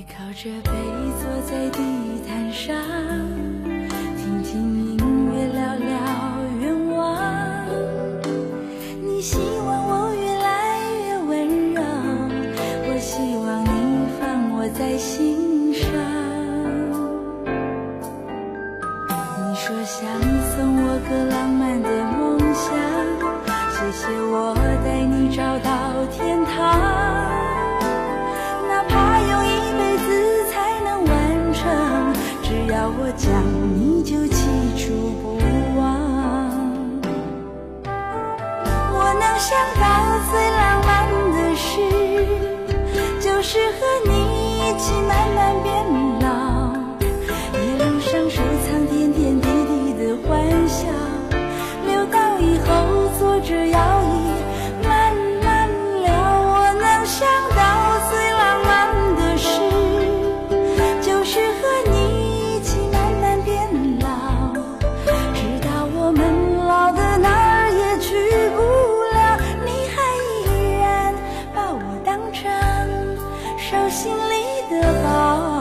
靠着背坐在地毯上，听听音乐，聊聊愿望。你希望我越来越温柔，我希望你放我在心上。你说想送我个浪漫的梦想，谢谢我带你找到天堂。只要我讲，你就记住不忘。我能想到最浪漫的事，就是和你一起慢慢变老。一路上收藏点点滴滴的欢笑，留到以后坐着摇椅慢慢聊。我能想到最浪漫的事，就是和你心里的宝。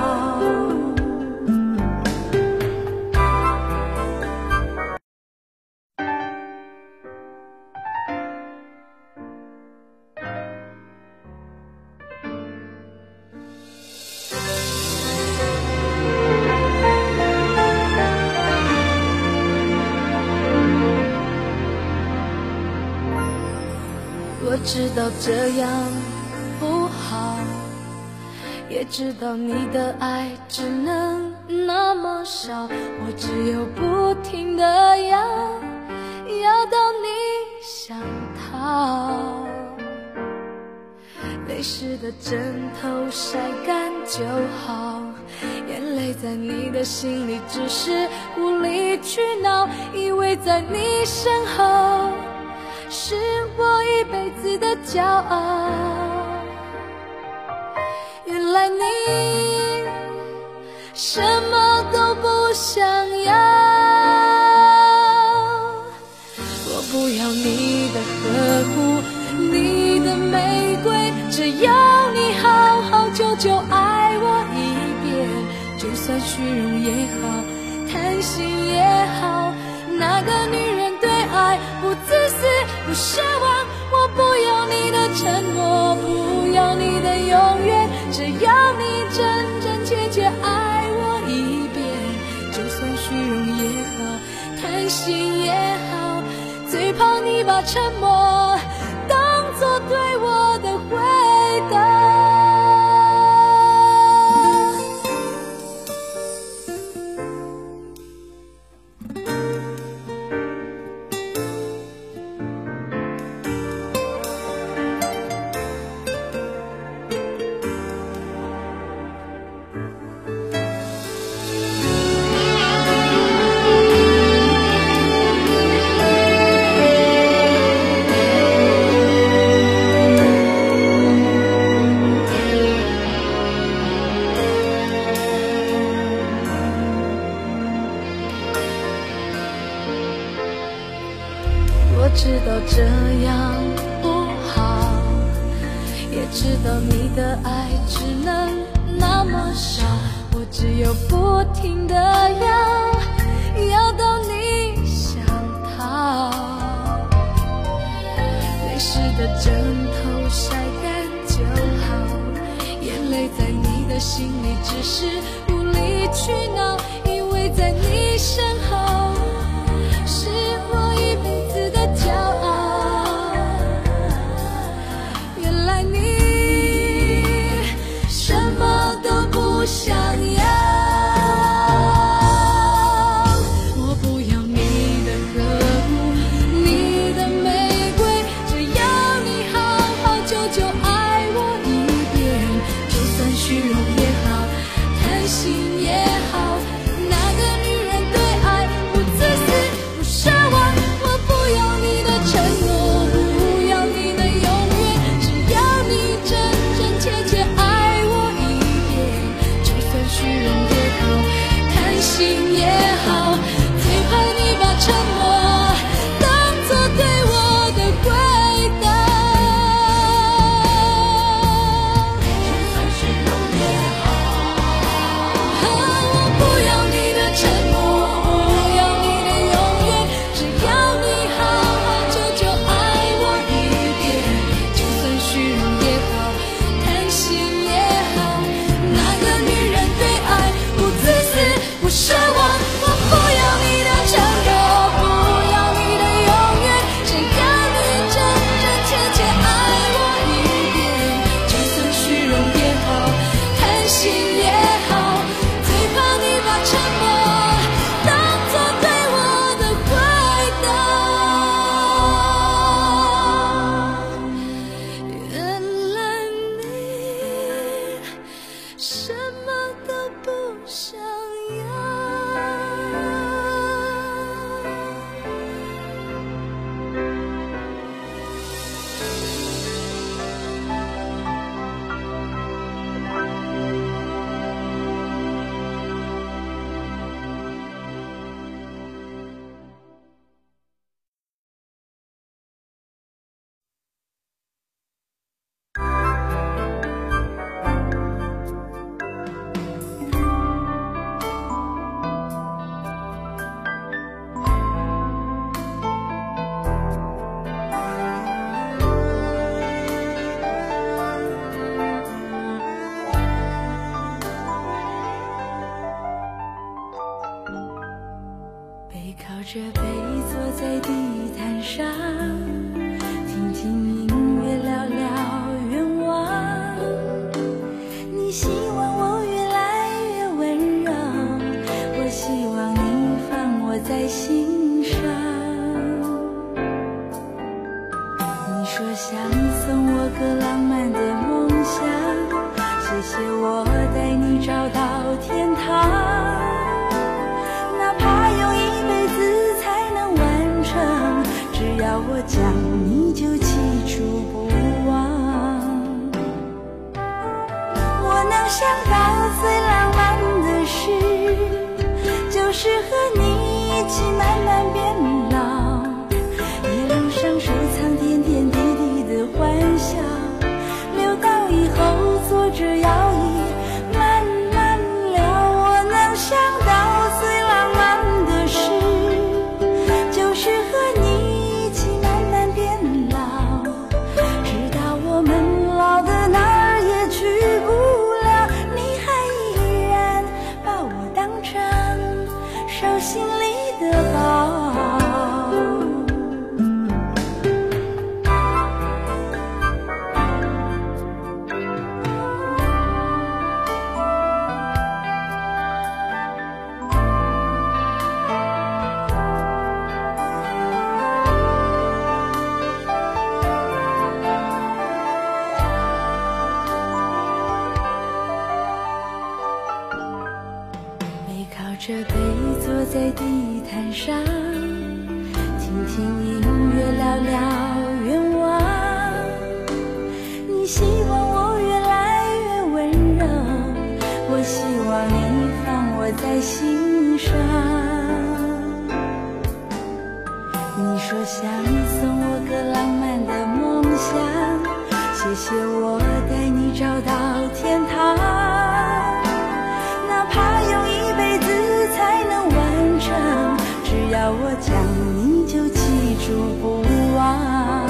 我知道这样不好，也知道你的爱只能那么少，我只有不停地要到你想逃。泪湿的枕头晒干就好，眼泪在你的心里只是无理取闹，以为在你身后是我一辈子的骄傲。原来你什么都不想要，我不要你的呵护，你的玫瑰，只要你好好久久爱我一遍。就算虚荣也好，贪心也好，哪个女人对爱不自私不奢望？我不要你的承诺，不要你的永远，只要你真真切切爱我一遍。就算虚荣也好，贪心也好，最怕你把沉默当作对我的回答。我知道这样不好，也知道你的爱只能那么少，我只有不停地要到你想逃。泪湿的枕头晒干就好，眼泪在你的心里只是无理取闹，以为在你身后是我一辈子的骄傲。原来你什么都不想要，我不要你的呵护，你的玫瑰，只要你好好久久爱我一遍。就算虚荣也好，贪心也好，哪个女人对爱不自私不奢望？我不要你的承诺，不要你的永远，只要你真真切切爱我一遍。就算虚荣也好，贪心也好，最怕你把沉默当作对我的回答。就算虚荣也什么都不想要。 靠着背坐在地毯上，听听音乐，聊聊愿望。你希望我越来越温柔，我希望你放我在心上。你说想送我个浪漫的梦想，谢谢我带你找到天堂。只要我讲，你就记住不忘。我能想到最浪漫的事，就是和你一起慢慢变老，一路上收藏点点滴滴的欢笑，留到以后坐着摇椅慢慢聊。我能想到最浪漫的事，就是和你心里的宝。靠着背坐在地毯上，听听音乐，聊聊愿望。你希望我越来越温柔，我希望你放我在心上。你说想送我个浪漫的梦想，谢谢我带你找到天堂。哪怕用一辈子才能完成，只要我讲，你就记住不忘。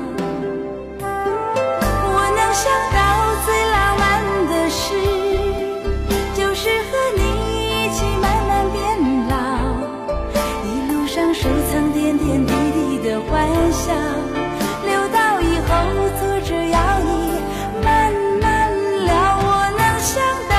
我能想到最浪漫的事，就是和你一起慢慢变老，一路上收藏点点滴滴的欢笑，留到以后坐着摇椅慢慢聊。我能想到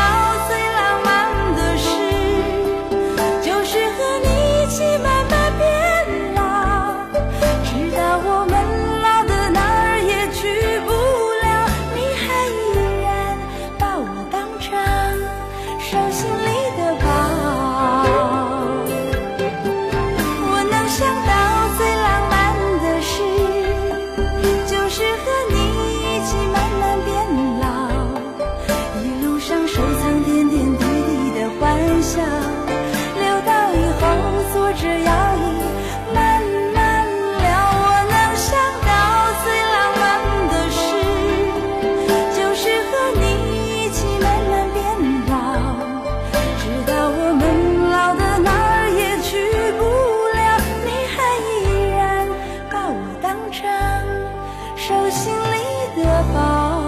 留到以后坐着摇椅慢慢聊。我能想到最浪漫的事，就是和你一起慢慢变老，直到我们老的哪儿也去不了，你还依然把我当成手心里的宝。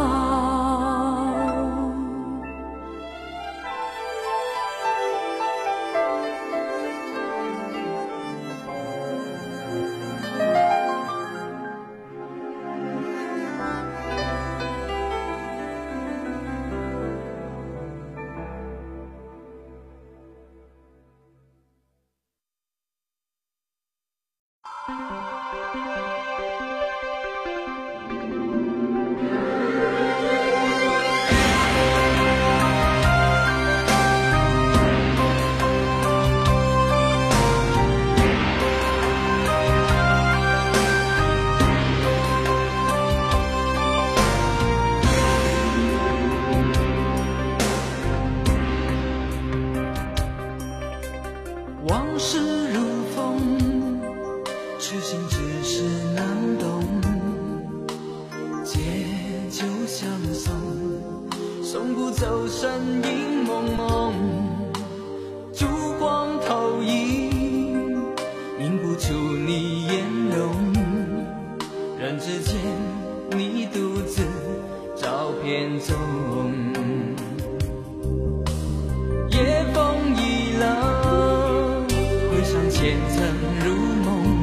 走身影蒙蒙，烛光投影，映不出你颜容。人之间，你独自照片中。夜风已冷，回想前曾如梦，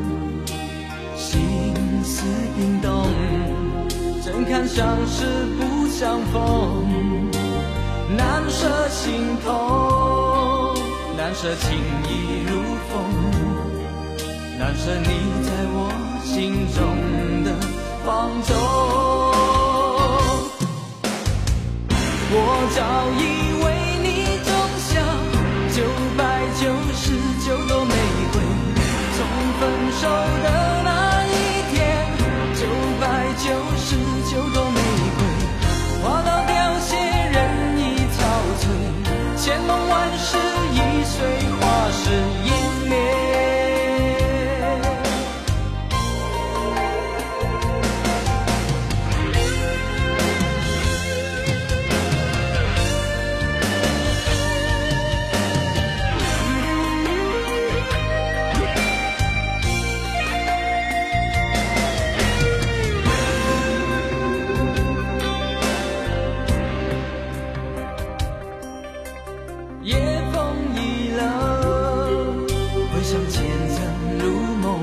心思冰冻，怎堪相识不相逢。难舍心痛，难舍情意如风，难舍你在我心中的放纵。我早已为你种下999朵玫瑰，从分手的那一天，999朵玫瑰花到凋谢，人已憔悴，千梦万世已随花事湮灭。夜风已冷，回想前曾如梦，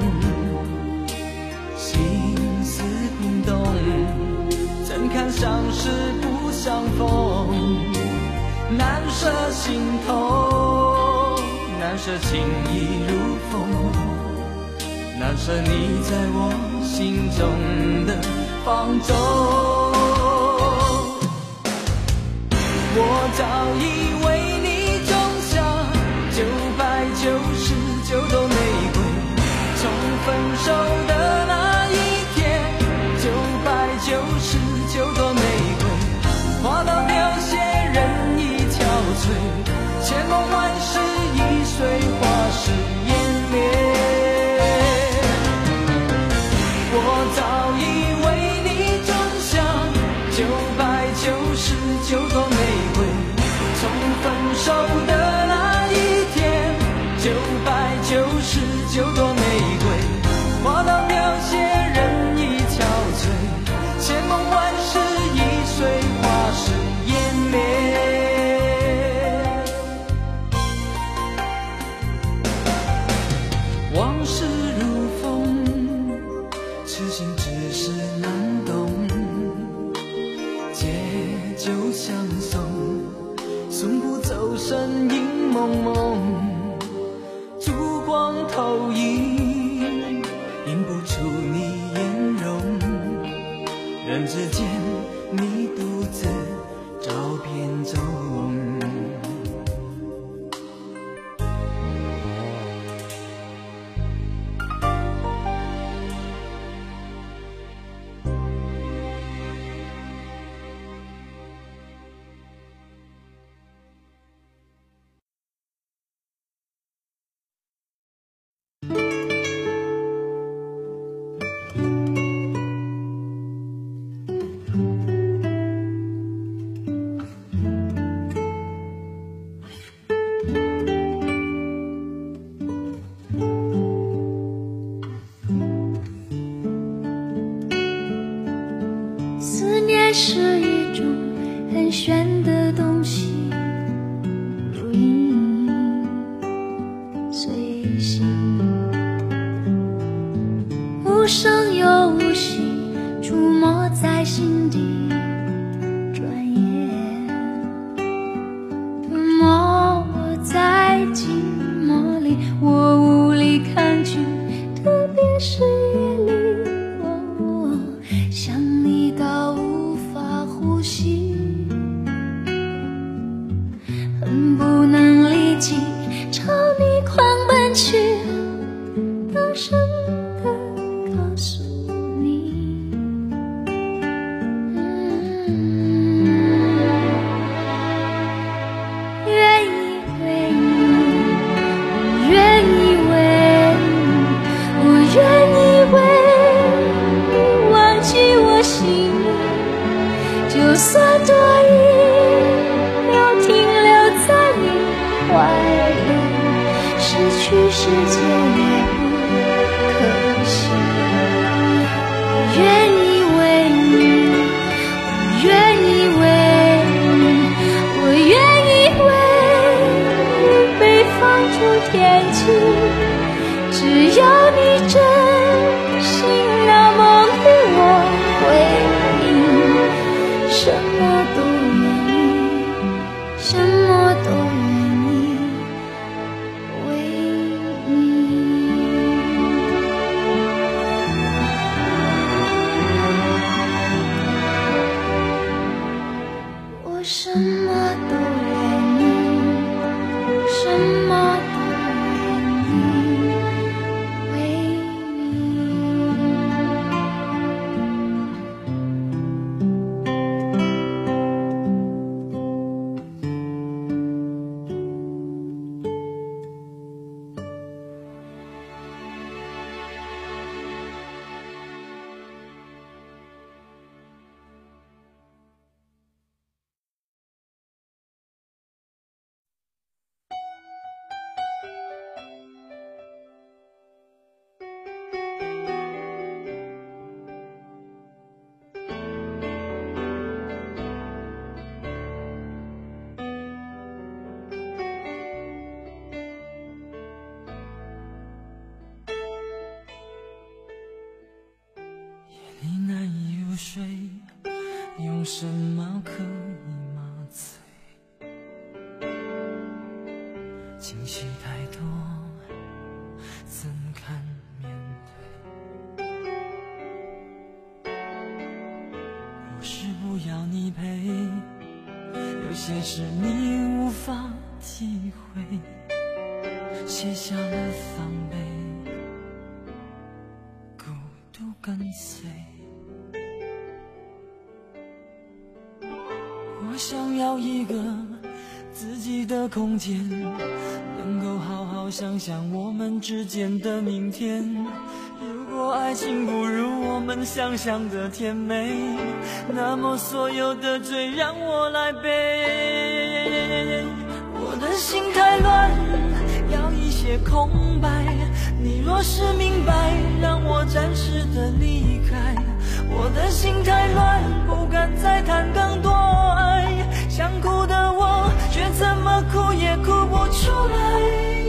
心思冰冻，怎堪相识不相逢。难舍心痛，难舍情意如风，难舍你在我心中的放纵。我早已为你种下999朵玫瑰，从分手的那一天，999朵玫瑰花到凋谢，人已憔悴，千梦万世已随花事湮灭。我早已为你种下999朵玫瑰，从分手的那一天，999朵玫瑰花到凋谢，人已憔悴，千梦万世已随花事湮灭。往事如风，痴心只是难懂，借酒相送，送不走身影蒙蒙，烛光投影，映不出你颜容。人之间，你独自照片中。 思念是一种很玄的东西，如影随形，无声又无息，出没在心底。转眼吞没我在寂寞里，我无力抗拒，特别是夜里，想你到无法呼吸，恨不能立即朝你狂奔去，大声地告诉你，愿意为你，我愿意为你，我愿意为你忘记我心里，就算多疑。 世界也不可惜。我愿意为你，我愿意为你，我愿意为你被放逐天际，只要你真心那么对我回应，什么都愿意，什么都愿意为你。我什么都愿意，什么都愿意为你。 你难以入睡，用什么可以麻醉？情绪太多，怎堪面对？不是不要你陪，有些事你无法体会，卸下了防备，孤独跟随。我想要一个自己的空间，能够好好想想我们之间的明天。如果爱情不如我们想象的甜美，那么所有的罪让我来背。我的心太乱，要一些空白，你若是明白，让我暂时的离开。我的心太乱，不敢再谈更多爱，想哭的我却怎么哭也哭不出来。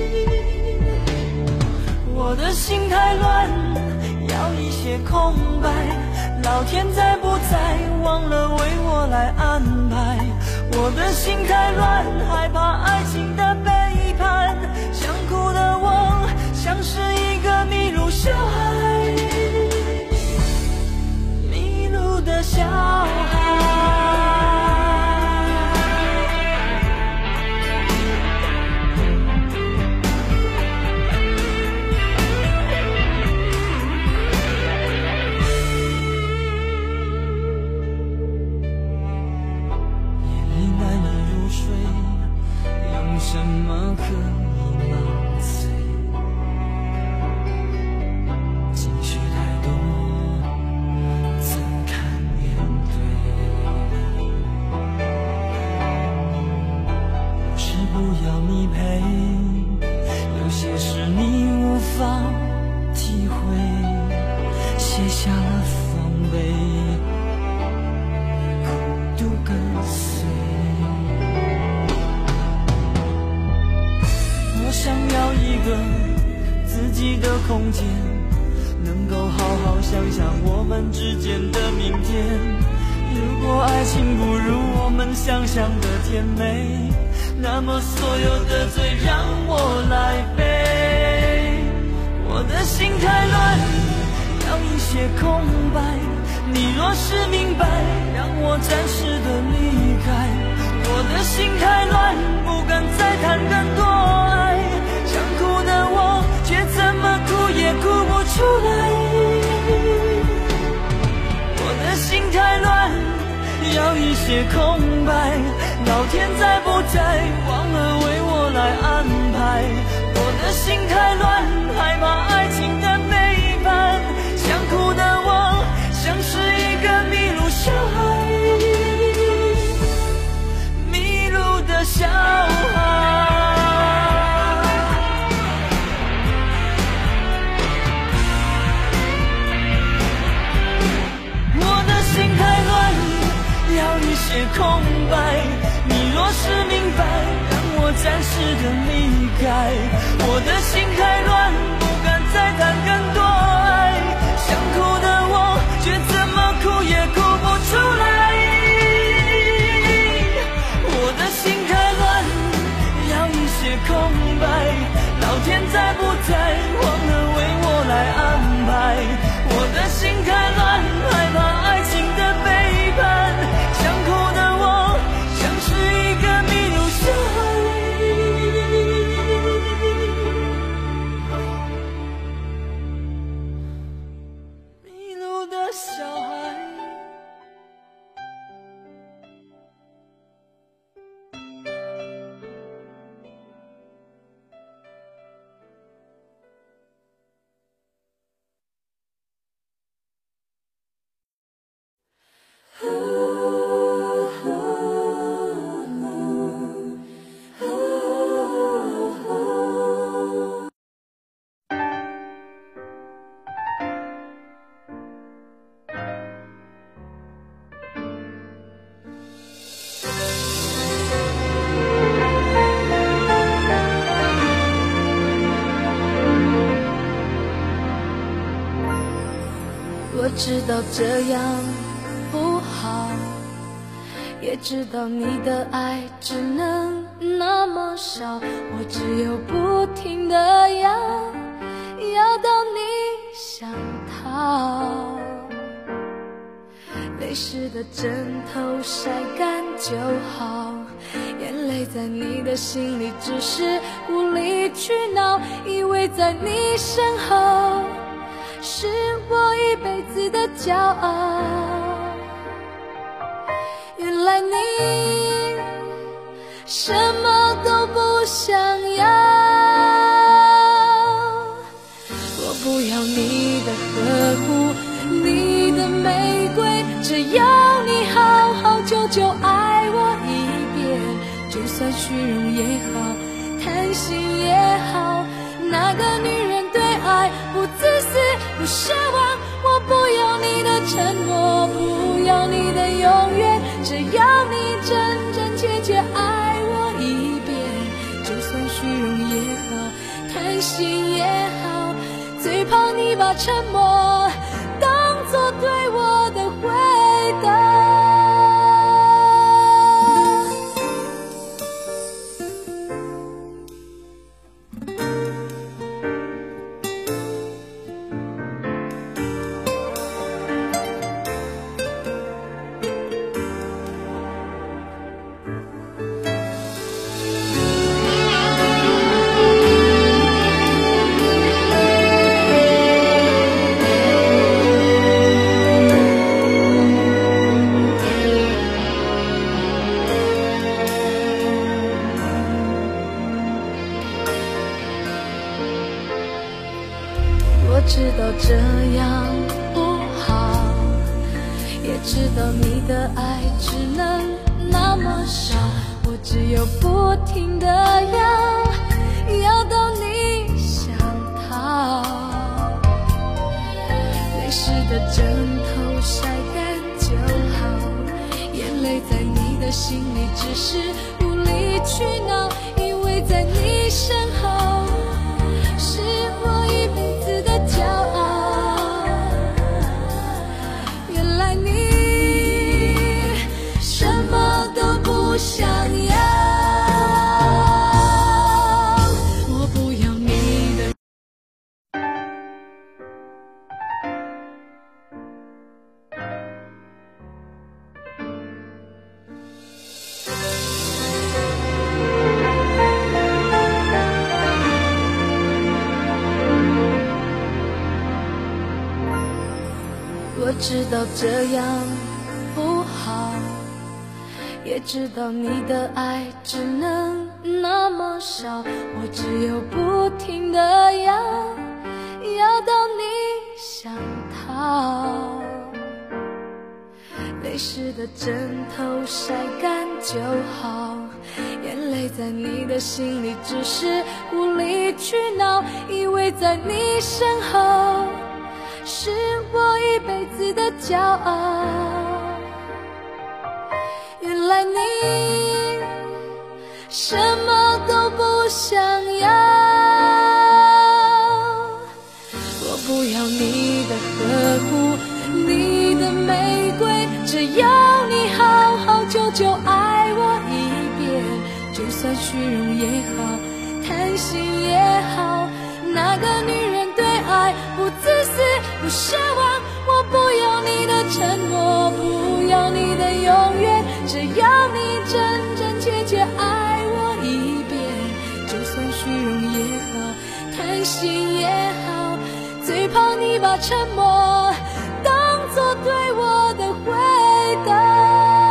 我的心太乱，要一些空白，老天在不在忘了为我来安排。我的心太乱，害怕爱情的背叛，想哭的我像是一个迷路小孩，迷路的小孩。什么可以麻醉？情绪太多，怎堪面对？不是不要你陪，有些事你无法体会，卸下了防备，孤独跟随。我想要一个自己的空间，能够好好想想我们之间的明天。如果爱情不如我们想象的甜美，那么所有的罪让我来背。我的心太乱，要一些空白，你若是明白，让我暂时的离开。我的心太乱，不敢再谈更多爱，想哭的我却怎么哭也哭不出来。我的心太乱，要一些空白，老天在不在忘了为我来安排。我的心太乱，害怕爱情的背叛，想哭的我像是一个迷路小孩，迷路的小孩。 空白。你若是明白，让我暂时的离开。我的心太乱，不敢再谈更多爱。想哭的我，却怎么哭也哭不出来。我的心太乱，要一些空白。老天在不在，忘了为我来安排。我的心太乱，害怕爱情的背叛。想哭的我，像是一个迷路小孩，迷路的小孩。 我知道这样不好，也知道你的爱只能那么少，我只有不停地要到你想逃。泪湿的枕头晒干就好，眼泪在你的心里只是无理取闹，以为在你身后是我一辈子的骄傲。原来你什么都不想要，我不要你的呵护，你的玫瑰，只要你好好久久爱我一遍。就算虚荣也好，贪心也好，那个女人对爱不自私不奢望。我不要你的承诺，不要你的永远，只要你真真切切爱我一遍。就算虚荣也好，贪心也好，最怕你把沉默当作对我的回答。我知道这样不好，也知道你的爱只能那么少，我只有不停地要到你想逃。泪湿的枕头晒干就好，眼泪在你的心里只是无理取闹，以为在你身后是我一辈子的骄傲。原来你什么都不想要，我不要你的。我知道这样不好，也知道你的爱只能那么少，我只有不停地要到你想逃。泪湿的枕头晒干就好，眼泪在你的心里只是无理取闹，以为在你身后是我一辈子的骄傲。原来来你什么都不想要，我不要你的呵护，你的玫瑰，只要你好好久久爱我一遍，就算虚荣也好，贪心也好，那个女人对爱不自私不奢望，我不要你的承诺，不要你的永远，只要你真真切切爱我一遍，就算虚荣也好，贪心也好，最怕你把沉默当作对我的回答。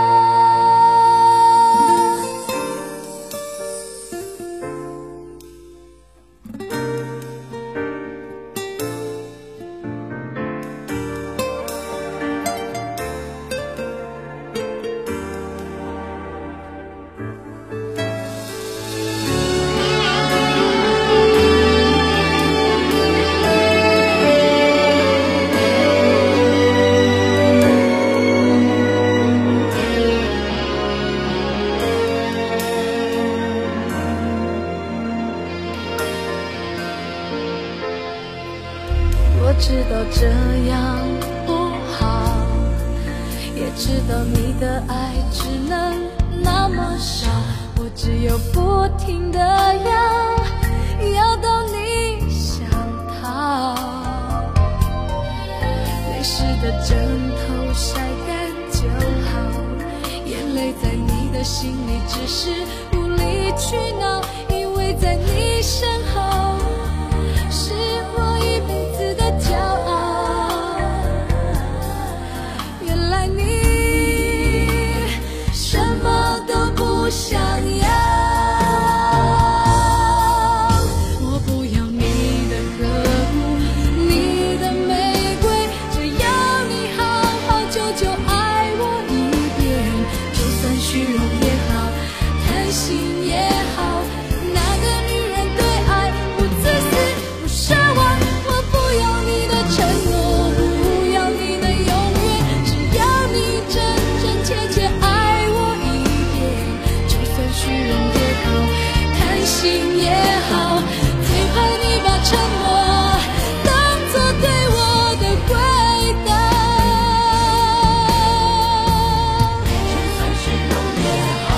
我知道这样不好，也知道你的爱只能那么少，我只有不停地要到你想逃，泪湿的枕头晒干就好，眼泪在你的心里只是无理取闹，因为在你身后是我一辈子的骄傲，原来你什么都不想要，我不要你的呵护，你的玫瑰，只要你好好久久爱我一遍，就算虚荣也好，贪心也好，那个女人对爱不自私不奢望，我不要你的承诺，不要你的永远，只要你真真切切爱我一遍，就算虚荣也好，贪心也好，最怕你把沉默当作对我的回答。就算虚荣也好，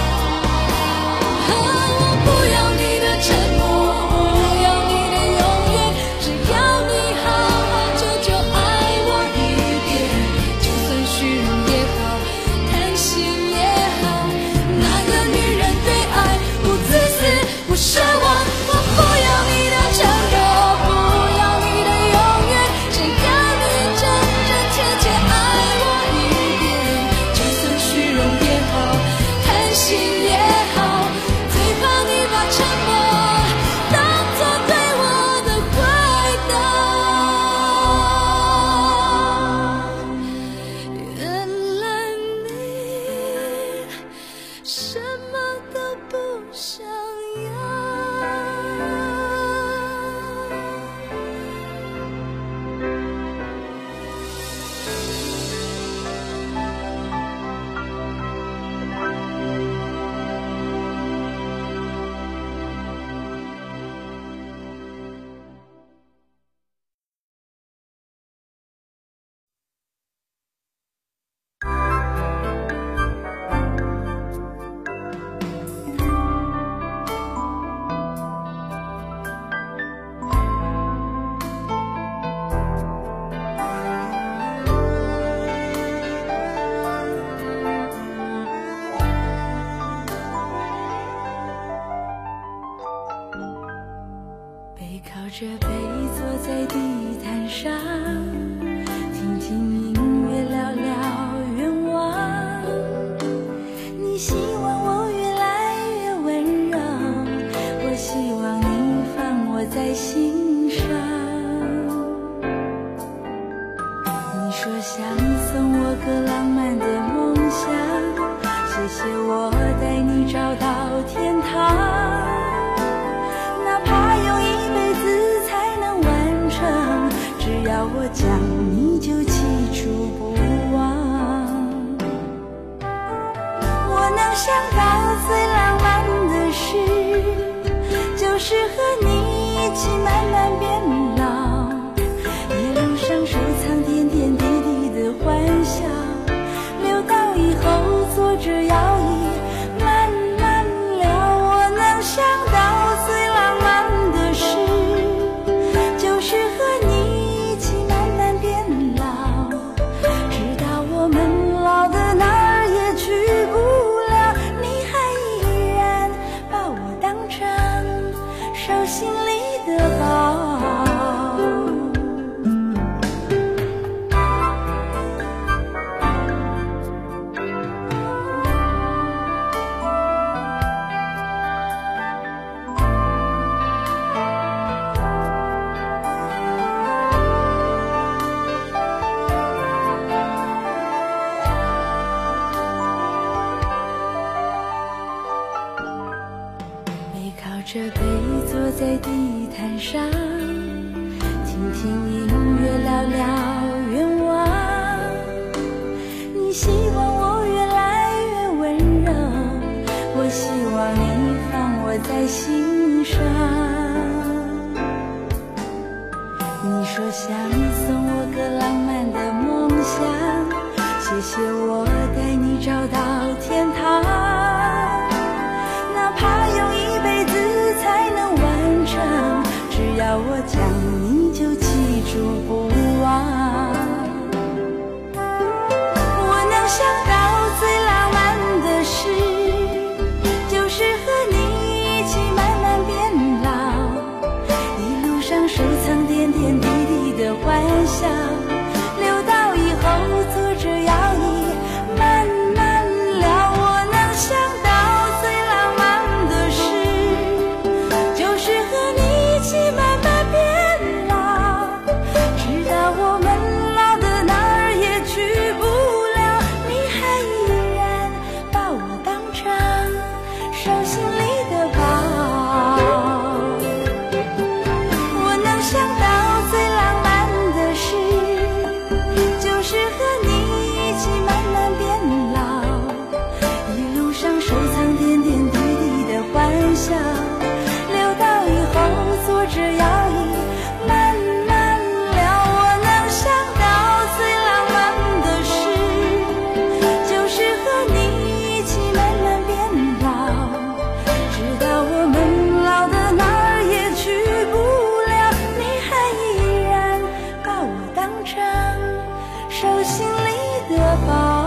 我不要你的承诺，不要你的永远，只要你好好久久爱我一遍，就算虚荣也好，贪心也好，那个女人对爱不自私不奢望，我不要你的承诺，不要你的永远，只要你真真切切爱我一遍，就算虚荣也好，贪心也好，最怕你把沉默当作对我的回答。原来你什么都不想要。背靠着背坐在地毯上，听听音乐，聊聊愿望。你希望我越来越温柔，我希望你放我在心上。你说想送我个浪漫的梦想，谢谢我带你找到天堂。哪怕用一辈子才能完成，只要我将想到最浪漫的事，就是和你一起慢慢变老，一路上收藏点点滴滴的欢笑，留到以后坐着摇椅慢慢聊。我能想到最浪漫的事，就是和你一起慢慢变老，直到我们老的哪儿也去不了，你还依然把我当成手心里的宝。这杯坐在地毯上，听听音乐，聊聊愿望。你希望我越来越温柔，我希望你放我在心上。你说想送我个浪漫的梦想，谢谢我带你找到天堂，哪怕用一辈子才能完成，只要我讲你就记住不忘。我能想到最浪漫的事，就是和你一起慢慢变老，一路上收藏点点滴滴的欢笑，留到以后坐着摇椅慢慢聊。我能想到最浪漫的事，就是和你一起慢慢变老，直到我们老的哪儿也去不了，你还依然把我当成手心里的宝。我能想到最浪漫的事，就是和你一起慢慢变老，一路上收藏点点滴滴的欢笑，留到以后坐着摇椅慢慢聊。我能想到最浪漫的事，就是和你一起慢慢变老，直到我们老的哪儿也去不了，你还依然把我当成手心里的宝。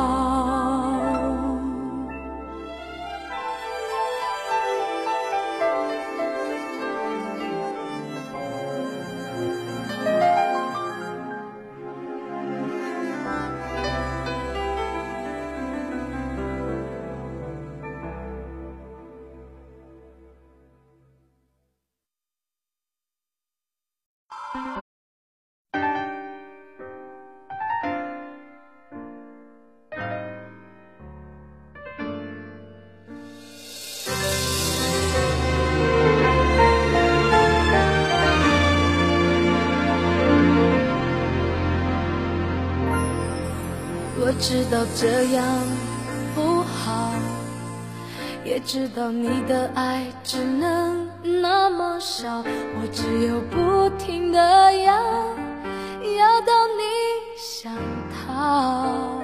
我知道这样不好，也知道你的爱只能那么少，我只有不停地要到你想逃。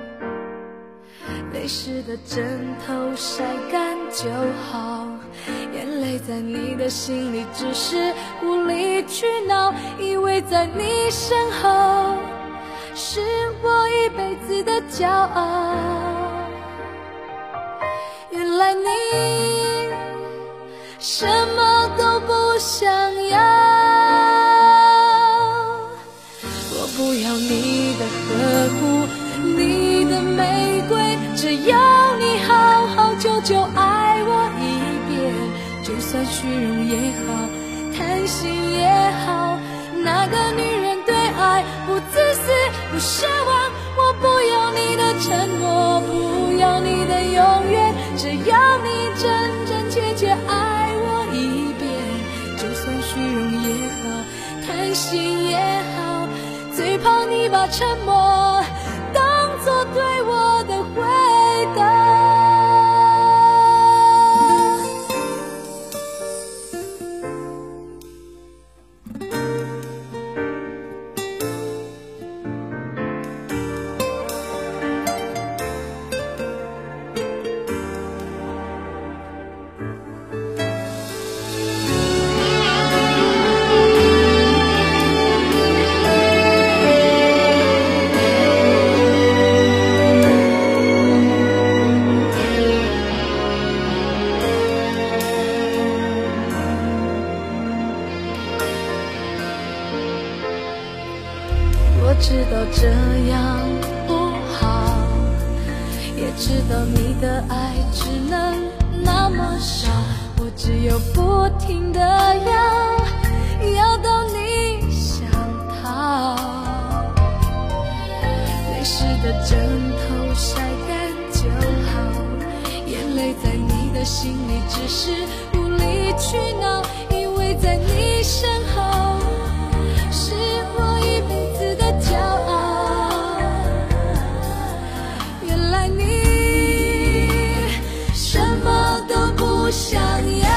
泪湿的枕头晒干就好，眼泪在你的心里只是无理取闹，以为在你身后是我一辈子的骄傲，原来你什么都不想要。我不要你的呵护，你的玫瑰，只要你好好久久爱我一遍，就算虚荣也好，贪心也好，那个女人对爱不自私不奢望。我不要你的承诺，不要你的永远，只要你真真切切爱我一遍，就算虚荣也好，贪心也好，最怕你把沉默当作对我的回答。 我知道这样不好，也知道你的爱只能那么少，我只有不停地要到你想逃。泪湿的枕头晒干就好，眼泪在你的心里只是无理取闹，因为在你身后是我一辈子的骄傲。原来你什么都不想要，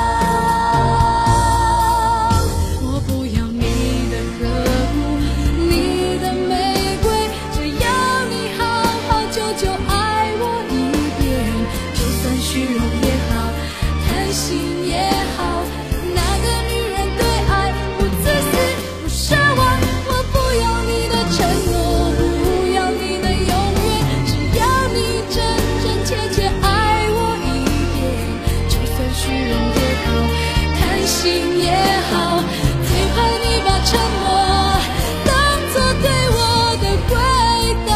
我不要你的呵护，你的玫瑰，只要你好好久久爱我一遍，就算虚荣也好，贪心也好，那个女人对爱不自私不奢望，我不要你的承诺，不要你的永远，只要你真真切切爱我一遍，就算虚荣也好，贪心也好，最怕你把沉默当作对我的回答。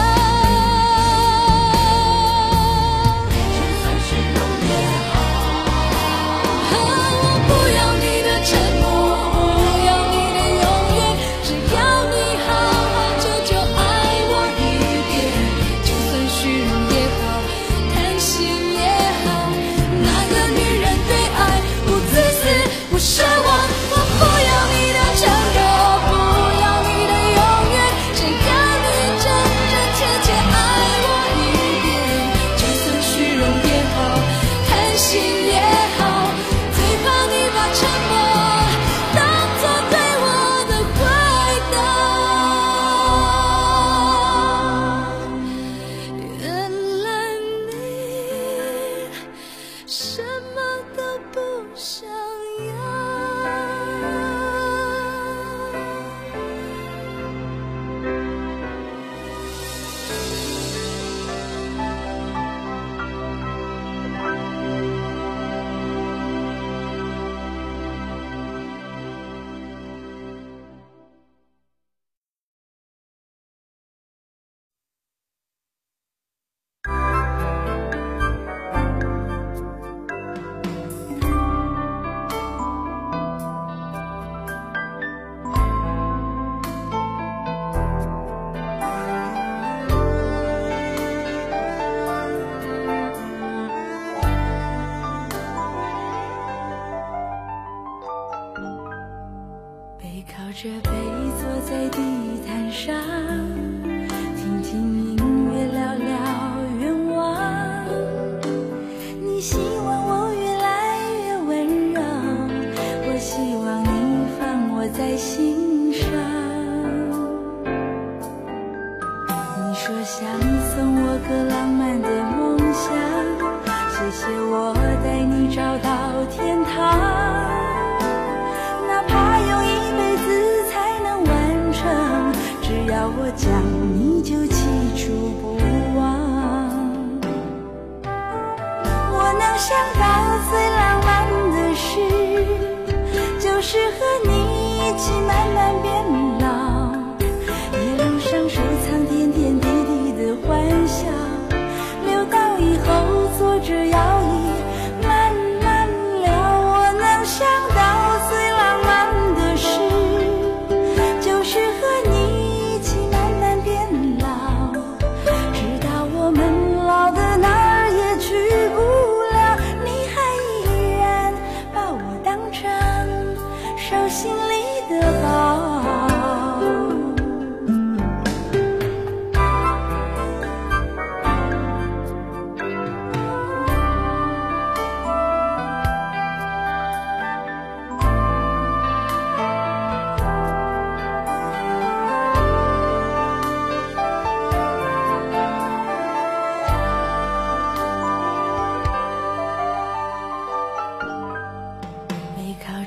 就算虚荣也好，我不要你的承诺，不要你的永远，只要你好好久久爱我一遍，就算虚荣也好，贪心也好，那个女人对爱不自私不奢望，我不要你的承诺，不要你的永远，只要你真真切切爱我一遍，就算虚荣也好，贪心也好，最怕你把沉默当作对我的回答。原来你什么都不想要。背靠着背坐在地毯上，听听音乐，聊聊愿望。你希望我越来越温柔，我希望你放我在心上。你说想送我个浪漫的梦想，谢谢我带你找到天堂。哪怕用一辈子才能完成，只要我讲你就记住不忘。我能想到最浪漫的事，就是和你一起慢慢变老，一路上收藏点点滴滴的欢笑，留到以后坐着摇椅慢慢聊。我能想到最浪漫的事，就是和你一起慢慢变老，直到我们老的哪儿也去不了，你还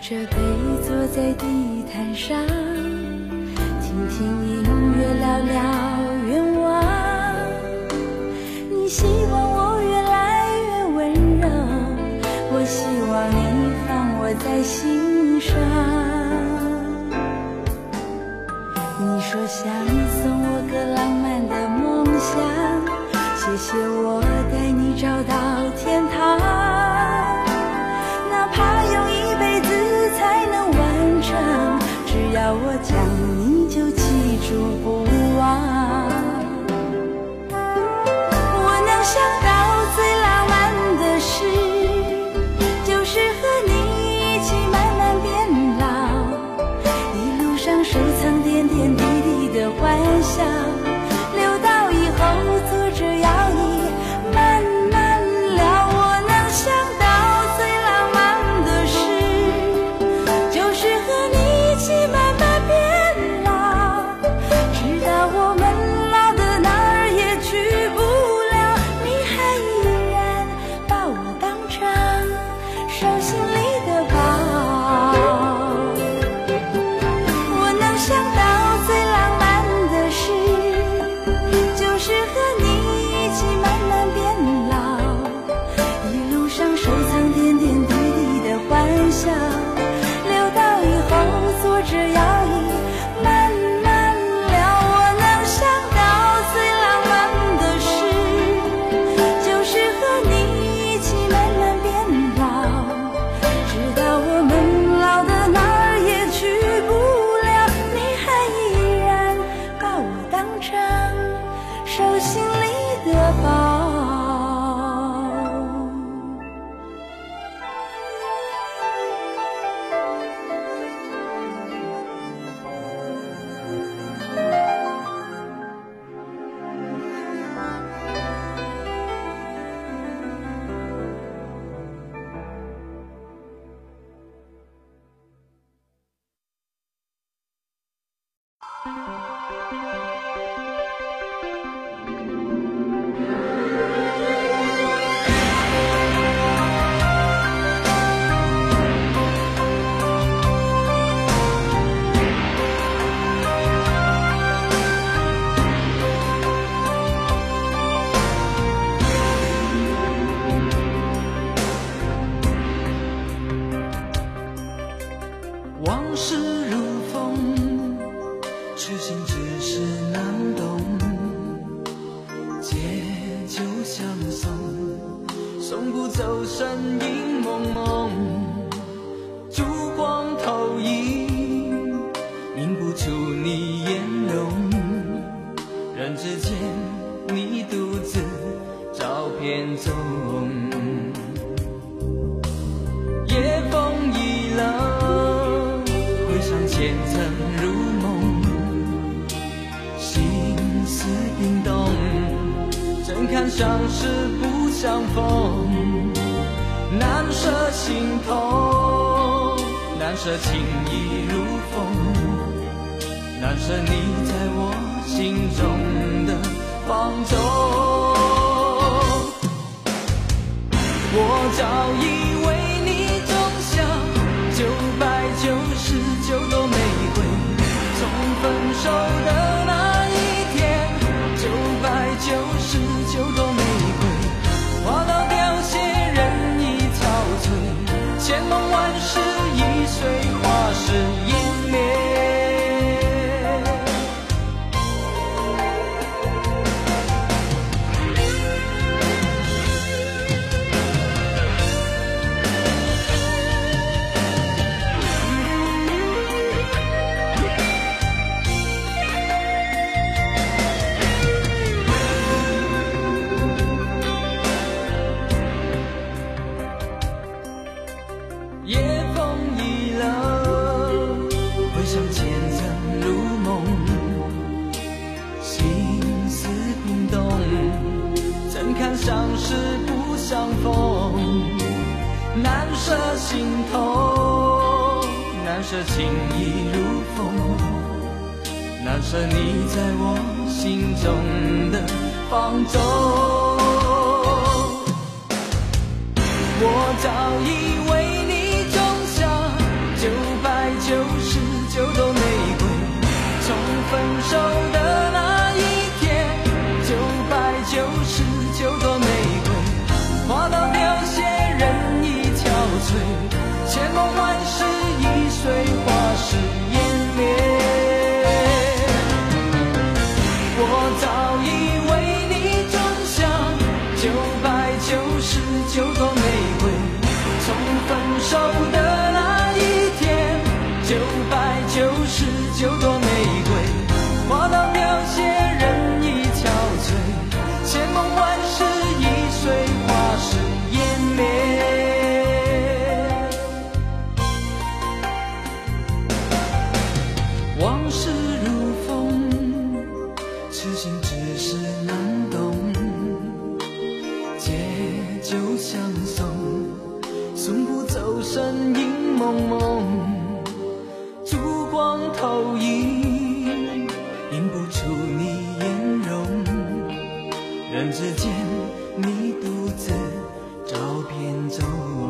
着杯坐在地毯上，听听音乐，聊聊愿望。你希望我越来越温柔，我希望你放我在心上。你说想送我个浪漫的梦想，谢谢我带你找到天堂，哪怕用一辈子才能完成，只要我讲你就记住不忘。我能想到最浪漫的事，就是和你一起慢慢变老，一路上收藏点点滴滴的欢笑，留到以后坐着摇椅慢慢聊。我能想到最浪漫的事，就是和你一起慢慢变老，直到我们老的哪儿也去不了，你还依然把我当成手心里的宝。我能想到最浪漫的事，就是和你一起慢慢变老，一路上收藏点点滴滴的欢笑，留到以后坐着摇椅慢慢聊。我能想到最浪漫的事，就是和你一起慢慢变老，直到我们老的哪儿也去不了，你还依然把我当成手心里的宝。 往事如风，痴心只是难懂，借酒相送，送不走身影蒙蒙，烛光投影，映不出你颜容，人之间你独自照片中，夜风已冷，回想前尘如梦，心思冰冻，怎堪相识不相逢，难舍心痛，难舍情意如风，难舍你在我心中的放纵。我早以为你种下999朵玫瑰，从分手的那一天，999朵玫瑰花到凋谢，人已憔悴，千梦万世已随花事湮灭。夜风已冷，回想前尘如梦，心思冰冻，怎堪相识不相逢，难舍心痛，难舍情意如风，难舍你在我心中的放纵。我早以为你种下少的那一天，999朵玫瑰，花到凋谢，人已憔悴，千梦万世已碎，花是湮灭。往事如风，痴心只是难懂，借酒相送，送不走身影蒙蒙，烛光投影，映不出你颜容，人之间你独自照片中。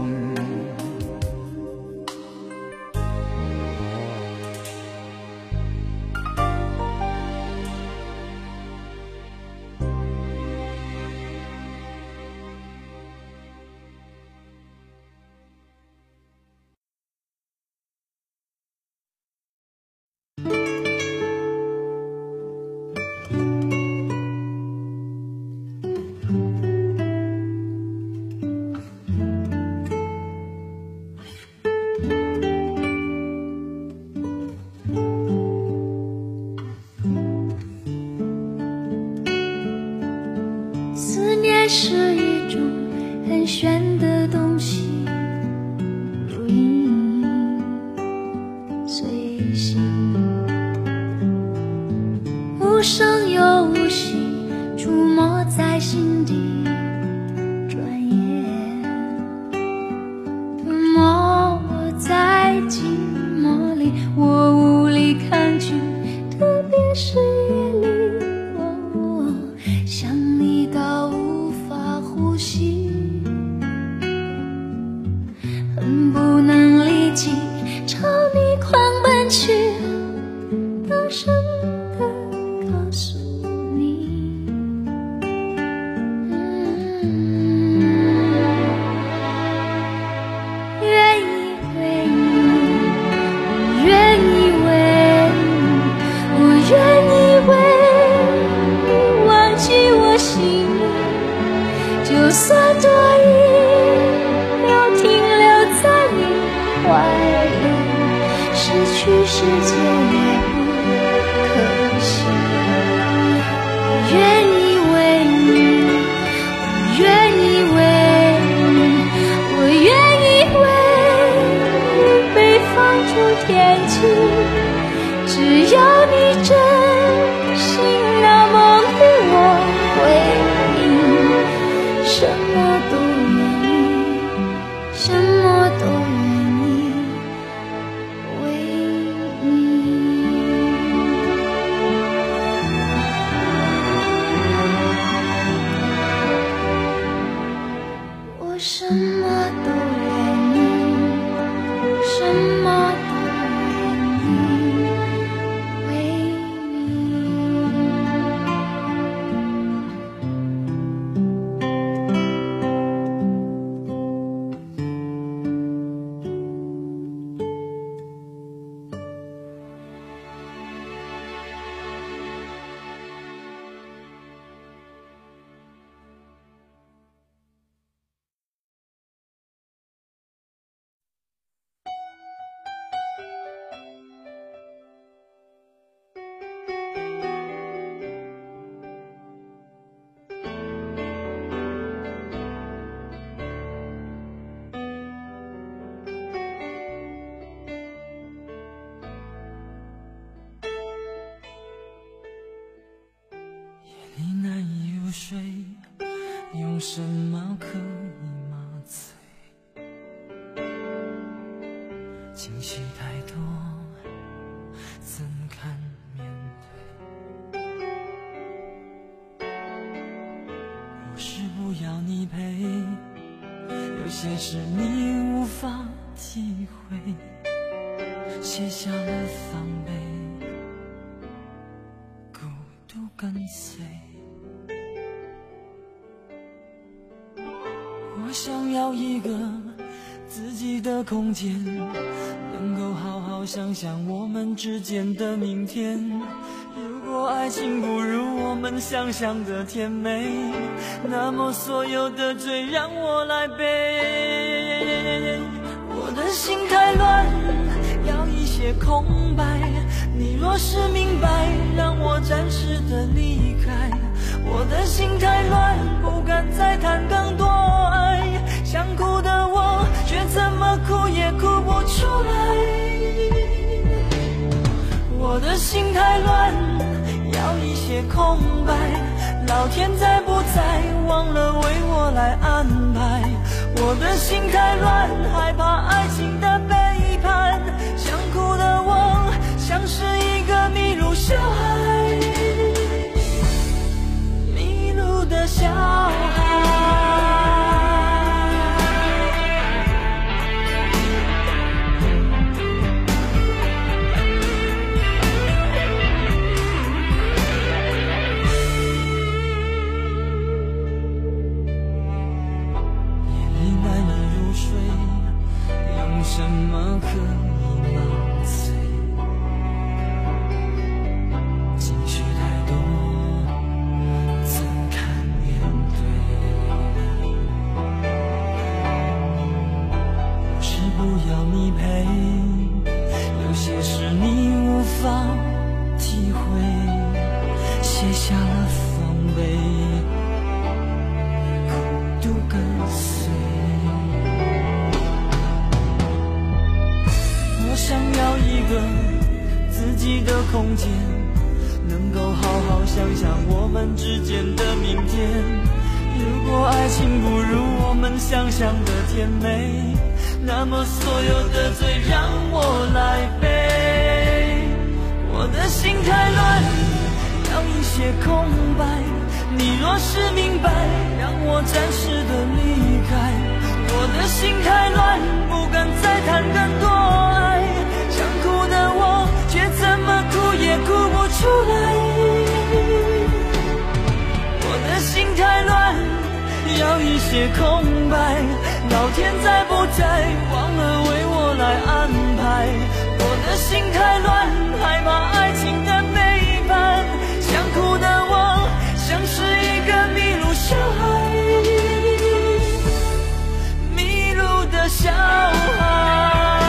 思念是一种很玄的东西，如影随形，无声又无息，出没在心底，转眼吞没我在寂寞里，我无力抗拒，特别是夜里，想你到无法呼吸，恨不能立即朝你狂奔去，大声地告诉你，愿意为你，我愿意为你，我愿意为你忘记我心里，就算多一秒停留在你怀里，失去世界也不可惜。我愿意为你，我愿意为你，我愿意为你被放逐天际，只要你真心那么对我回应，什么都愿意，什么都愿意为你。我什么都愿意，什么都愿意为你。 你难以入睡，用什么可以麻醉？情绪太多，怎堪面对？不是不要你陪，有些事你无法体会，卸下了防备，孤独跟随。我想要一个自己的空间，能够好好想想我们之间的明天。如果爱情不如我们想象的甜美，那么所有的罪让我来背。我空白。你若是明白，让我暂时的离开。我的心太乱，不敢再谈更多爱。想哭的我，却怎么哭也哭不出来。我的心太乱，要一些空白。老天在不在，忘了为我来安排。我的心太乱，害怕爱情的背叛。想哭的我，像是一个迷路小孩，迷路的小孩。什么可以麻醉？情绪太多，怎堪面对？不是不要你陪，有些事你无法体会，卸下了防备，孤独跟随。我想要一个自己的空间，能够好好想想我们之间的明天。如果爱情不如我们想象的甜美，那么所有的罪让我来背。我的心太乱，要一些空白。你若是明白，让我暂时的离开。我的心太乱，不敢再谈更多爱。想哭的我，却怎么哭也哭不出来。我的心太乱，要一些空白。老天在不在，忘了为我来安排。我的心太乱，害怕爱情的背叛。想哭的我，像是一个迷路小孩，小孩。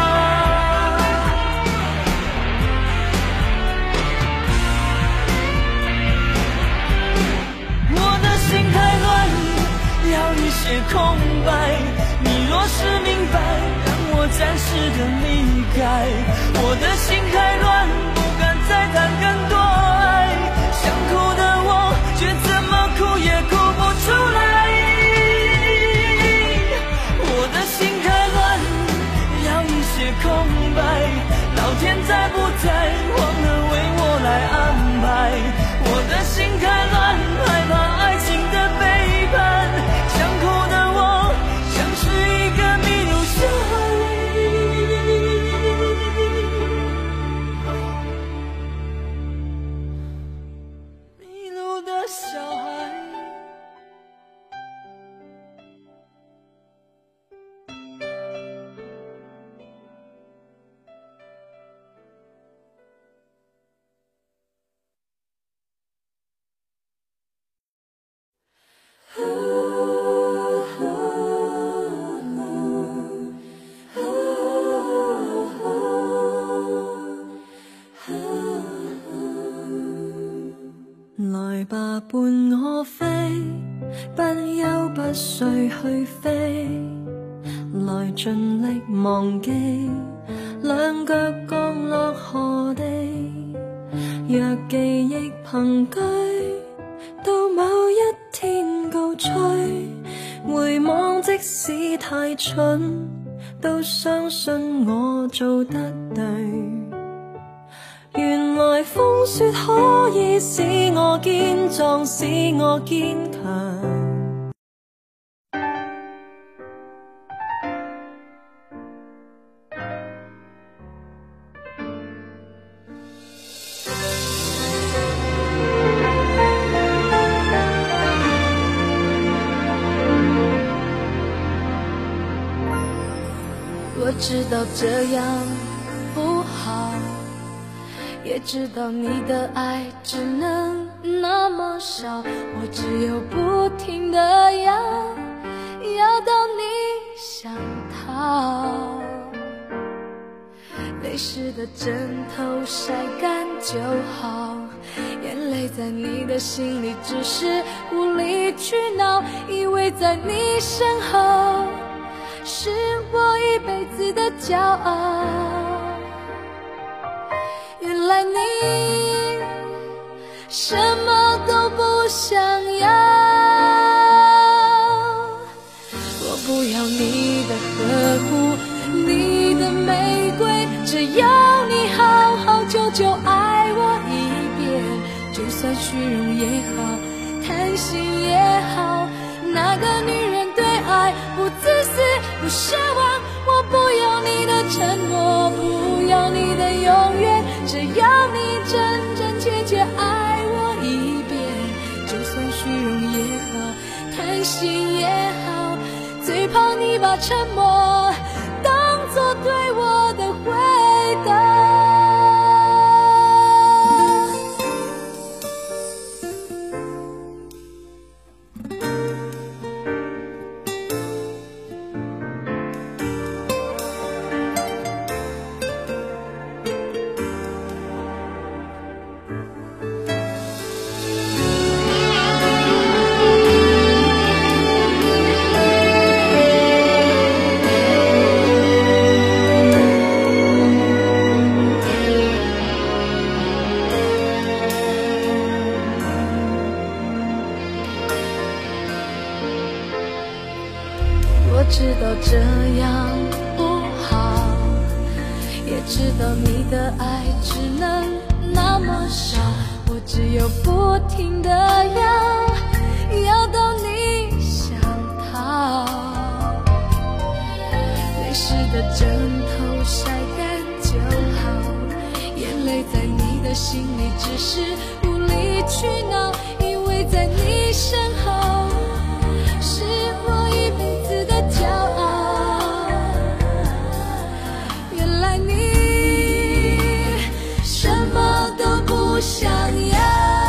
我的心太乱，要一些空白。你若是明白，让我暂时的离开。我的心太乱，不敢再谈更多爱。想哭的我，却怎么哭也哭不出来。空白，老天在不在，忘了为我来安排。我的心太乱，害怕爱情的背叛。想哭的我，像是一个迷路小孩，迷路的小孩。 來吧，伴我飛，不休不睡去飛，來盡力忘記，兩腳降落何地。若記憶憑據，到某一天高吹，回望即使太蠢，都相信我做得對。原來風雪可以使我堅壯，使我堅強。 我知道这样不好，也知道你的爱只能那么少，我只有不停地要到你想逃。泪泪湿的枕头晒干就好，眼泪在你的心里只是无理取闹，以为在你身后是我一辈子的骄傲。原来你什么都不想要，我不要你的呵护，你的玫瑰，只要你好好久久爱我一遍，就算虚荣也好，贪心也好，那个女人对爱不自私不奢望，我不要你的承诺，不要你的永远，只要你真真切切爱我一遍，就算虚荣也好，贪心也好，最怕你把沉默当作对我的回答。我知道这样不好，也知道你的爱只能那么少，我只有不停地要到你想逃。泪湿的枕头晒干就好，眼泪在你的心里只是无理取闹，因为在你身后是我一辈子的骄傲。原来你什么都不想要，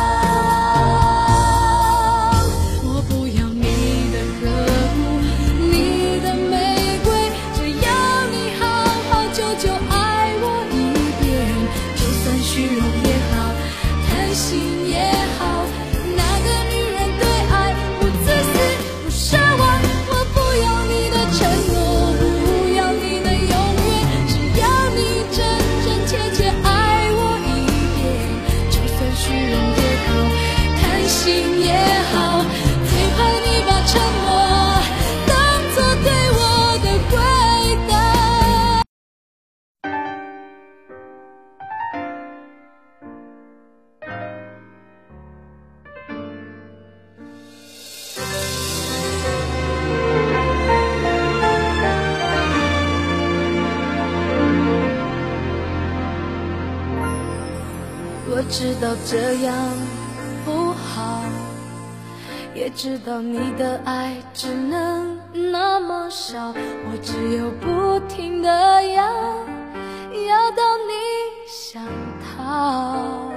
我不要你的呵护，你的玫瑰，只要你好好久久爱我一遍，就算虚荣也好，贪心也好，那个女人对爱不自私不奢望，我不要你的承诺，不要你的永远，只要你真真切切爱我一遍，就算虚荣也好，贪心也好，最怕你把沉默当作对我的回答。我知道这样不好，也知道你的爱只能那么少，我只有不停地要到你想逃。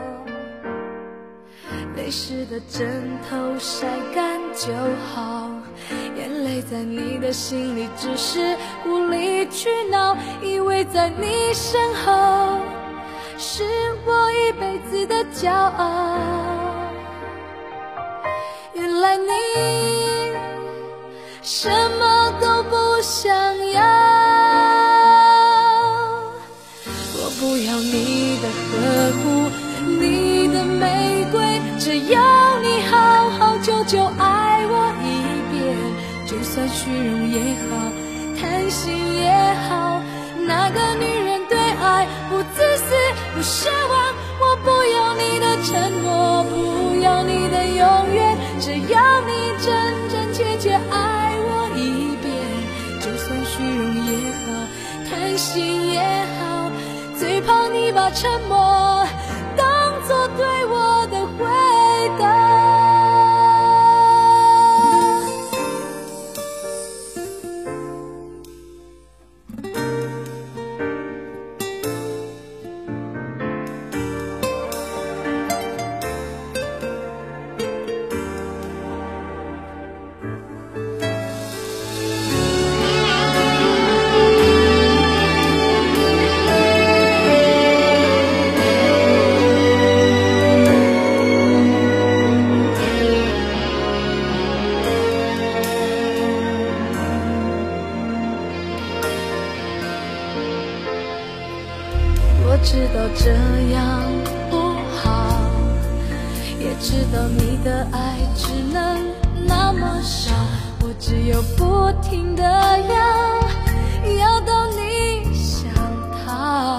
泪湿的枕头晒干就好，眼泪在你的心里只是无理取闹，以为在你身后是我一辈子的骄傲。原来你什么都不想要，我不要你的呵护，你的玫瑰，只要你好好久久爱我一遍，就算虚荣也好，贪心也好，那个女人对爱不自私不奢望，我不要你的承诺，不要你的永远，只要你真真切切爱我一遍，就算虚荣也好，贪心也好，最怕你把沉默当作对我的回答。 知道这样不好，也知道你的爱只能那么少，我只有不停地要到你想逃。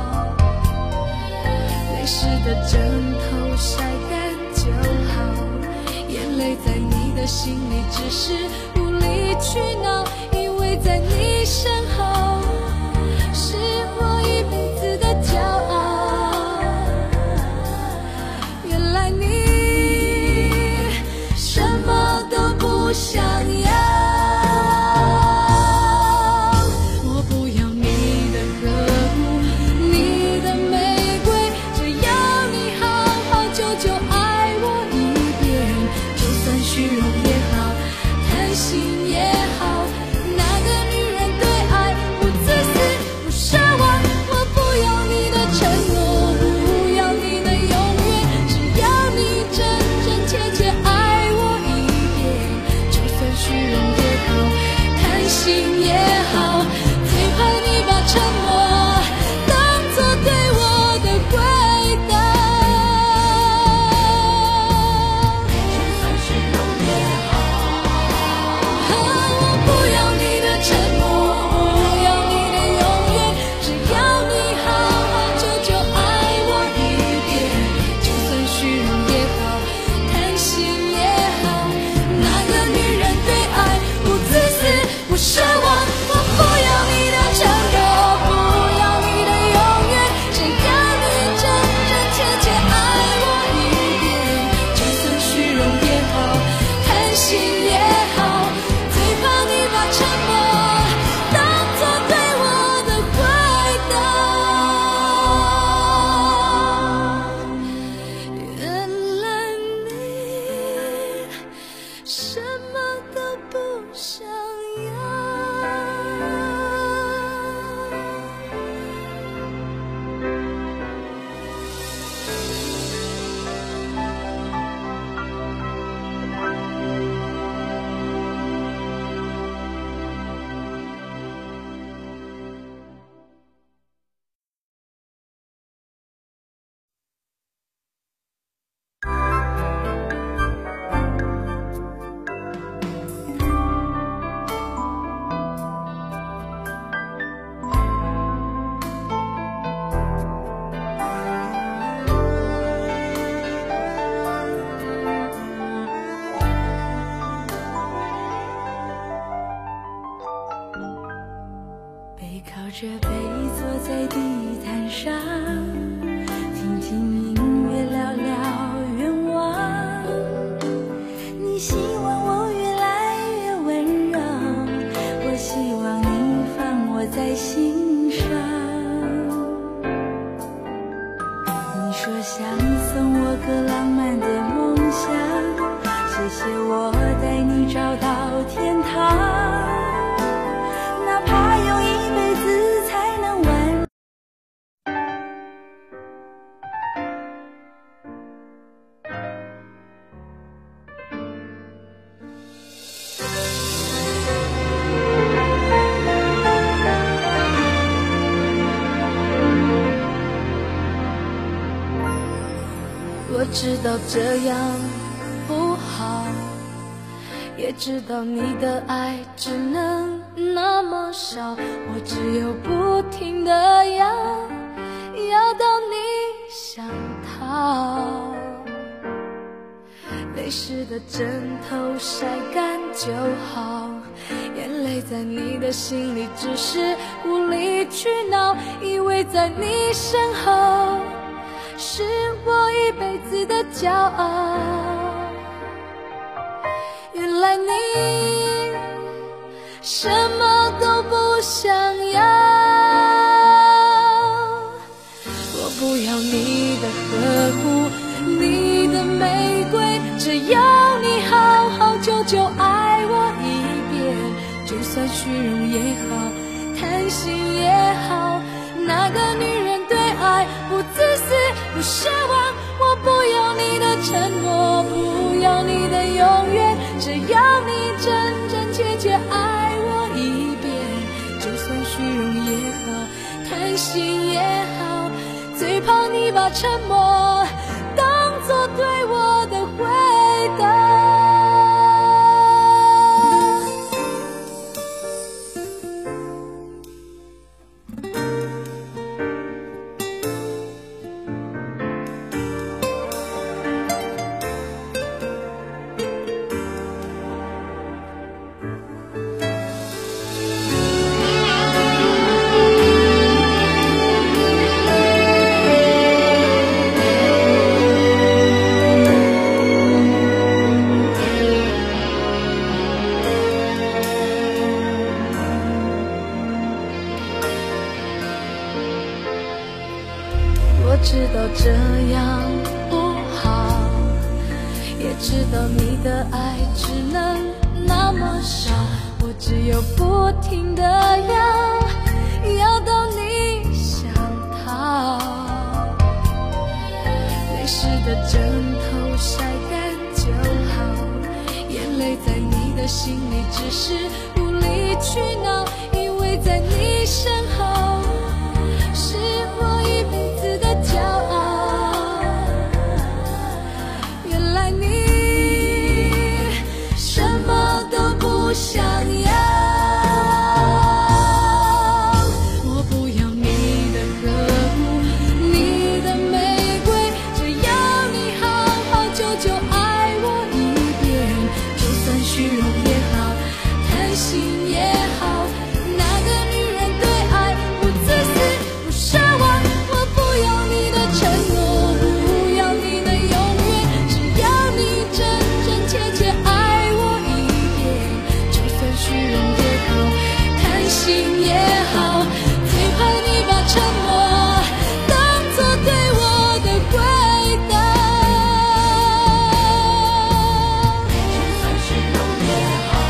泪湿的枕头晒干就好，眼泪在你的心里只是无理取闹，因为在你身后是我一辈子的骄傲。原来你什么都不想要，我不要你的呵护，你的玫瑰，只要你好好久久爱我一遍，就算虚荣也好，贪心也好，那个女人对爱不自私不奢望，我不要你的承诺，不要你的永远，只要你真真切切爱我一遍，就算虚荣也好，贪心也好，最怕你把沉默当作对我的回答。就算虚荣也好，我不要你的承诺，不要你的永远，只要你好好久久爱我一遍，就算虚荣也好，贪心也好，那个女人对爱不自私不奢望，我不要你的承诺，不要你的永远，只要你真真切切爱我一遍，就算虚荣也好，贪心也好，最怕你把沉默当作对我的回答。原来你什么都不想要。 背靠着背坐在地毯上，听听音乐，聊聊愿望。你希望我越来越温柔，我希望你放我在心上。你说想送我个浪漫的梦想，谢谢我带你找到天堂，哪怕用一辈子才能完。 我知道这样不好，也知道你的爱只能那么少，我只有不停地要到你想逃。泪湿的枕头晒干就好，眼泪在你的心里只是无理取闹，以为在你身后是我一辈子的骄傲。原来你什么都不想要，我不要你的呵护，你的玫瑰，只要你好好久久爱我一遍，就算虚荣也好，贪心也好，那个女人对爱不自私不奢望，我不要你的承诺，不要你的永远，只要你真真切切爱我一遍，就算虚荣也好， 贪心也好，最怕你把沉默当作对我的回答。我知道这样不好，也知道你的爱只能那么少，我只有不停地要到你想逃。泪湿的枕头晒干就好，眼泪在你的心里只是无理取闹，因为在你身后是我一辈子的骄傲。原来你什么都不想要，我不要你的呵护，你的玫瑰，只要你好好久久爱我一遍，就算虚荣也好，贪心也好，那个女人对爱不自私不奢望，我不要你的承诺，不要你的永远，只要你真真切切爱我一遍，就算虚荣也好，贪心也好，最怕你把沉默当作对我的回答。就算虚荣也好，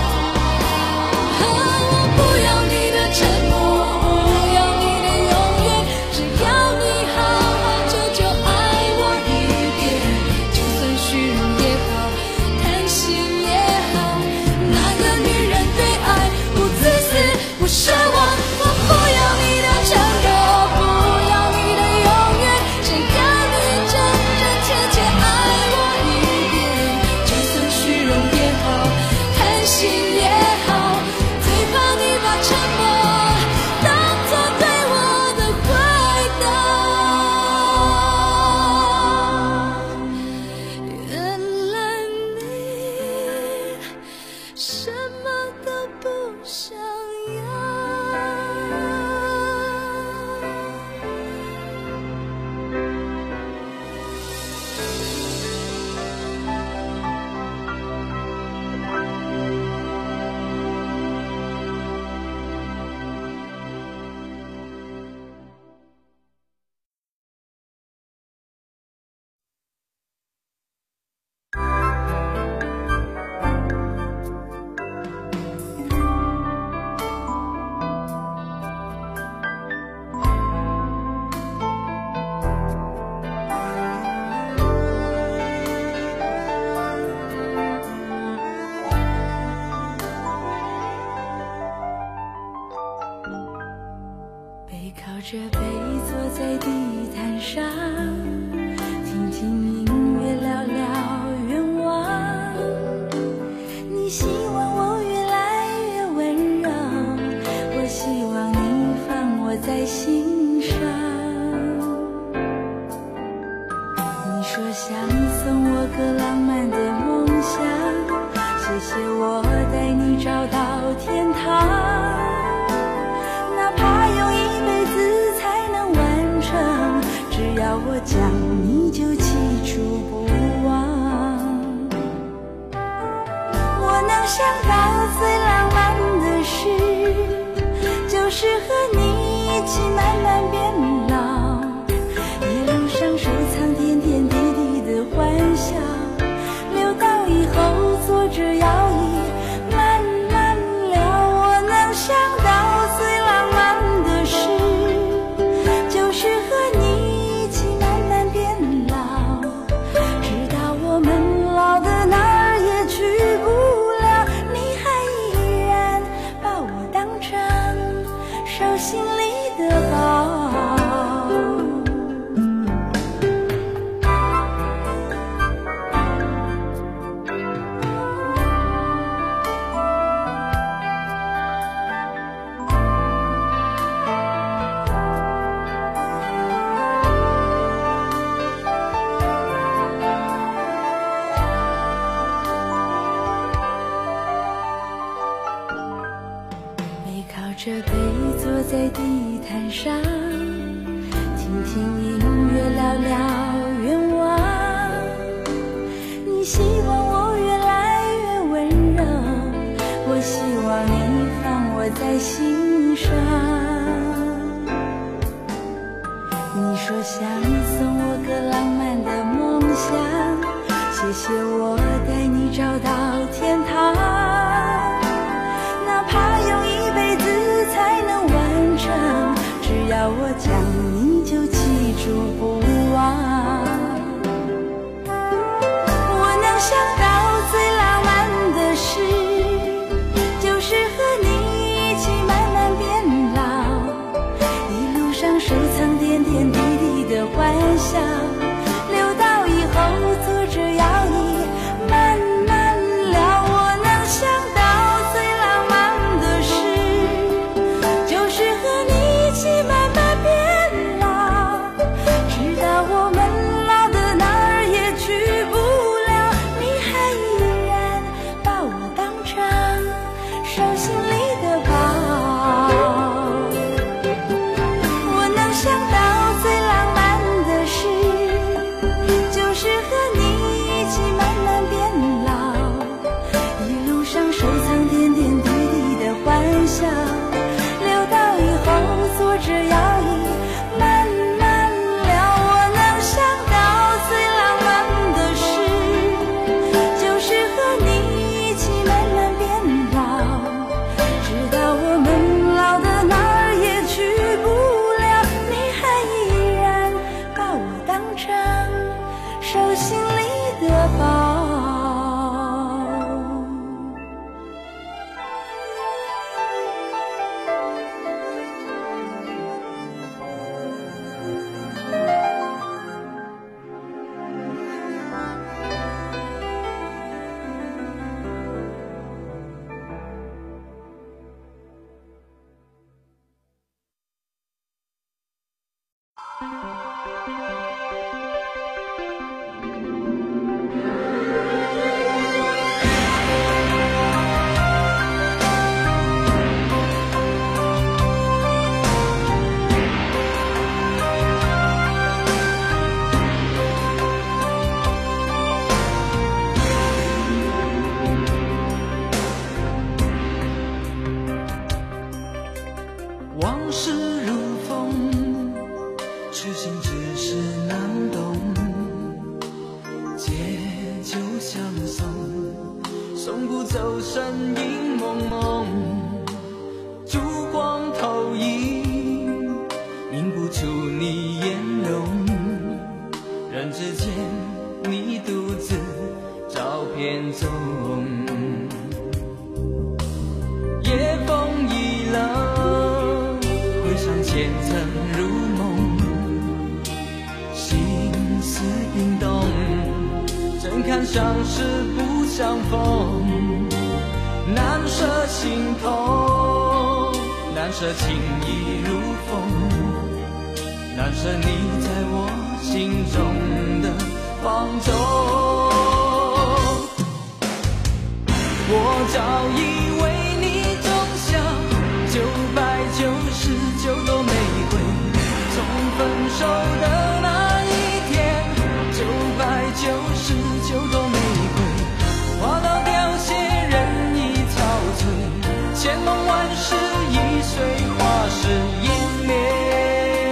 我不要你的承诺，不要你的永远，只要你好好久久爱我一遍，就算虚荣也好，贪心也好，那个女人对爱不自私不奢望，我不要你的承诺，不要你的永远，只要你真真切切爱我一遍，就算虚荣也好，贪心也好，最怕你把沉默当作对我的回答。原来你什么都不想要。背靠着背坐在地毯上，听听音乐，聊聊愿望。你希望我越来越温柔，我希望你放我在心上。你说想送我个浪漫的梦想，谢谢我带你找到天堂。哪怕用一辈子才能完成，只要我讲你就记住不忘。我能想到最浪漫的事，就是和你一起慢慢变老，一路上收藏点点滴滴的欢笑，留到以后坐着摇椅慢慢聊。我能想到最浪漫的事，就是和你一起慢慢变老，直到我们老的哪儿也去不了，你还依然把我当成手心里的宝。 晚上，听听音乐，聊聊愿望。你希望我越来越温柔，我希望你放我在心上。你说想送我个浪漫的梦想，谢谢我带你找到天堂，哪怕用一辈子才能完成，只要我讲你就记住不忘。我能想到最浪漫的事，就是和你一起慢慢变老，一路上收藏点点滴滴的欢笑，留到以后坐着摇椅慢慢聊。我能想到最浪漫的事，就是和你一起慢慢变老，直到我们老的哪儿也去不了，你还依然把我当成手心里的宝。我能想到最浪漫的事，就是和你一起慢慢变老，一路上收藏点点滴滴的欢笑，留到以后坐着摇椅慢慢聊。我能想到最浪漫的事，就是和你一起慢慢变老，直到我们老的哪儿也去不了，你还依然把我当成手心里的宝。 往事如风，痴心只是难懂，借酒相送，送不走身影蒙蒙，烛光投影，映不出你颜容，人之间你独自照片中，夜风已冷，回想前尘如梦，心思冰冻，怎堪相识不相逢，难舍心痛，难舍情意如风，难舍你在我心中的放纵。我早已为你种下999朵玫瑰，从分手的那一天，999朵玫瑰花到凋谢，人已憔悴，千梦万世已随花事湮灭。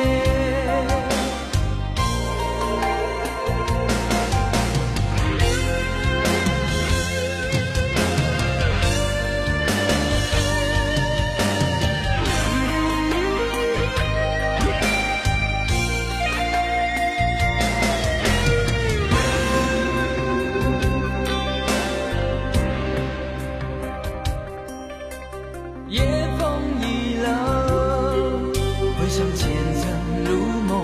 夜风已冷，回想前尘如梦，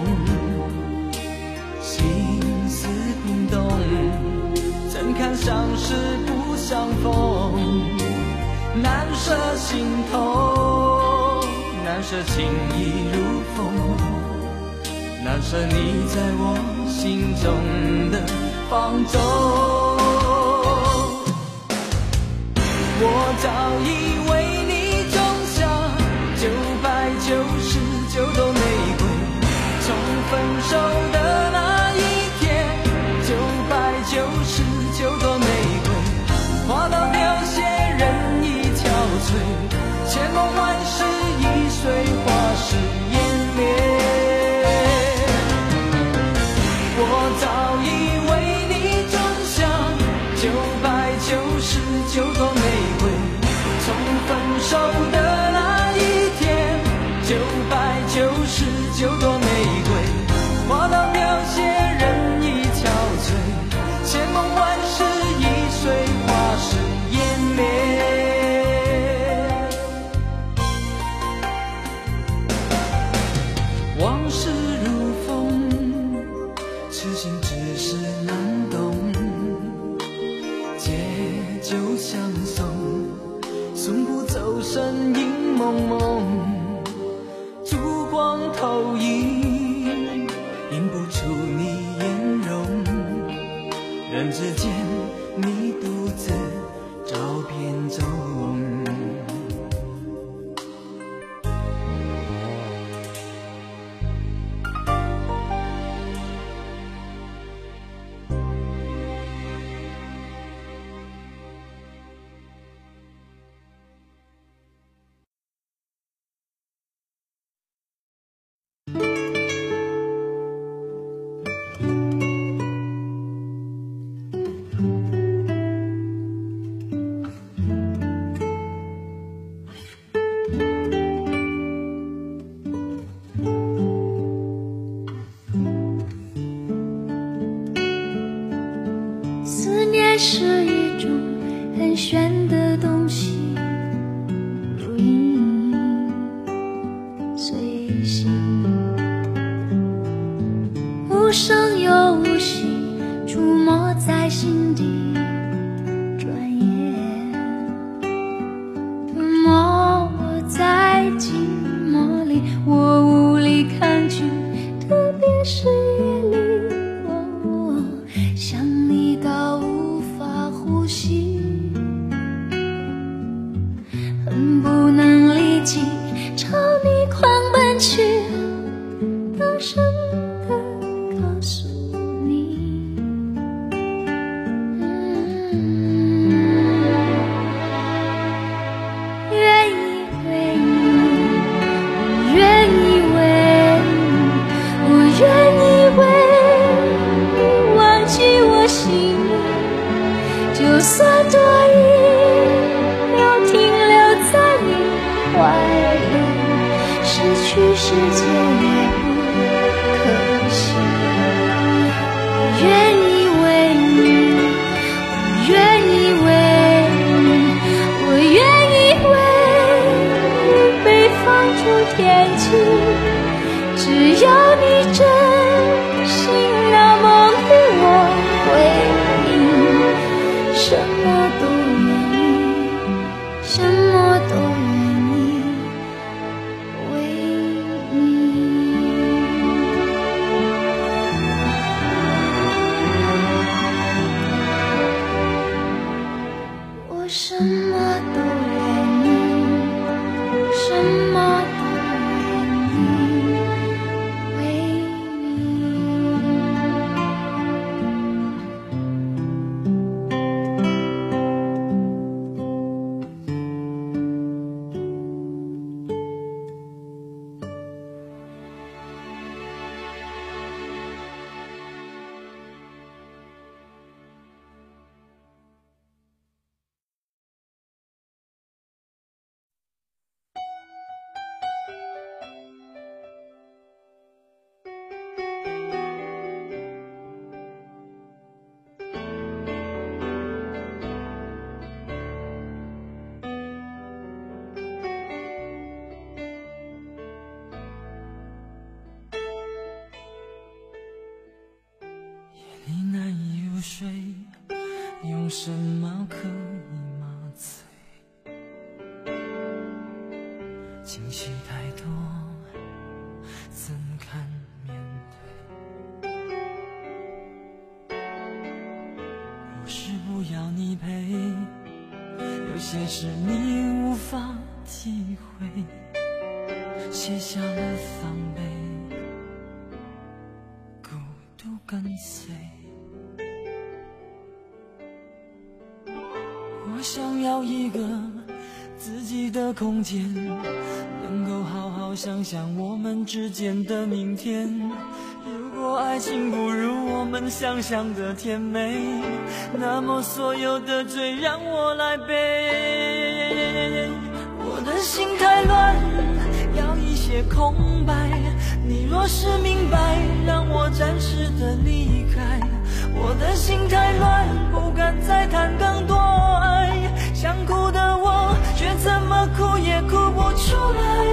心思冰冻，怎堪相识不相逢，难舍心痛，难舍情意如风，难舍你在我心中的放纵。我早已为你种下999朵 199朵玫瑰，花到凋谢，人已憔悴，千梦万世易碎，花是湮灭。往事如风，痴心只是难懂，借酒相送，送不走身影蒙蒙，烛光投影，映不出你颜容，人之间你独自照片中。 思念是一种很玄的东西，如影随形，无声又无息，出没在心底。转眼吞没我在寂寞里，我无力抗拒，特别是夜里，想你到无法呼吸，恨不能立即朝你狂奔去，大声地告诉你，愿意为你，我愿意为你，我愿意为你忘记我心里，就算多一秒停留在你怀里，失去世界也不可惜。我愿意为你，我愿意为你，我愿意为你被放逐天际，只要你真心那梦与我回应，什么都愿意，什么都愿意为你。我什么都愿意，什么都愿意为你。 你难以入睡，用什么可以麻醉？情绪太多，怎堪面对？不是不要你陪，有些事你无法体会，卸下了防备，孤独跟随。我想要一个自己的空间，能够好好想想我们之间的明天。如果爱情不如我们想象的甜美，那么所有的罪让我来背。我的心太乱，要一些些空白。你若是明白，让我暂时的离开。我的心太乱，不敢再谈更多爱。想哭的我，却怎么哭也哭不出来。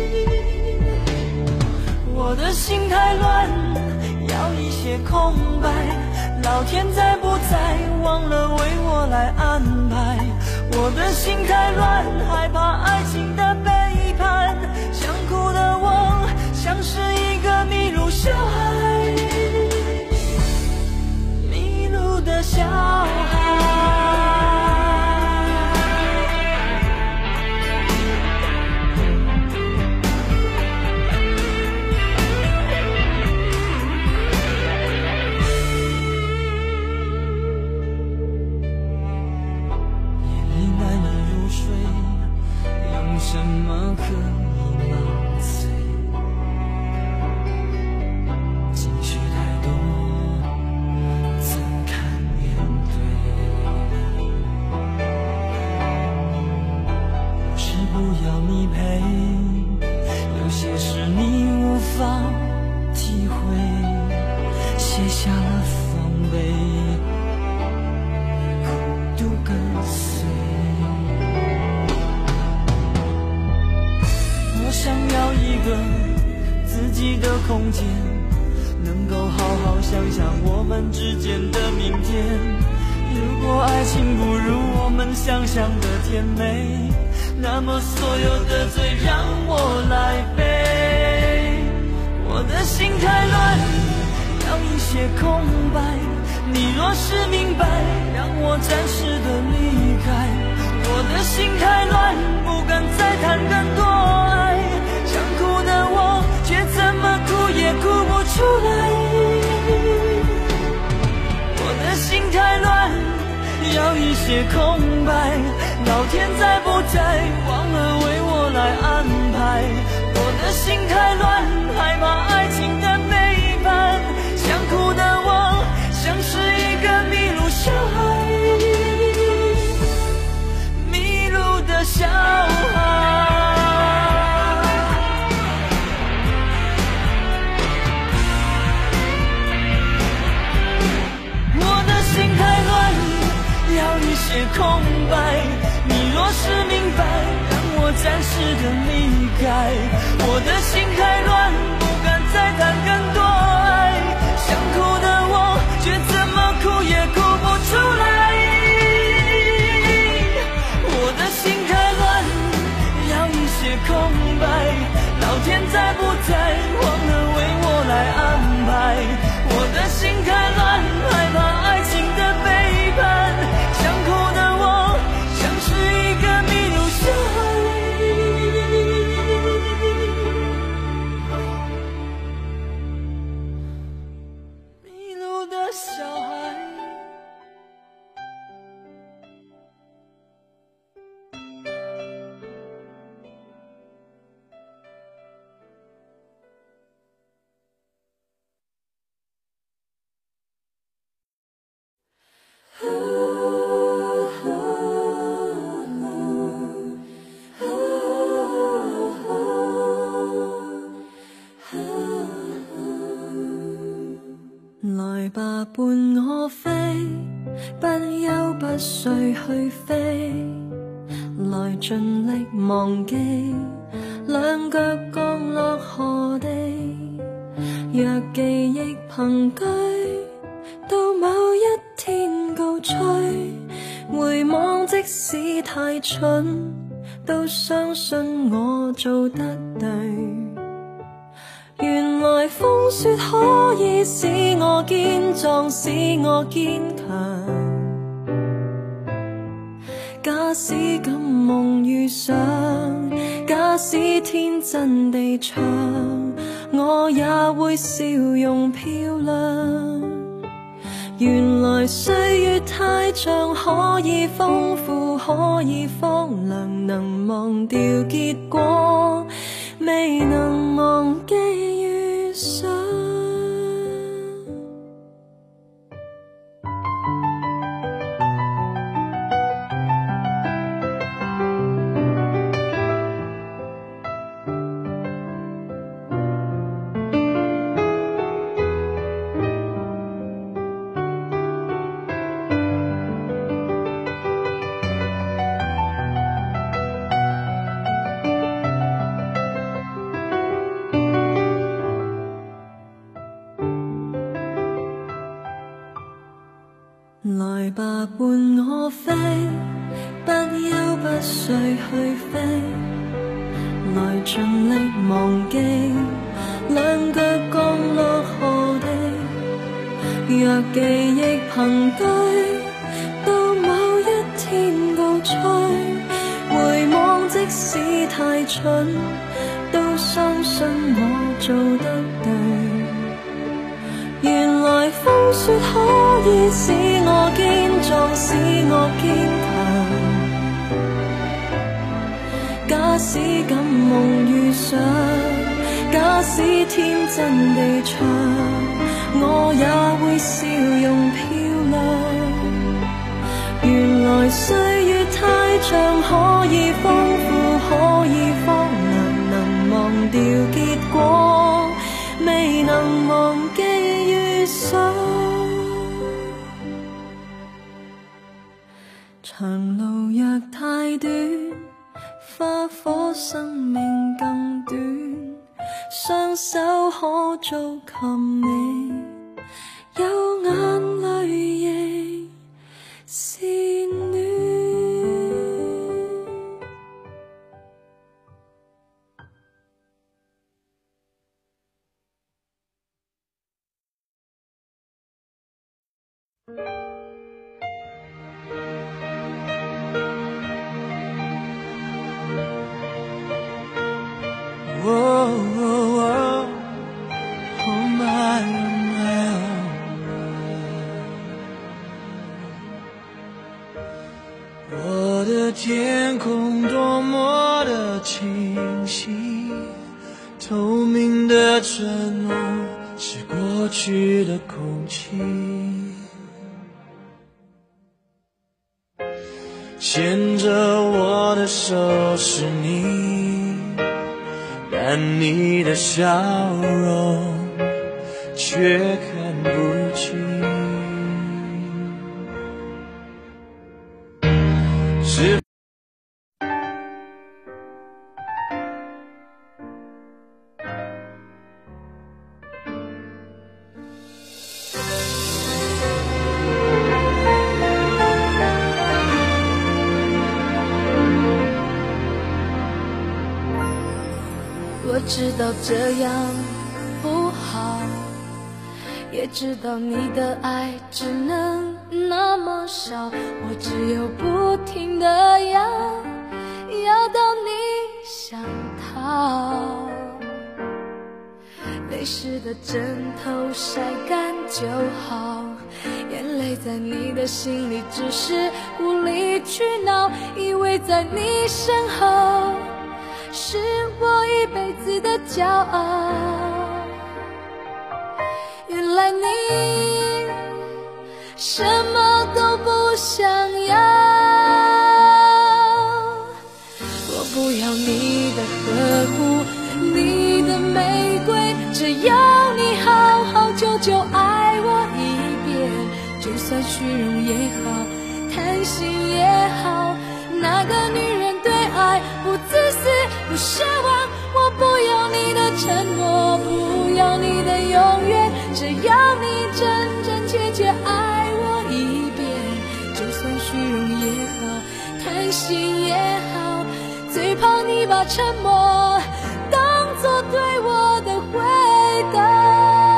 我的心太乱，要一些空白。老天在不在，忘了为我来安排。我的心太乱，害怕爱情的背叛。想哭的我，像是一个迷路小孩，迷路的小孩。什么可以麻醉？情绪太多，怎堪面对？不是不要你陪，有些事你无法体会，卸下了防备，孤独跟随。我想要一个自己的空间，能够好好想想我们之间的明天。如果爱情不如我们想象的甜美，那么所有的罪让我来背。我的心太乱，要一些空白。你若是明白，让我暂时的离开。我的心太乱，不敢再谈更多爱。想哭的我，却怎么哭也哭不出来。我的心太乱，要一些空白。老天在不在，忘了为我来安排。我的心太乱，害怕爱情的背叛。想哭的我，像是一个迷路小孩，小孩。我的心太乱，要一些空白。你若是明白，让我暂时的离开。我的心太乱，不敢再谈更多爱。想哭的我，却怎么哭也哭不出来。空白，老天在不在，忘了为我来安排。我的心太乱，害怕爱情的背叛。想哭的我，像是一个迷路小孩，迷路的小孩。 來吧，伴我飛，不休不睡去飛，來盡力忘記，兩腳降落何地。若記憶憑據，到某一天告吹，回望即使太蠢，都相信我做得對。原來風雪可以使我堅壯，使我堅強。假使敢夢遇上，假使天真地唱，我也會笑容漂亮。原來歲月太長，可以豐富，可以荒涼，能忘掉結果，未能忘記遇上。 来吧，伴我飛，不休不睡去飛，來盡力忘記兩腳降落何地。若記憶憑對，到某一天告吹，回望即使太蠢，都相信我做得對。原來風雪可以使我堅壯，使我堅強。假使敢夢遇上，假使天真地唱，我也會笑容漂亮。原來歲月太長，可以豐富，可以荒涼，能忘掉結果，未能忘記遇上。長路若太短，花火生命更短，雙手可做琴你，有眼淚亦是暖。 我的天空多么的清晰，透明的承诺是过去的空气，牵着我的手是你，但你的笑容却看不清。是我知道这样不好，也知道你的爱只能那么少，我只有不停地要到你想逃。泪湿的枕头晒干就好，眼泪在你的心里只是无理取闹，以为在你身后是我一辈子的骄傲。原来你什么都不想要，我不要你的呵护，你的玫瑰，只要你好好久久爱我一遍，就算虚荣也好，贪心也好，那个女人对爱不自私不奢望，我不要你的承诺，不要你的永远，只要你真真切切爱我一遍，就算虚荣也好，贪心也好，最怕你把沉默当作对我的回答。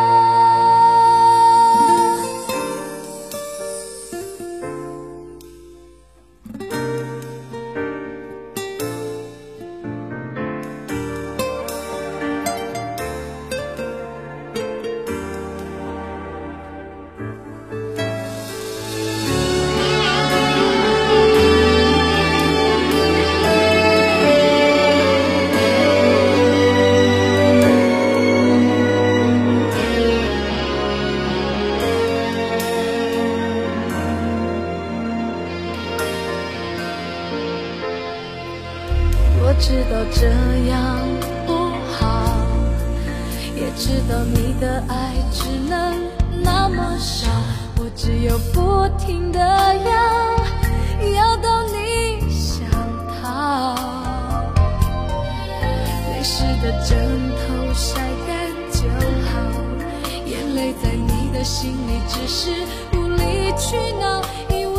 我知道这样不好，也知道你的爱只能那么少，我只有不停地要到你想逃。泪湿的枕头晒干就好，眼泪在你的心里只是无理取闹，以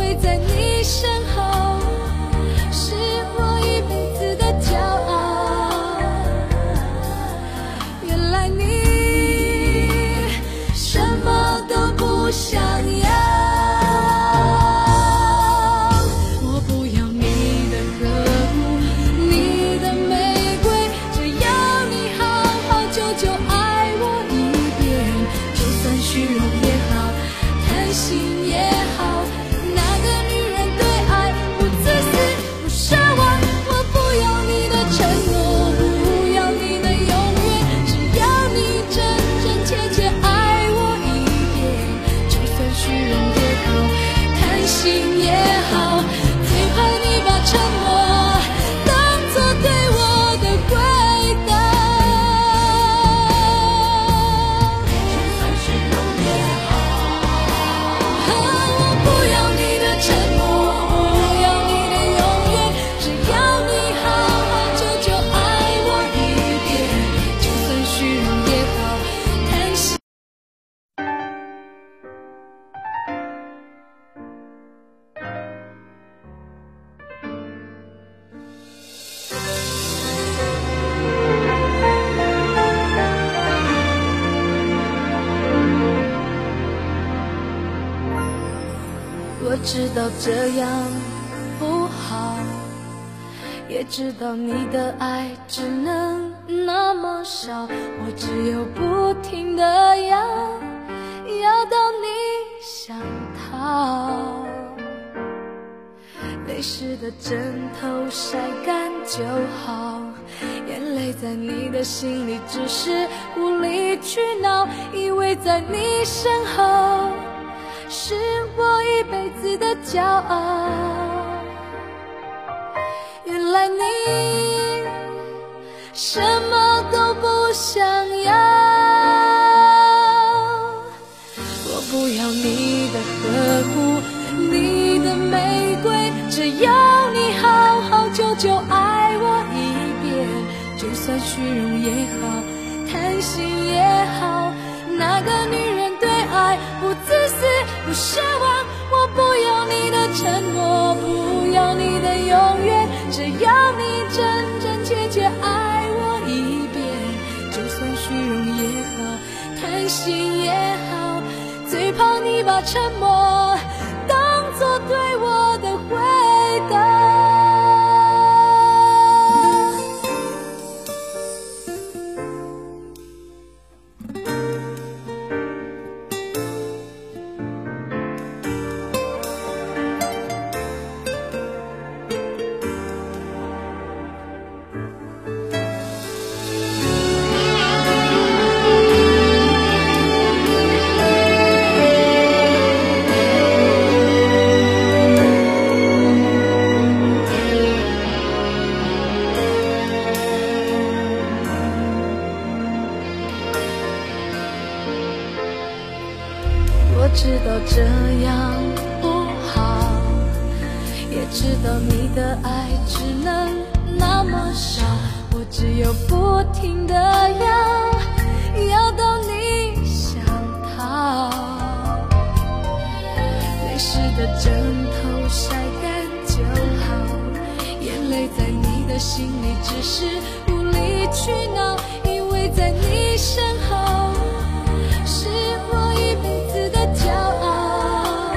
知道这样不好，也知道你的爱只能那么少，我只有不停地要到你想逃。泪湿的枕头晒干就好，眼泪在你的心里只是无理取闹，以为在你身后是我一辈子的骄傲。原来你什么都不想要，我不要你的呵护，你的玫瑰，只要你好好久久爱我一遍，就算虚荣也好，贪心也好，那个女人对爱不自私不奢望，我不要你的承诺，不要你的永远，只要你真真切切爱我一遍，就算虚荣也好，贪心也好，最怕你把沉默当作对我的回答。我知道这样不好，也知道你的爱只能那么少，我只有不停地要到你想逃。泪湿的枕头晒干就好，眼泪在你的心里只是无理取闹，因为在你身后是我一辈子的骄傲。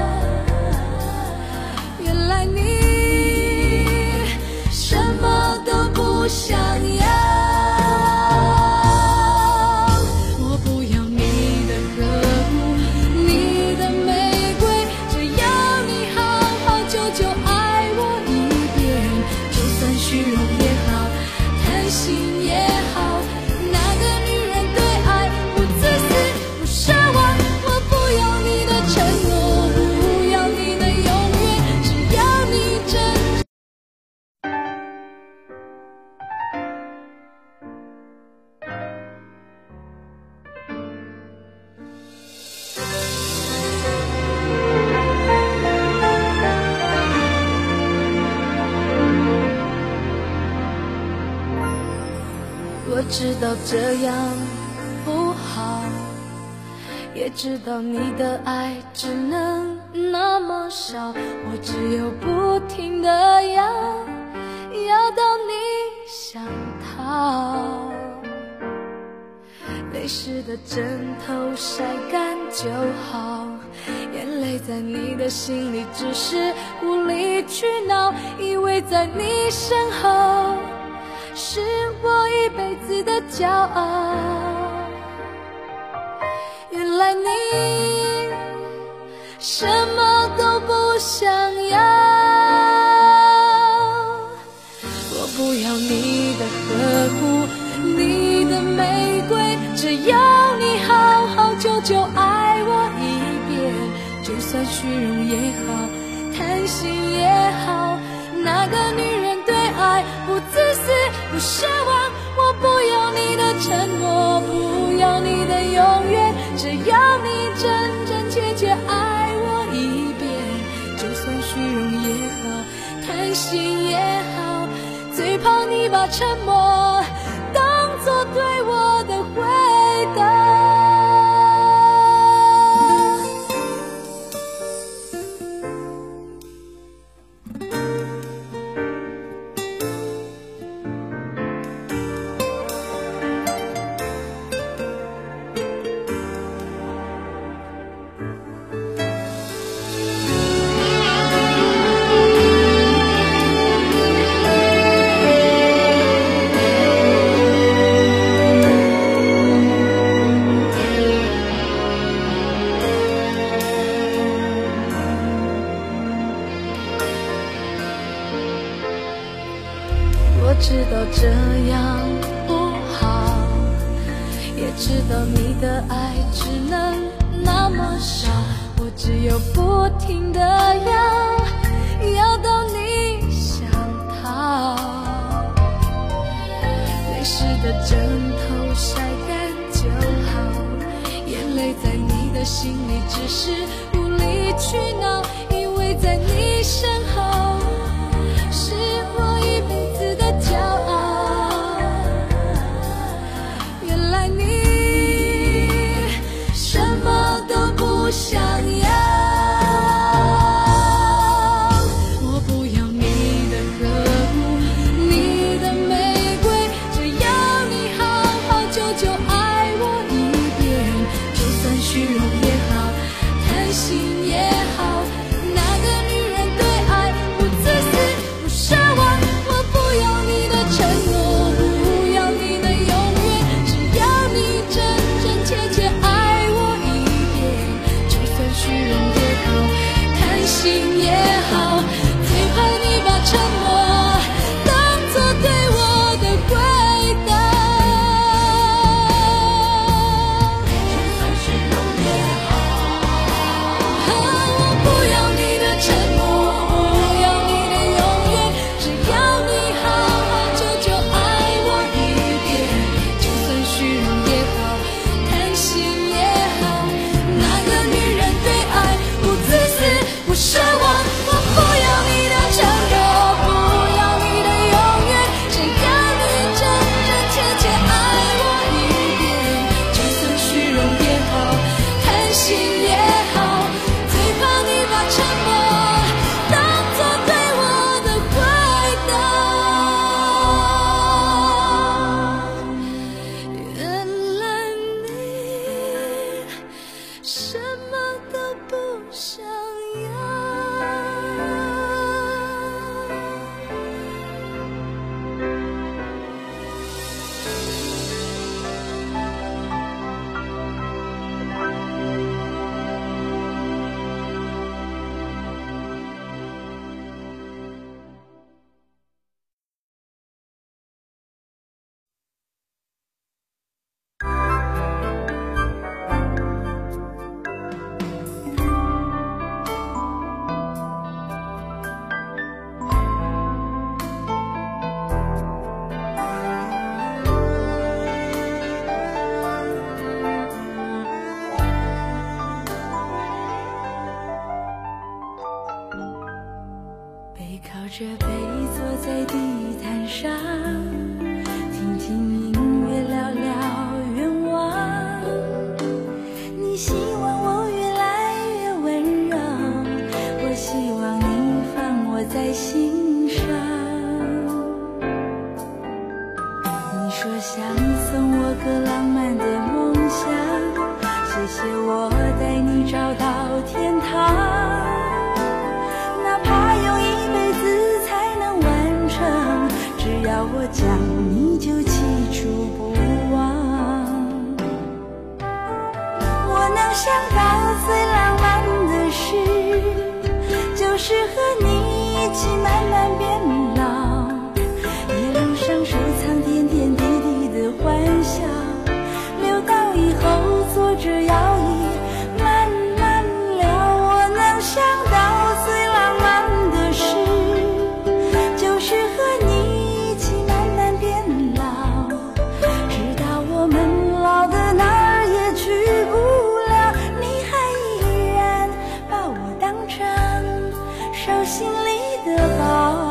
原来你什么都不想要，我不要你的呵护，你的玫瑰，只要你好好久久爱我一遍，就算虚荣也好，贪心也好，那个女人对爱不自私不奢望，我不要你的承诺，不要你的永远，只要你真。我知道这样不好，也知道你的爱只能那么少，我只有不停地要到你想逃。泪湿的枕头晒干就好，眼泪在你的心里只是无理取闹，以为在你身后是我一辈子的骄傲。原来你什么都不想要，我不要你的呵护，你的玫瑰，只要你好好久久爱我一遍，就算虚荣也好，贪心也好，那个女人对爱不自私不奢望，我不要你的承诺，不要你的永远，只要你真真切切爱我一遍，就算虚荣也好，贪心也好，最怕你把沉默当作对我的回答。 我这样不好，也知道你的爱只能那么少，我只有不停地要到你想逃。泪湿的枕头晒干就好，眼泪在你的心里只是无理取闹，因为在你身后是我一辈子的骄傲。原来你什么都不想要，我不要你的呵护，你的玫瑰，只要你好好久久爱我一遍，就算虚荣也好，贪心也好，那个女人对爱不自私不奢望，我不要你的承诺，不要你的永远，只要你真真切切爱我一遍，就算虚荣也好，贪心也好，最怕你把沉默当作对我的回答。就算虚荣也好，我不要你的承诺，不要你的永远，只要你好好久久爱我一遍，就算虚荣也好，贪心也好，那个女人对爱不自私不奢望，我不要你的承诺，不要你的永远，只要你真真切切爱我一遍，就算虚荣也好，贪心也好，最怕你把沉默当作对我的回答。原来你什么都不想要。背靠着背坐在地毯上，听听音乐聊聊愿望。你希望我越来越温柔，我希望你放我在心上。你说想送我个浪漫的梦想，谢谢我带你找到天堂。哪怕用一辈子才能完成，只要我讲你就记住不忘。我能想到最浪漫的事，就是和你一起慢慢变老，一路上收藏点点滴滴的欢笑，留到以后坐着摇椅慢慢聊。我能想到最浪漫的事，就是和你一起慢慢变老，直到我们老的哪儿也去不了，你还依然把我当成手心里的宝。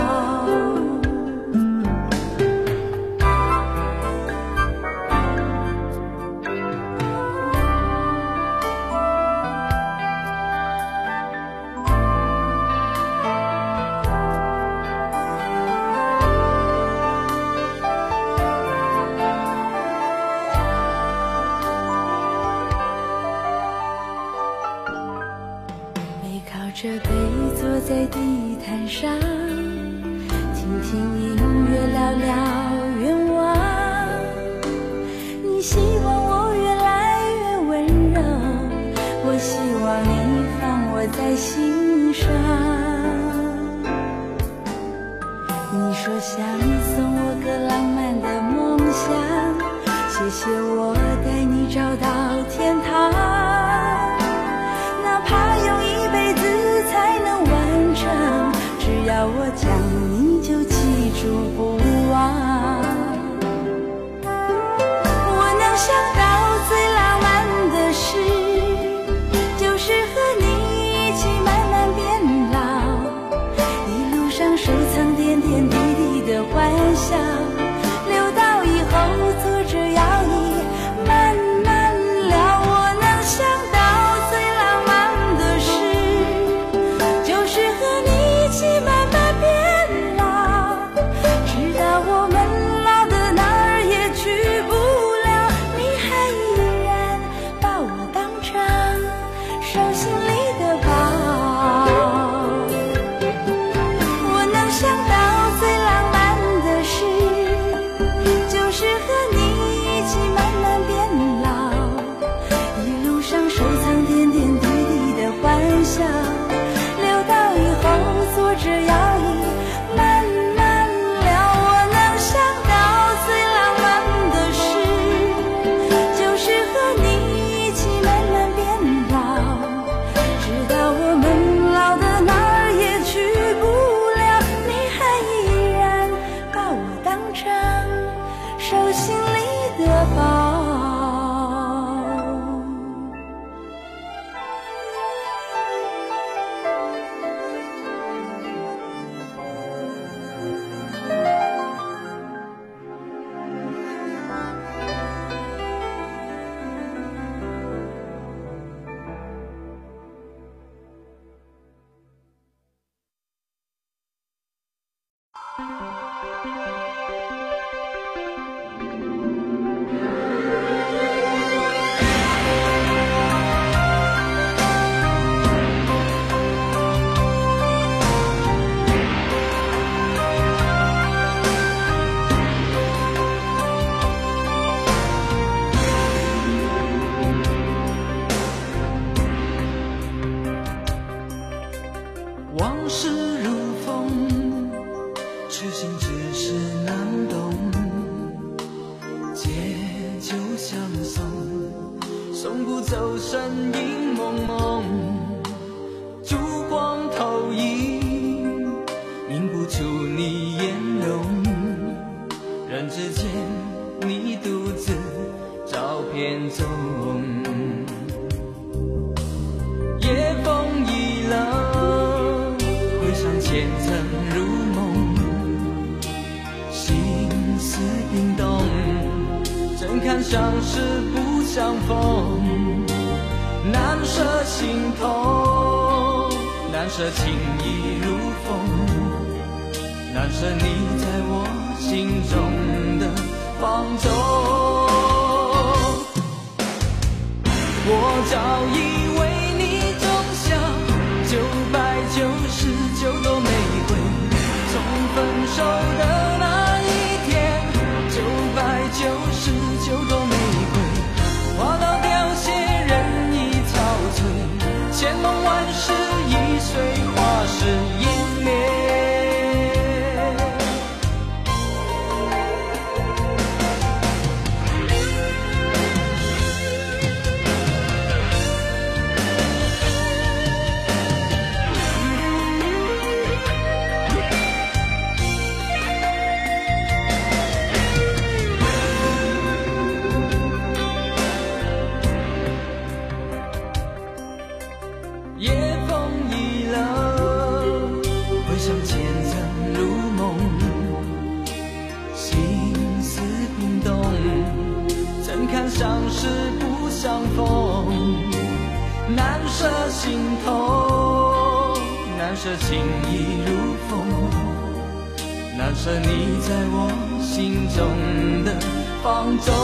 着背坐在地毯上，听听音乐聊聊愿望。你希望我越来越温柔，我希望你放我在心上。你说想送我个谢谢我带你找到天堂，哪怕用一辈子才能完成，只要我讲你就记住不忘。我能想到最浪漫的事，就是和你一起慢慢变老，一路上收藏点点滴滴的欢笑，留到以后坐着摇椅慢慢聊。我能想到最浪漫的事，就是和你一起慢慢变老，直到我们老的哪儿也去不了，你还依然把我当成手心里的宝。我能想到最浪漫的事，就是和你一起慢慢变老，一路上收藏点点滴滴的欢笑，留到以后坐着摇椅慢慢聊。我能想到最浪漫的事，就是和你一起慢慢变老，直到我们老的哪儿也去不了，你还依然把我当成手心里的宝。 往事如风，痴心只是难懂，借酒相送，送不走身影蒙蒙，烛光投影，映不出你颜容，人之间你独自照片中，夜风已冷，回想前曾如梦，心思冰冻，怎堪相识不相逢，难舍心痛，难舍情意如风，难舍你在我心中的放纵。我早已为你种下999朵玫瑰，从分手的那一天，999朵玫瑰花到凋谢，人已憔悴，千梦万世已随花事湮灭。夜风已冷，回想前曾如梦，心思冰冻，怎堪相识不相逢，难舍心痛，难舍情意如风，难舍你在我心中的放纵。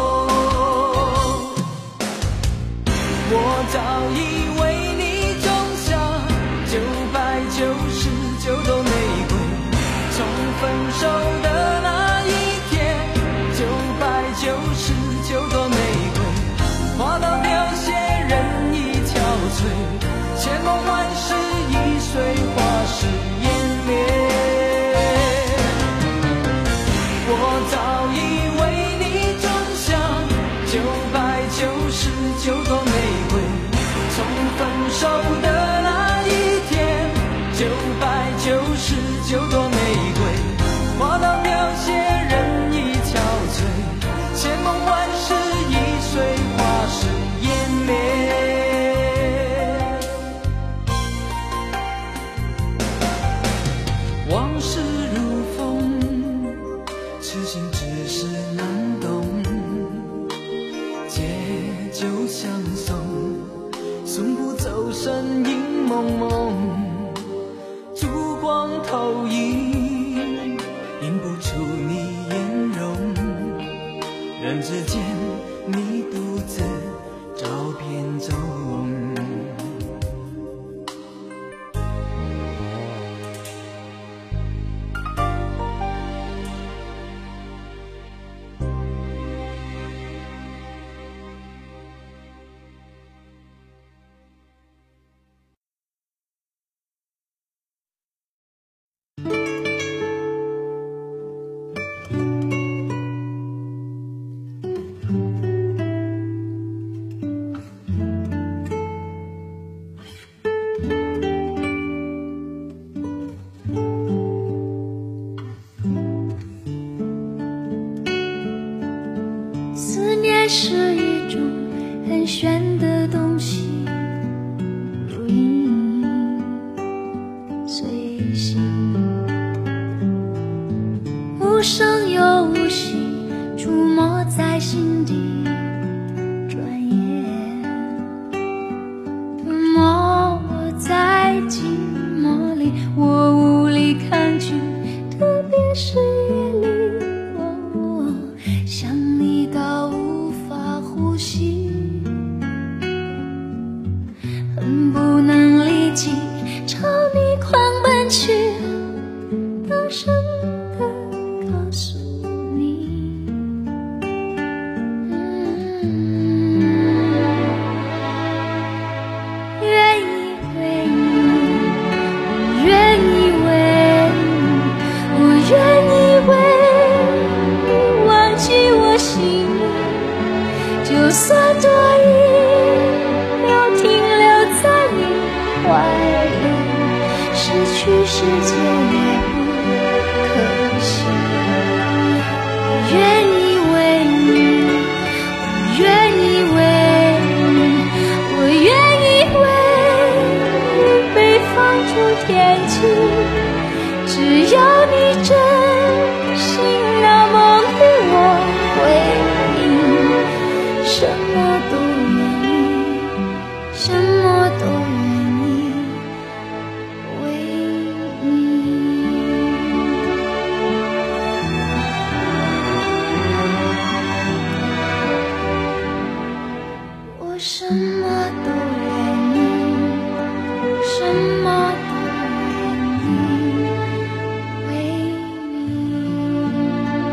我早已为你种下999朵玫瑰，从分手的那一天，999朵玫瑰花到凋谢，人已憔悴，千梦万世已随花事湮灭。我早已为你种下是就多玫瑰，从分手的那一天，999朵玫瑰，花到凋谢人已憔悴，千梦万世已碎，花是湮灭。往事如风，痴心只是难懂，借酒相送，送不走身影蒙蒙，烛光投影，映不出你颜容，人之间你独自照片中。 思念是一种很玄的东西，如影随形，无声又无息，出没在心底。转眼吞没我在寂寞里，我无力抗拒，特别是夜里，想你到无法呼吸，恨不能立即朝你狂奔去，大声地告诉你，愿意为你，我愿意为你，我愿意为你忘记我心里，就算多一秒停留在你怀里，失去世界也不可惜。我愿意为你，我愿意为你，我愿意为你被放逐天际，只要你真心那么对我回应，什么都愿意，什么都愿意为你。我什么都愿意，什么都愿意为你。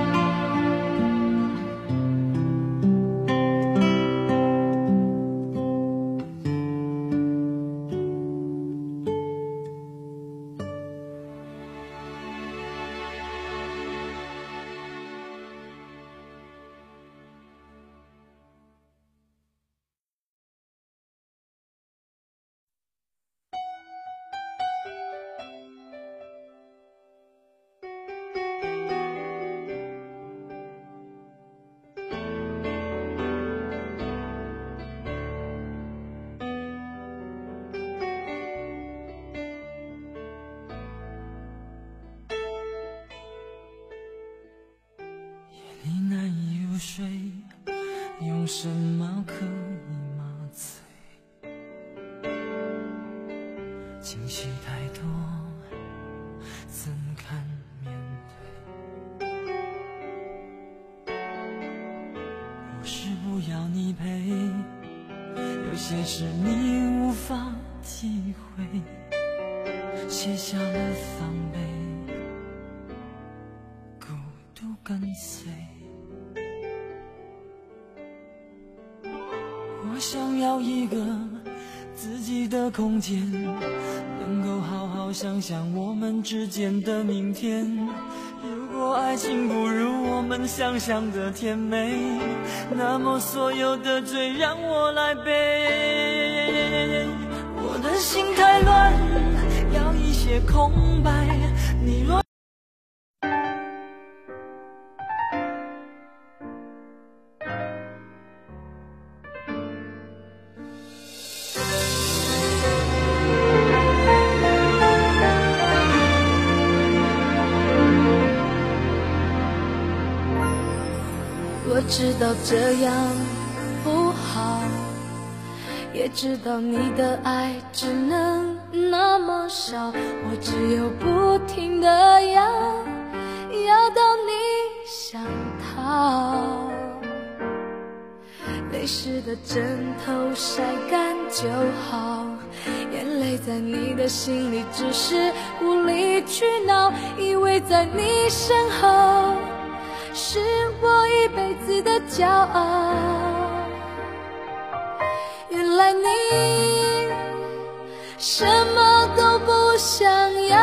你难以入睡，用什么可以麻醉？情绪太多，怎堪面对？不是不要你陪，有些事你无法体会，卸下了防备，孤独跟随。我想要一个自己的空间，能够好好想想我们之间的明天。如果果爱情不如我们想象的甜美，那么所有的罪让我来背。我的心太乱，要一些空白，你若我知道这样不好，也知道你的爱只能那么少，我只有不停地要到你想逃。泪湿的枕头晒干就好，眼泪在你的心里只是无理取闹，以为在你身后是我一辈子的骄傲，原来你什么都不想要。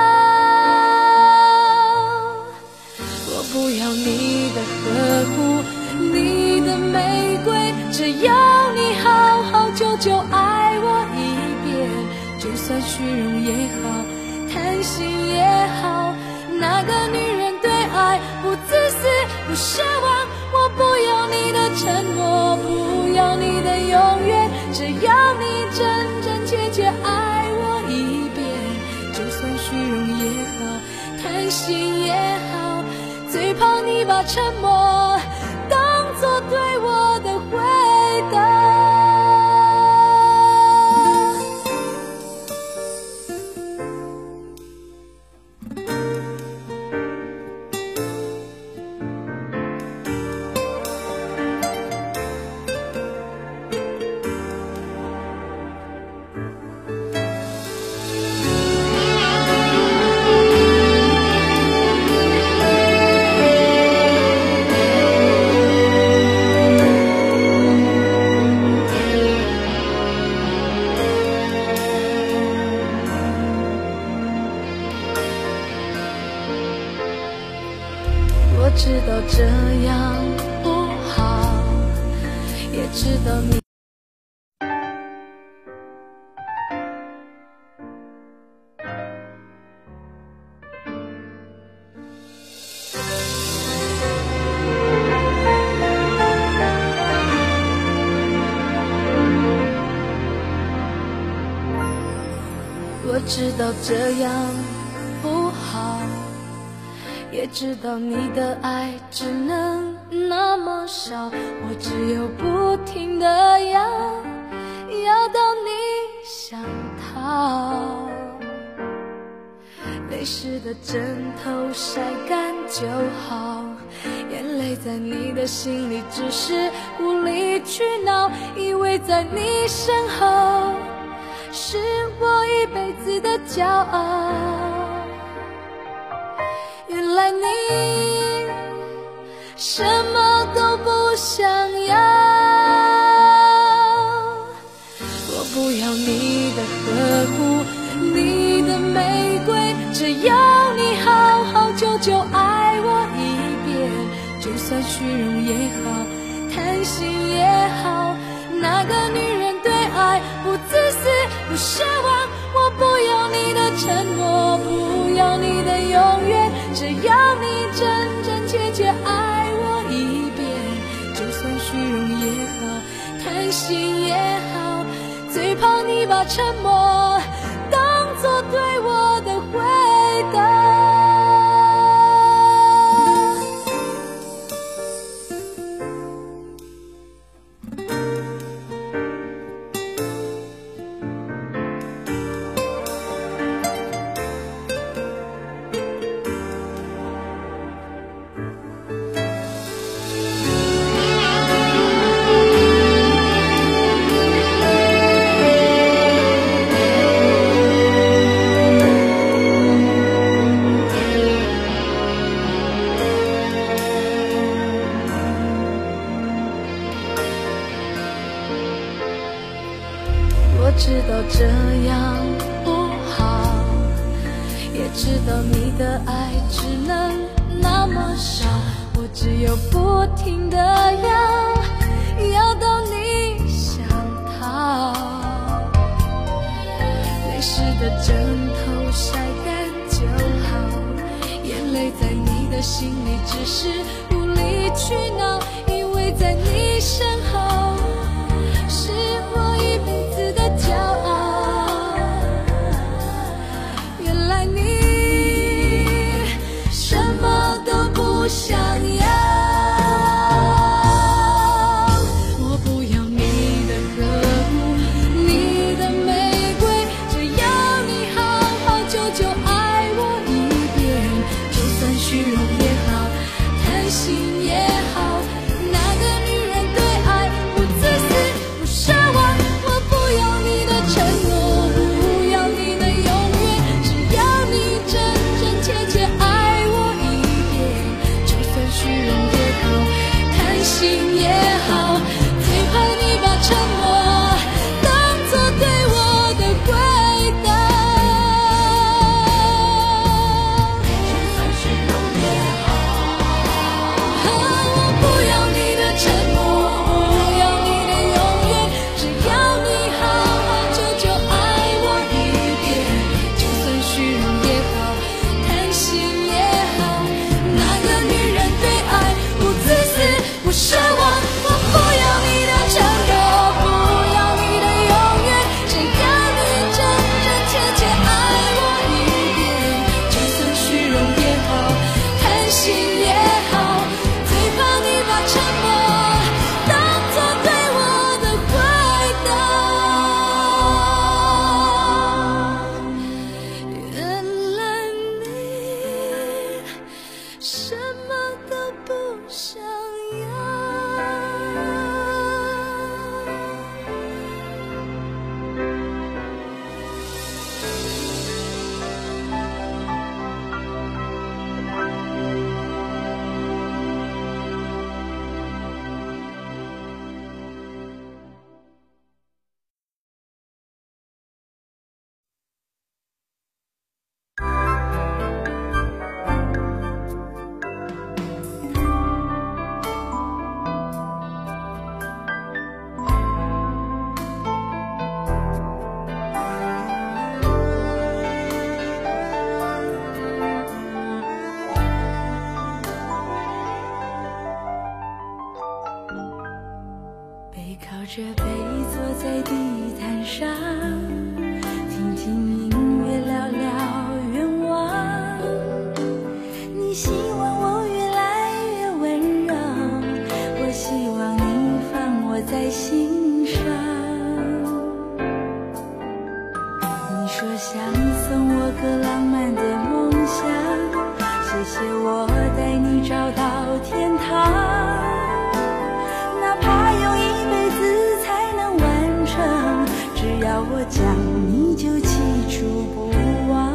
我不要你的呵护，你的玫瑰，只要你好好久久爱我一遍，就算虚荣也好，贪心也好，那个女人对爱不自私不奢望，我不要你的承诺，不要你的永远，只要你真真切切爱我一遍，就算虚荣也好，贪心也好，最怕你把沉默当作对我的回答。我知道这样不好，也知道你我知道这样不好，也知道你的爱只能那么少，我只有不停地要到你想逃。泪湿的枕头晒干就好，眼泪在你的心里只是无理取闹，以为在你身后是我一辈子的骄傲，原来你什么都不想要。我不要你的呵护，你的玫瑰，只要你好好久久爱我一遍，就算虚荣也好，贪心也好，那个女人对爱不自私不奢望，我不要你的承诺，不要你的永远，只要你真真切切爱我一遍，就算虚荣也好，贪心也好，最怕你把沉默当作对我的回答。我知道这样不好，也知道你的爱只能那那么少，我只有不停地要到你想逃。泪湿的枕头晒干就好，眼泪在你的心里只是无理取闹，因为在你身后是我一辈子的骄傲。原来你什么都不想要，我不要你的呵护，你的玫瑰，只要你好好久久爱我一遍，就算虚荣也好，贪心也好，那个女人对爱不自私不奢望，我不要你的承诺，不要你的永远，只要你真真切切爱我一遍，就算虚荣也好，贪心也好，最怕你把沉默当作对我的回答。就算虚荣也好，我不要你的沉默，不要你的永远，只要你好好久久爱我一遍，就算虚荣也好，贪心也好，那个女人对爱不自私不奢望，我不要你的承诺，不要你的永远，只要你真真切切爱我一遍，就算虚荣也好，贪心也好，最怕你把沉默当作对我的回答。原来你什么都不想要。背靠着背坐在地毯上，听听音乐聊聊愿望。你希望我越来越温柔，我希望你放我在心上。你说想送我个浪漫的梦想，谢谢我带你找到天堂。哪怕用一辈子才能完成，只要我讲你就记住不忘。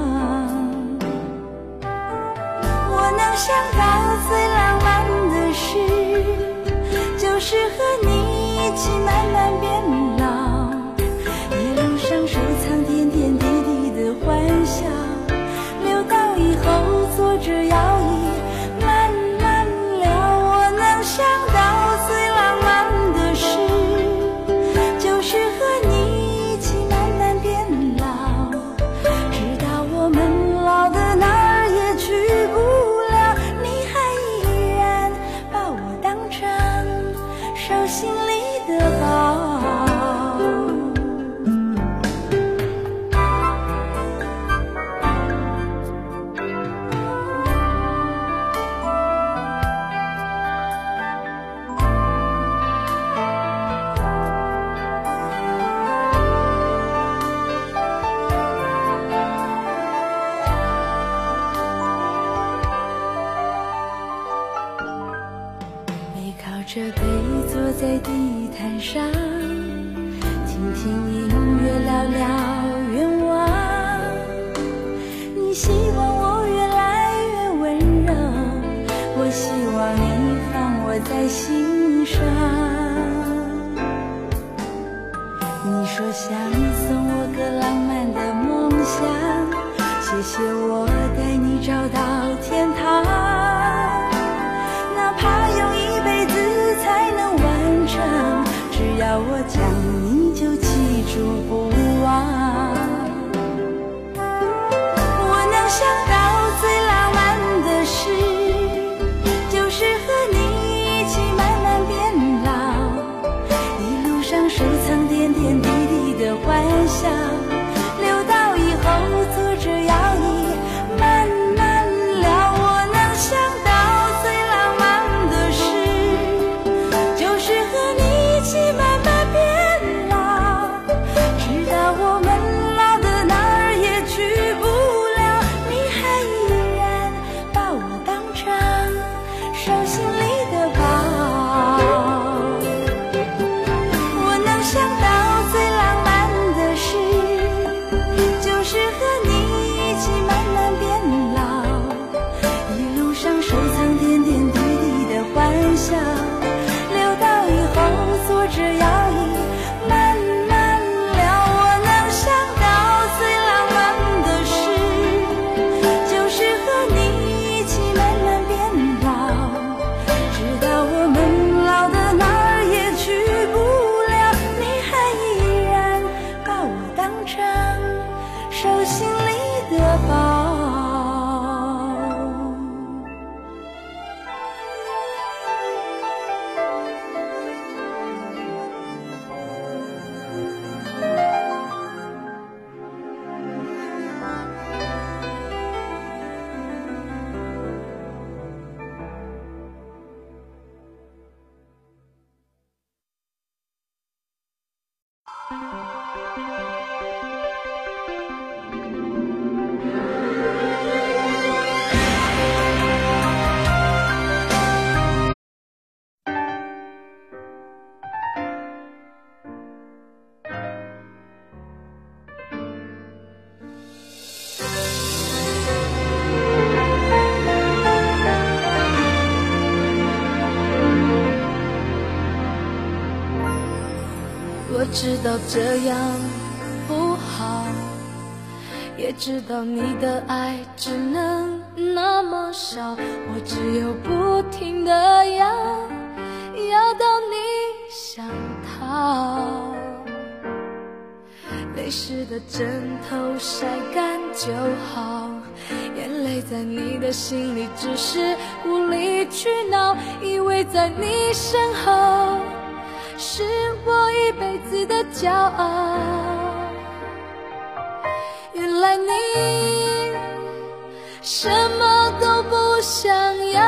我能想到最浪漫的事，就是和你一起慢慢变老，一路上收藏点点滴滴的欢笑，留到以后坐着摇椅慢慢聊。我能想到最浪漫的事，就是和你一起慢慢变老，直到我们老的哪儿也去不了，你还依然把我当成手心里的宝。着背坐在地毯上，听听音乐聊聊愿望。你希望我越来越温柔，我希望你放我在心上。你说想送我个浪漫的梦想，谢谢我带你找到天堂。 我讲，你就记住不忘。我能想到最浪漫的事，就是和你一起慢慢变老，一路上收藏点点滴滴的欢笑，留到以后坐着摇椅慢慢聊。我能想到最浪漫的事，就是和你一起慢慢变老，直到我们老的哪儿也去不了，你还依然把我当成手心里的宝。我能想到最浪漫的事，就是和你一起慢慢变老，一路上收藏点点滴滴的欢笑，留到以后坐着摇椅慢慢聊。我能想到最浪漫的事，就是和你一起慢慢变老，直到我们老的哪儿也去不了，你还依然把我当成手心里的宝。 我知道这样不好，也知道你的爱只能那么少，我只有不停地要到你想逃。泪湿的枕头晒干就好，眼泪在你的心里只是无理取闹，以为在你身后是我一辈子的骄傲。原来你什么都不想要，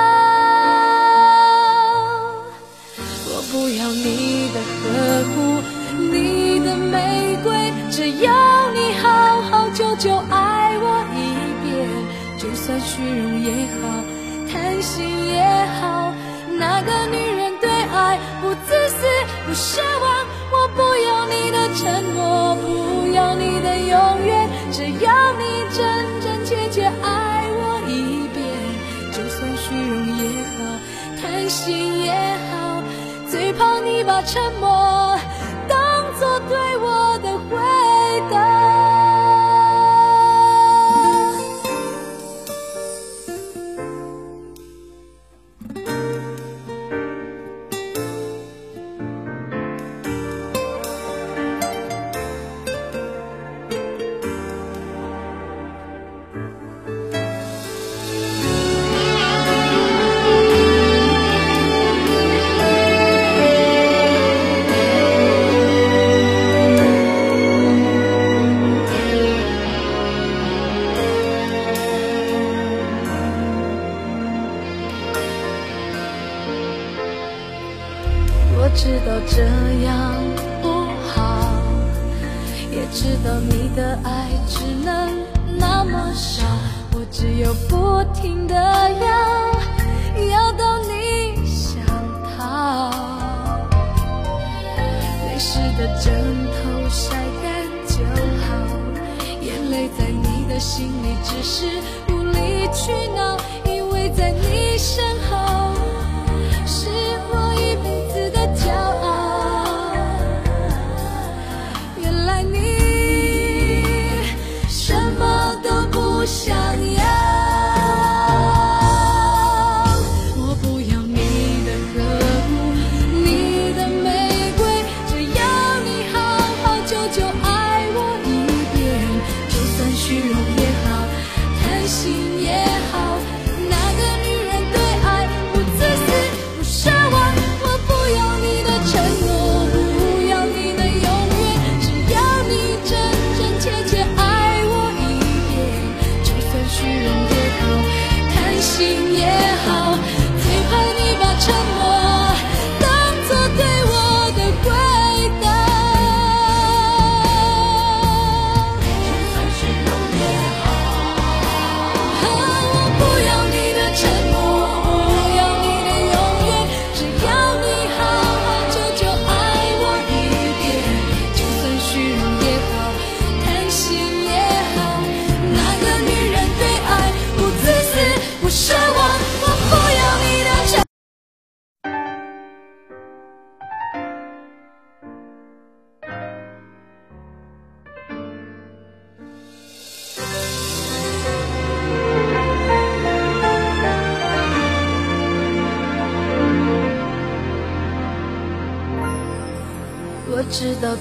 我不要你的呵护，你的玫瑰，只要你好好久久爱我一遍，就算虚荣也好，贪心也好，那个女人对爱不自私不奢望，我不要你的承诺，不要你的永远，只要你真真切切爱我一遍，就算虚荣也好，贪心也好，最怕你把沉默当作对我的回答。我知道这样不好，也知道你的爱只能那么少，我只有不停地要到你想逃。泪湿的枕头晒干就好，眼泪在你的心里只是无理取闹，以为在你身后是我一辈子的骄傲。原来你什么都不想要，我不要你的呵护，你的玫瑰，只要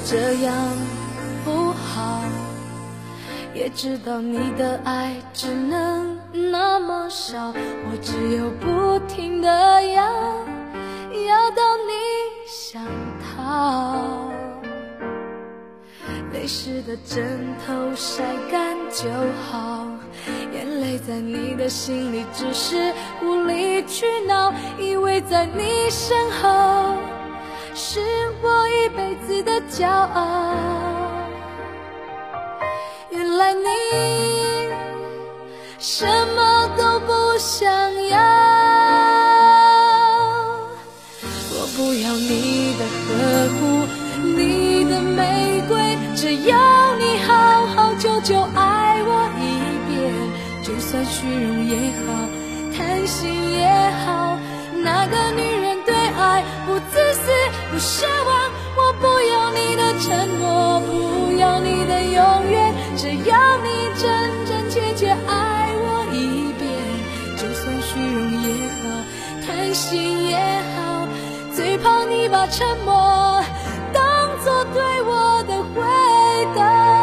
这样不好，也知道你的爱只能那么少，我只有不停地要到你想逃。泪湿的枕头晒干就好，眼泪在你的心里只是无理取闹，以为在你身后是我一辈子的骄傲。原来你什么都不想要，我不要你的呵护，你的玫瑰，只要你好好久久爱我一遍，就算虚荣也好，贪心也好，那个女人对爱不自私不奢望，我不要你的承诺，不要你的永远，只要你真真切切爱我一遍，就算虚荣也好，贪心也好，最怕你把沉默当作对我的回答。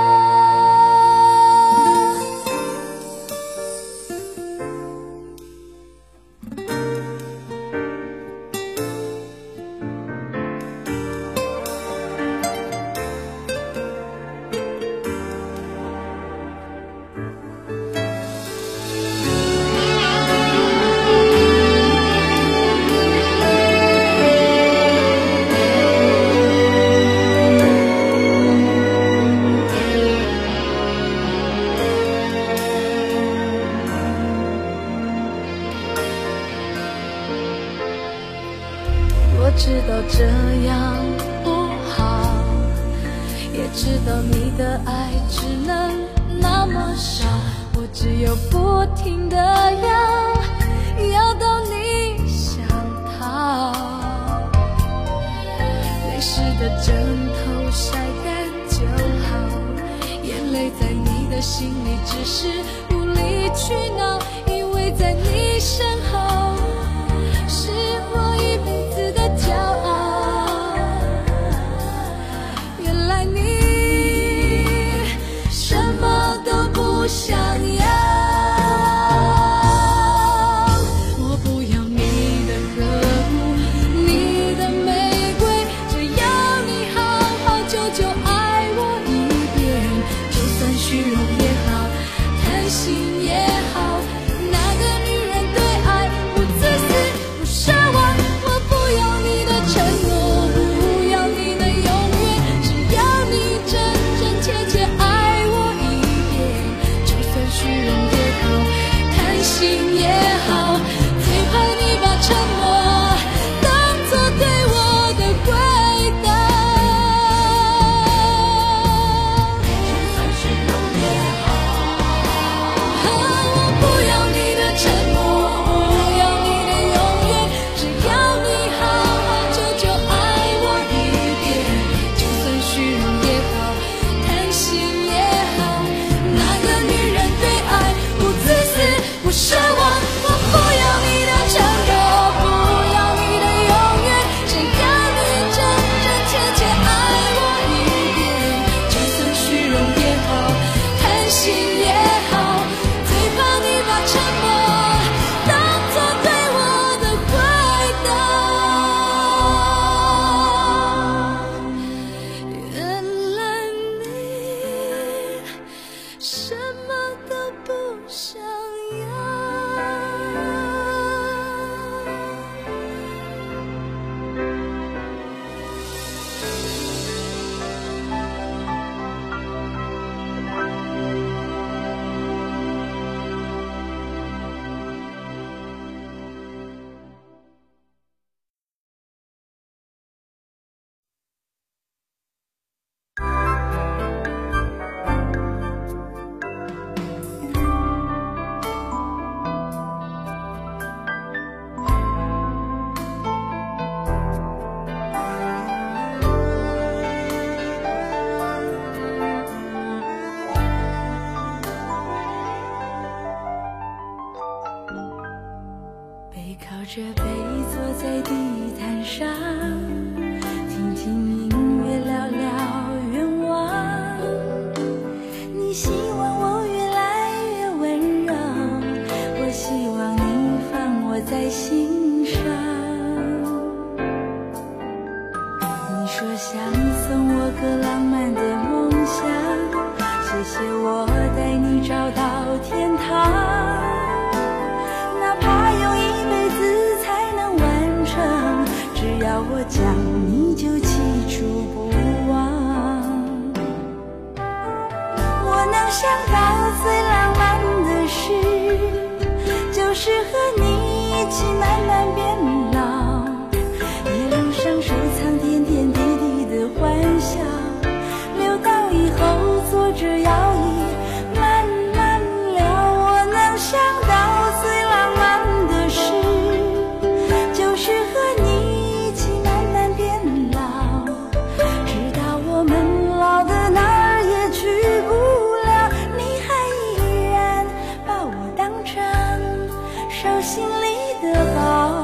我知道这样不好，也知道你的爱只能那么少，我只有不停地要到你想逃。泪湿的枕头晒干就好，眼泪在你的心里只是无理取闹，以为在你身后是我一辈子的骄傲。原来你什么都不想要，我不要你的呵护，你的玫瑰，只要你好好久久爱我一遍，就算虚荣也好，贪心也好，那个女人对爱不自私不奢望，我不要你的承诺，不要你的永远，只要你真真切切爱我一遍，就算虚荣也好，贪心也好，最怕你把沉默当作对我的回答。就算虚荣也好，我不要你的承诺，不要你的永远，只要你好好久久爱我一遍，就算虚荣也好，贪心也好，那个女人对爱不自私不奢望，我不要你的承诺，不要你的永远，只要你真真切切爱我一遍，就算虚荣也好，贪心也好，最怕你把沉默当作对我的回答。原来你什么都不想要。 想到最浪漫的事，就是和你一起慢慢变老，一路上收藏点点滴滴的欢笑，留到以后坐着摇椅慢慢聊。我能想到最浪漫的事，就是和你一起慢慢变老，直到我们老的哪儿也去不了，你还依然把我当成手心里的宝。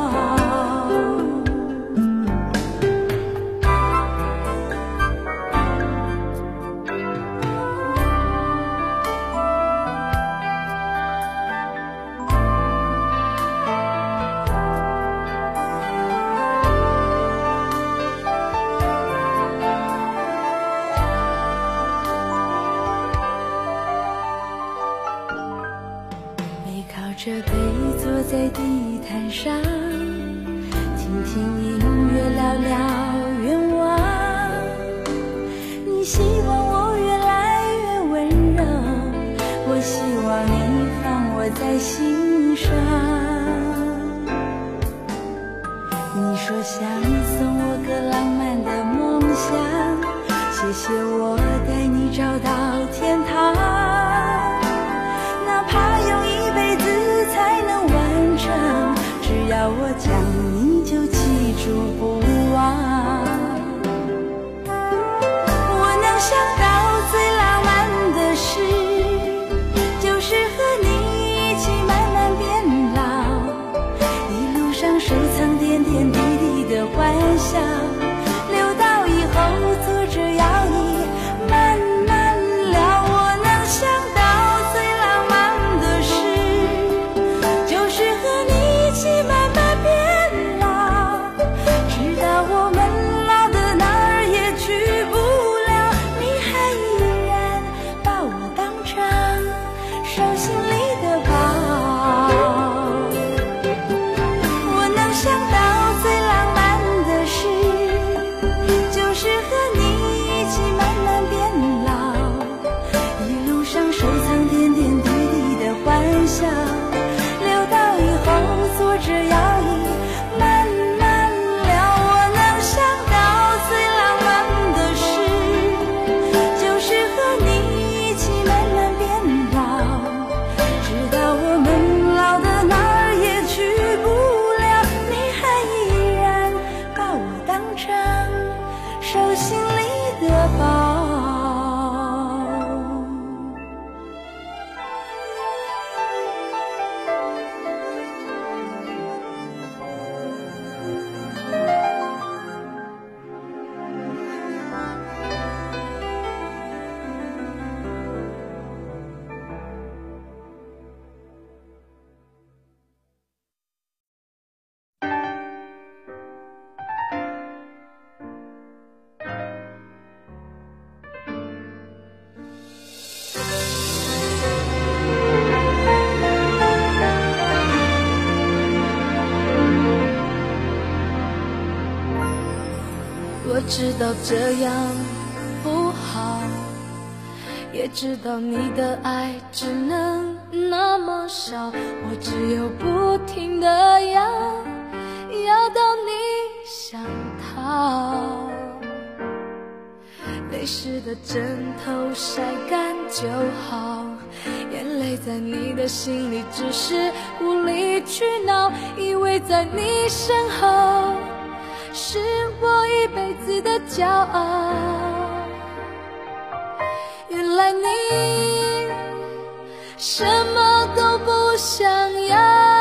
这杯坐在地毯上，听听音乐，聊聊愿望。你希望我越来越温柔，我希望你放我在心上。你说想送我个浪漫的梦想，谢谢我带你找到天堂，哪怕用一辈子才能完成，只要我讲你就记住不忘。我能想到最浪漫的事，就是和你一起慢慢变老，一路上收藏点点滴滴的欢笑，留到以后坐着摇椅慢慢聊。我能想到最浪漫的事，就是和你一起慢慢变老，直到我们老的哪儿也去不了，你还依然把我当成手心里的宝。我能想到最浪漫的事，就是和你一起慢慢变老，一路上收藏点点滴滴的欢笑，留到以后坐着摇椅慢慢聊。我能想到最浪漫的事，就是和你一起慢慢变老，直到我们老的哪儿也去不了，你还依然把我当成手心里的宝。 我知道这样不好，也知道你的爱只能那么少，我只有不停地要到你想逃。泪湿的枕头晒干就好，眼泪在你的心里只是无理取闹，以为在你身后是我一辈子的骄傲，原来你什么都不想要。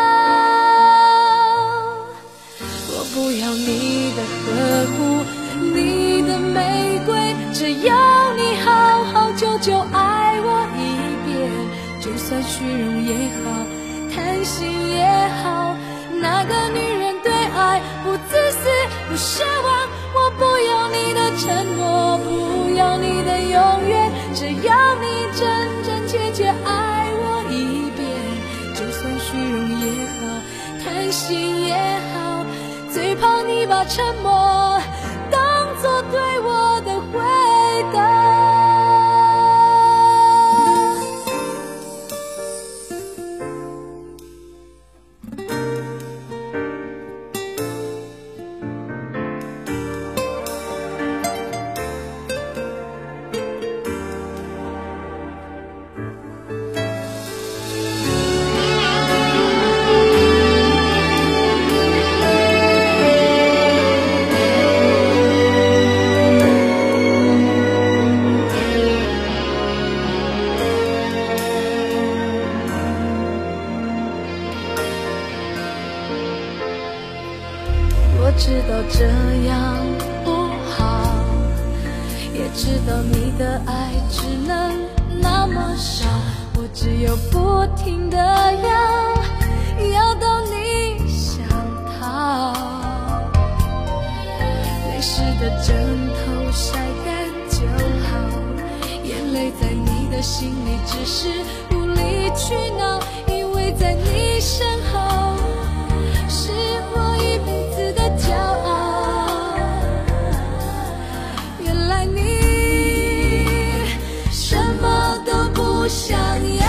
我不要你的呵护，你的玫瑰，只要你好好久久爱我一遍，就算虚荣也好，贪心也好，那个女人对爱不自私不奢望，我不要你的承诺，不要你的永远，只要你真真切切爱我一遍，就算虚荣也好，贪心也好，最怕你把沉默当作对我的回答。 知道这样不好，也知道你的爱只能那么少，我只有不停地要到你想逃。泪湿的枕头晒干就好，眼泪在你的心里只是无理取闹，因为在你身后是我一辈子的骄傲。原来你什么都不想要，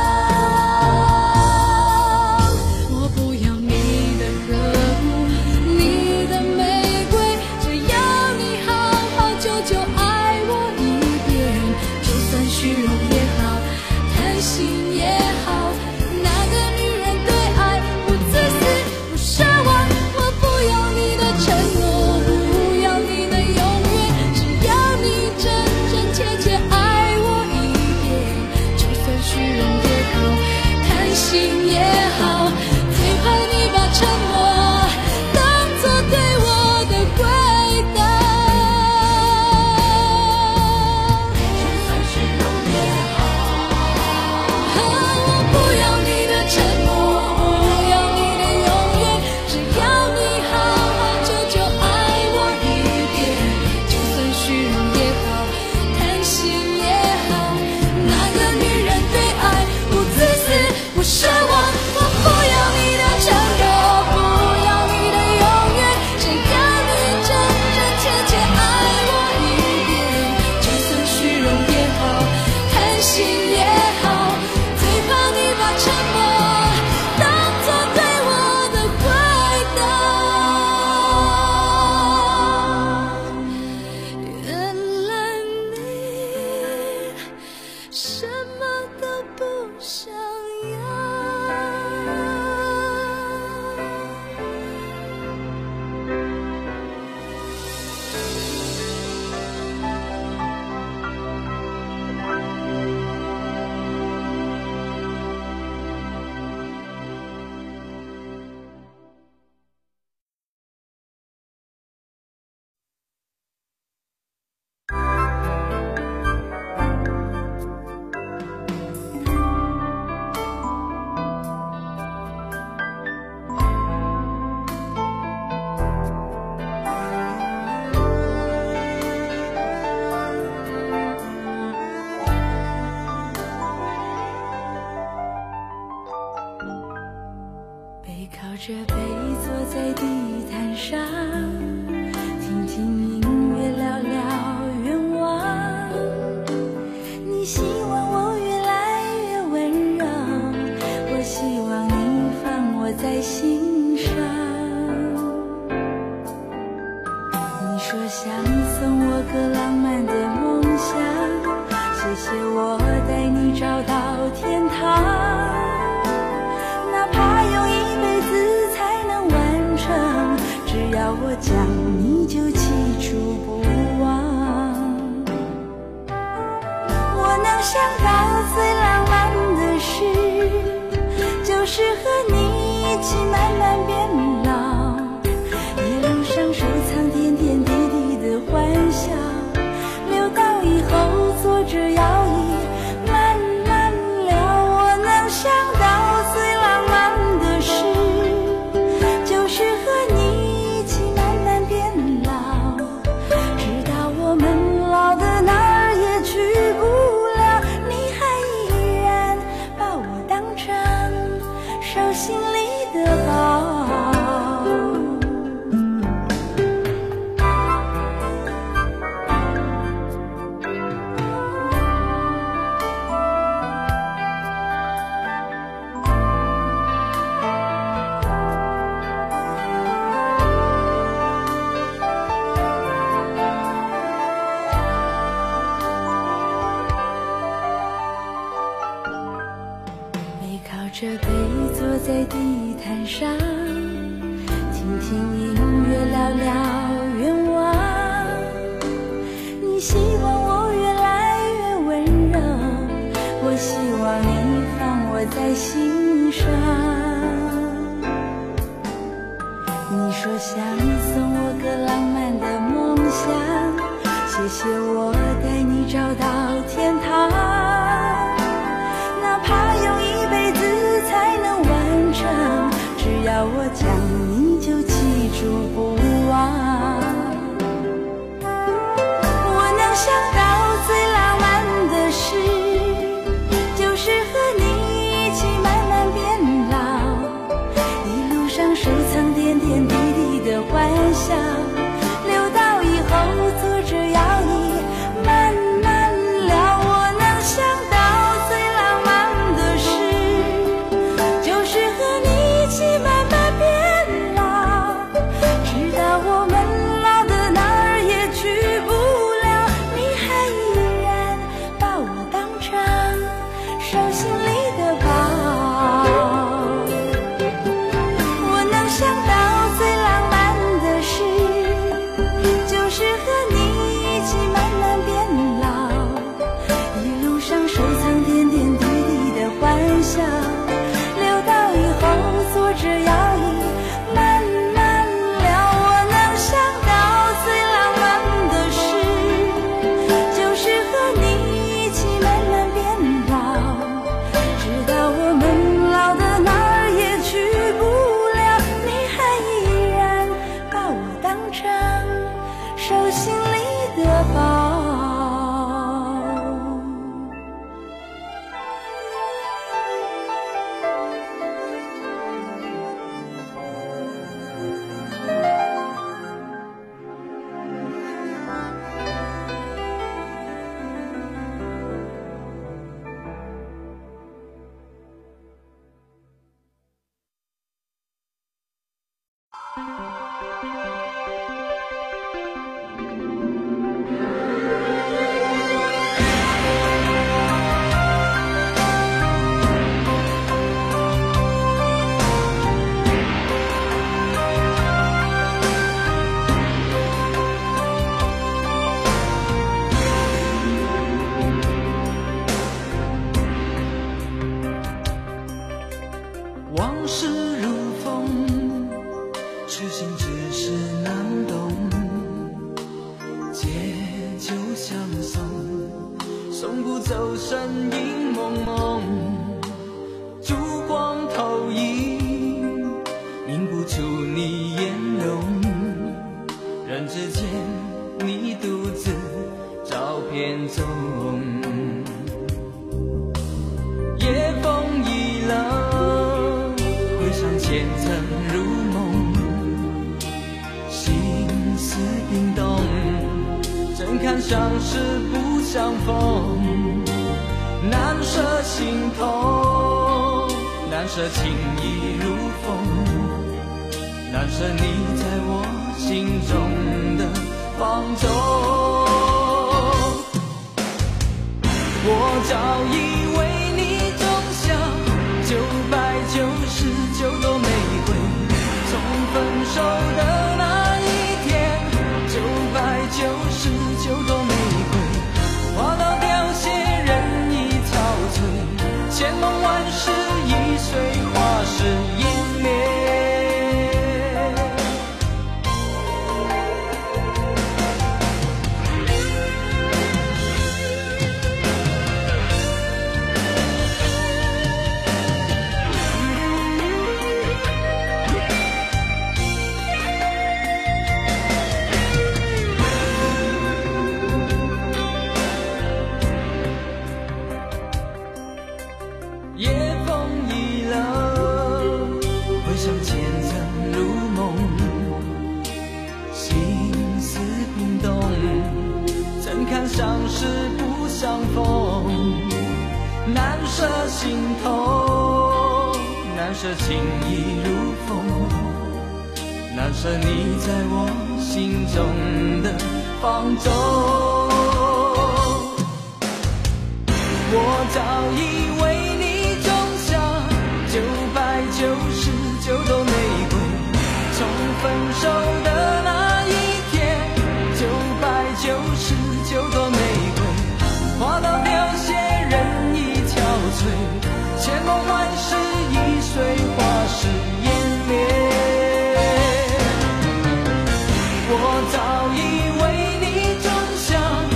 我不要你的呵护，你的玫瑰，只要你好好久久爱我一遍，就算虚荣也好，贪心也好，那个女人对爱不自私不奢望，我不要你的承诺，不要你的永远，只要你真真切切爱我一遍，就算虚荣也好，贪心也好，最怕你把沉默当作对我的回答。就算虚荣也好，我不要你的承诺，不要你的永远，只要你好好久久爱我一遍，就算虚荣也好，贪心也好，那个女人对爱不自私不奢望，我不要你的承诺，不要你的永远，只要你真真切切爱我一遍，就算虚荣也好，贪心也好，最怕你把沉默当作对我的回答。原来你什么都不想要。背靠着背坐在地毯上，听听音乐聊聊愿望。你希望我越来越温柔，我希望你放我在心上。你说想送我个浪漫的梦想，谢谢我带你找到天堂，哪怕用一辈子才能完成，只要我讲你就记住不忘。我能想到最浪漫的事，就是和你一起慢慢变老，一路上收藏点点滴滴的欢笑，留到以后坐着摇椅慢慢聊。我能想到最浪漫的事，就是和你一起慢慢变老，直到我们老的哪儿也去不了，你还依然把我当成手心里的宝。背靠着背坐在地毯上，听听音乐聊聊愿望。你希望我越来越温柔，我希望你放我在心上。你说想送些我带你找到天堂，哪怕用一辈子才能完成，只要我讲你就记住不忘。我能想到最浪漫的事，就是和你一起慢慢变老，一路上收藏点点滴滴的欢笑，留到以后坐着摇椅慢慢聊。我能想到最浪漫的事，就是和你一起慢慢变老，直到我们老的哪儿也去不了，你还依然把我当成手心里的宝。我能想到最浪漫的事，就是和你一起慢慢变老，一路上收藏点点滴滴的欢笑，留到以后坐着摇椅慢慢聊。我能想到最浪漫的事，就是和你一起慢慢变老，直到我们老的哪儿也去不了，你还依然把我当成手心里的宝。 往事如风，痴心只是难懂，借酒相送，送不走身影蒙蒙，烛光投影，映不出你颜容，人之间你独自照片中，夜风已冷，回想前尘如梦，心思冰冻，怎堪相识不相逢，难舍心痛，难舍情意如风，难舍你在我心中的放纵。我早已为你种下999朵玫瑰，从分手的那一天，999朵玫瑰花到凋谢，人已憔悴，千梦万世易碎，花事湮灭。夜风已冷，回想前尘如梦，心思冰冻，怎堪相识不相逢，难舍心痛，难舍情意如风，难舍你在我心中的放纵。我早已为你种下999朵玫瑰，从分手的那一天，999朵玫瑰花到凋谢，人已憔悴，千梦万世易碎，花事湮灭。我早已为你种下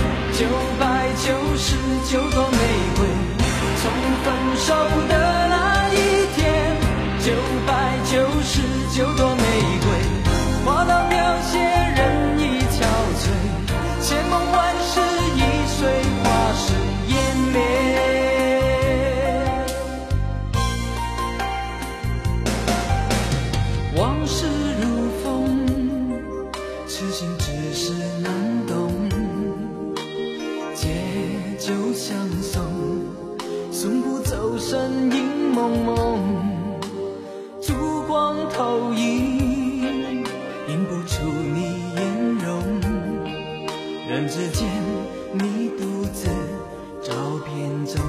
有多玫瑰，从分手的那一天，999朵玫瑰，花到凋谢人已憔悴，千梦万世已碎，花是湮灭。往事如风，痴心只是难懂，借酒相送，送不走身影蒙蒙，烛光投影，映不出你颜容，人之间你独自照片中。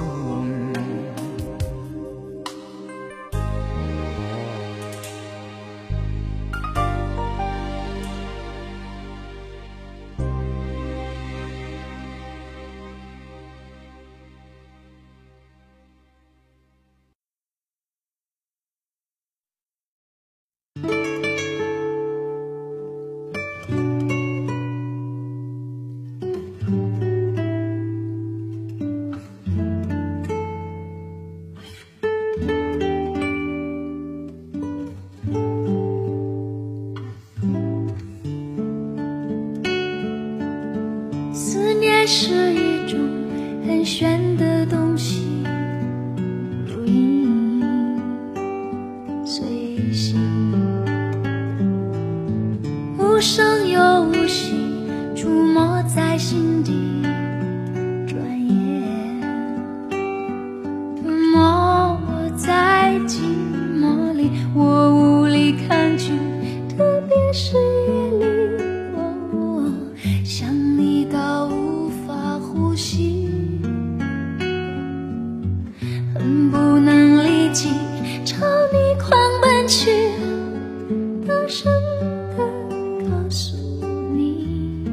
思念是一种很玄的东西，如影随形，无声又无息，出没在心底，转眼吞没我在寂寞里，我无力抗拒，特别是夜里，想你到无法呼吸，恨不能立即朝你狂奔去，大声地告诉你，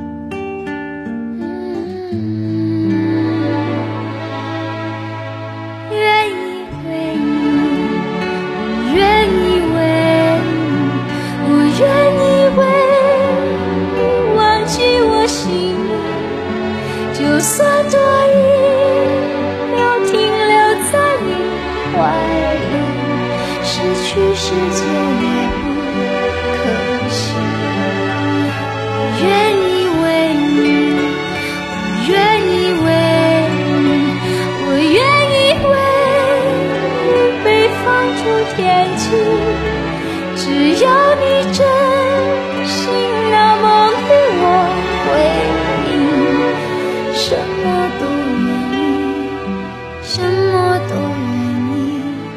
愿意为你，我愿意为你，我愿意为你忘记我心里，就算多一秒停留在你怀里，失去世界也不可惜。我愿意为你，我愿意为你，我愿意为你被放逐天际，只要你真心那梦与我回应，什么都愿意，什么都愿意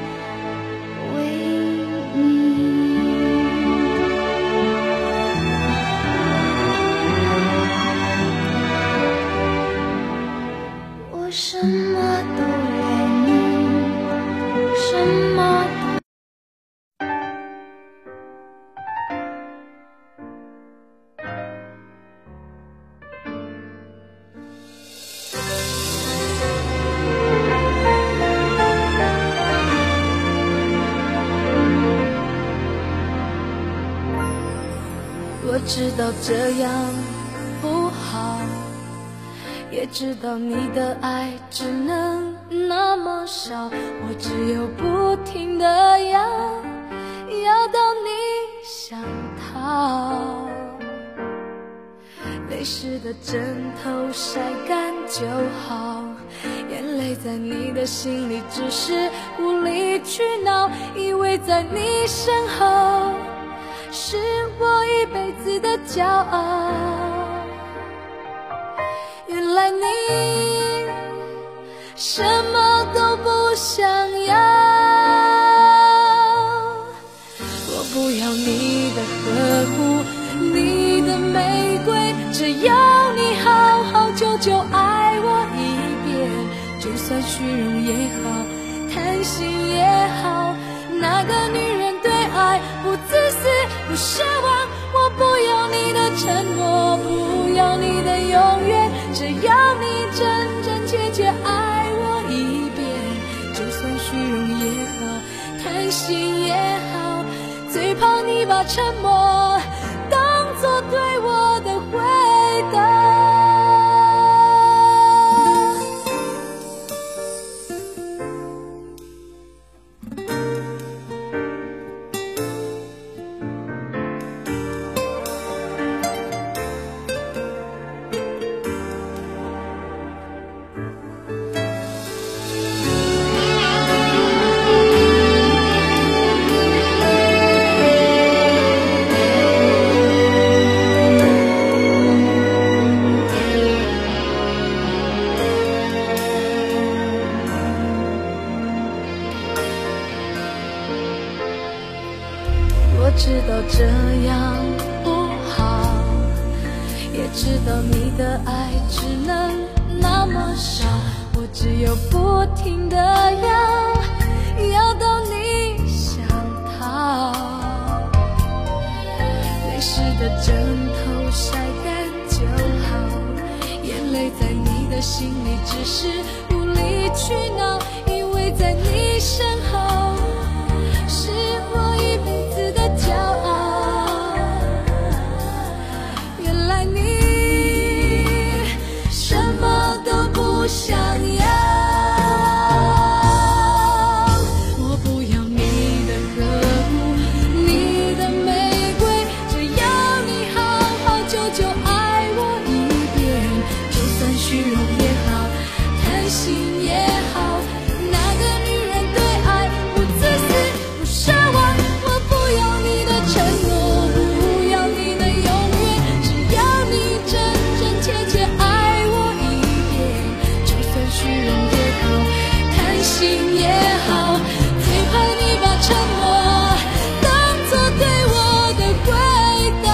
为你。我什么都愿意，什么都我知道这样不好，也知道你的爱只能那么少，我只有不停地要到你想逃。泪湿的枕头晒干就好，眼泪在你的心里只是无理取闹，以为在你身后是我一辈子的骄傲，原来你什么都不想要。我不要你的呵护，你的玫瑰，只要你好好久久爱我一遍，就算虚荣也好，贪心也好，那个女人对爱不自私不奢望，我不要你的承诺，不要你的永远，只要你真真切切爱我一遍，就算虚荣也好，贪心也好，最怕你把沉默当作对我的回答。 我知道这样不好，也知道你的爱只能那么少，我只有不停地要到你想逃。泪湿的枕头晒干就好，眼泪在你的心里只是无理取闹，因为在你身后是我一辈子的骄傲。原来你什么都不想要，我不要你的呵护，你的玫瑰，只要你好好久久爱我一遍，就算虚荣也好，贪心也好，那个女人对爱不自私不奢望，我不要你的承诺，不要你的永远，只要你真真切切爱我一遍，就算虚荣也好，贪心也好，最怕你把沉默当作对我的回答。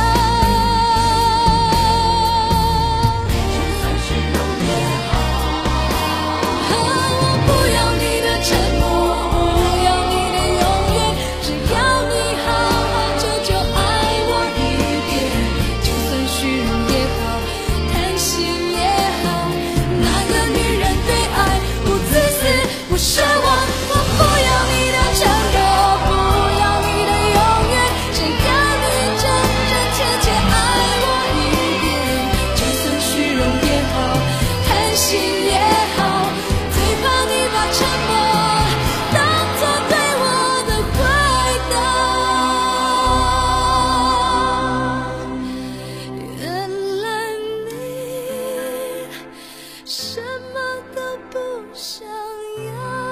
就算虚荣也好，我不要你的承诺，不要你的永远，只要你好好久久爱我一遍，就算虚荣也好，贪心也好，那个女人对爱不自私不奢望，我不要你的承诺，不要你的永远，只要你真真切切爱我一遍，就算虚荣也好，贪心也好，最怕你把沉默当作对我的回答。原来你什么都不想要。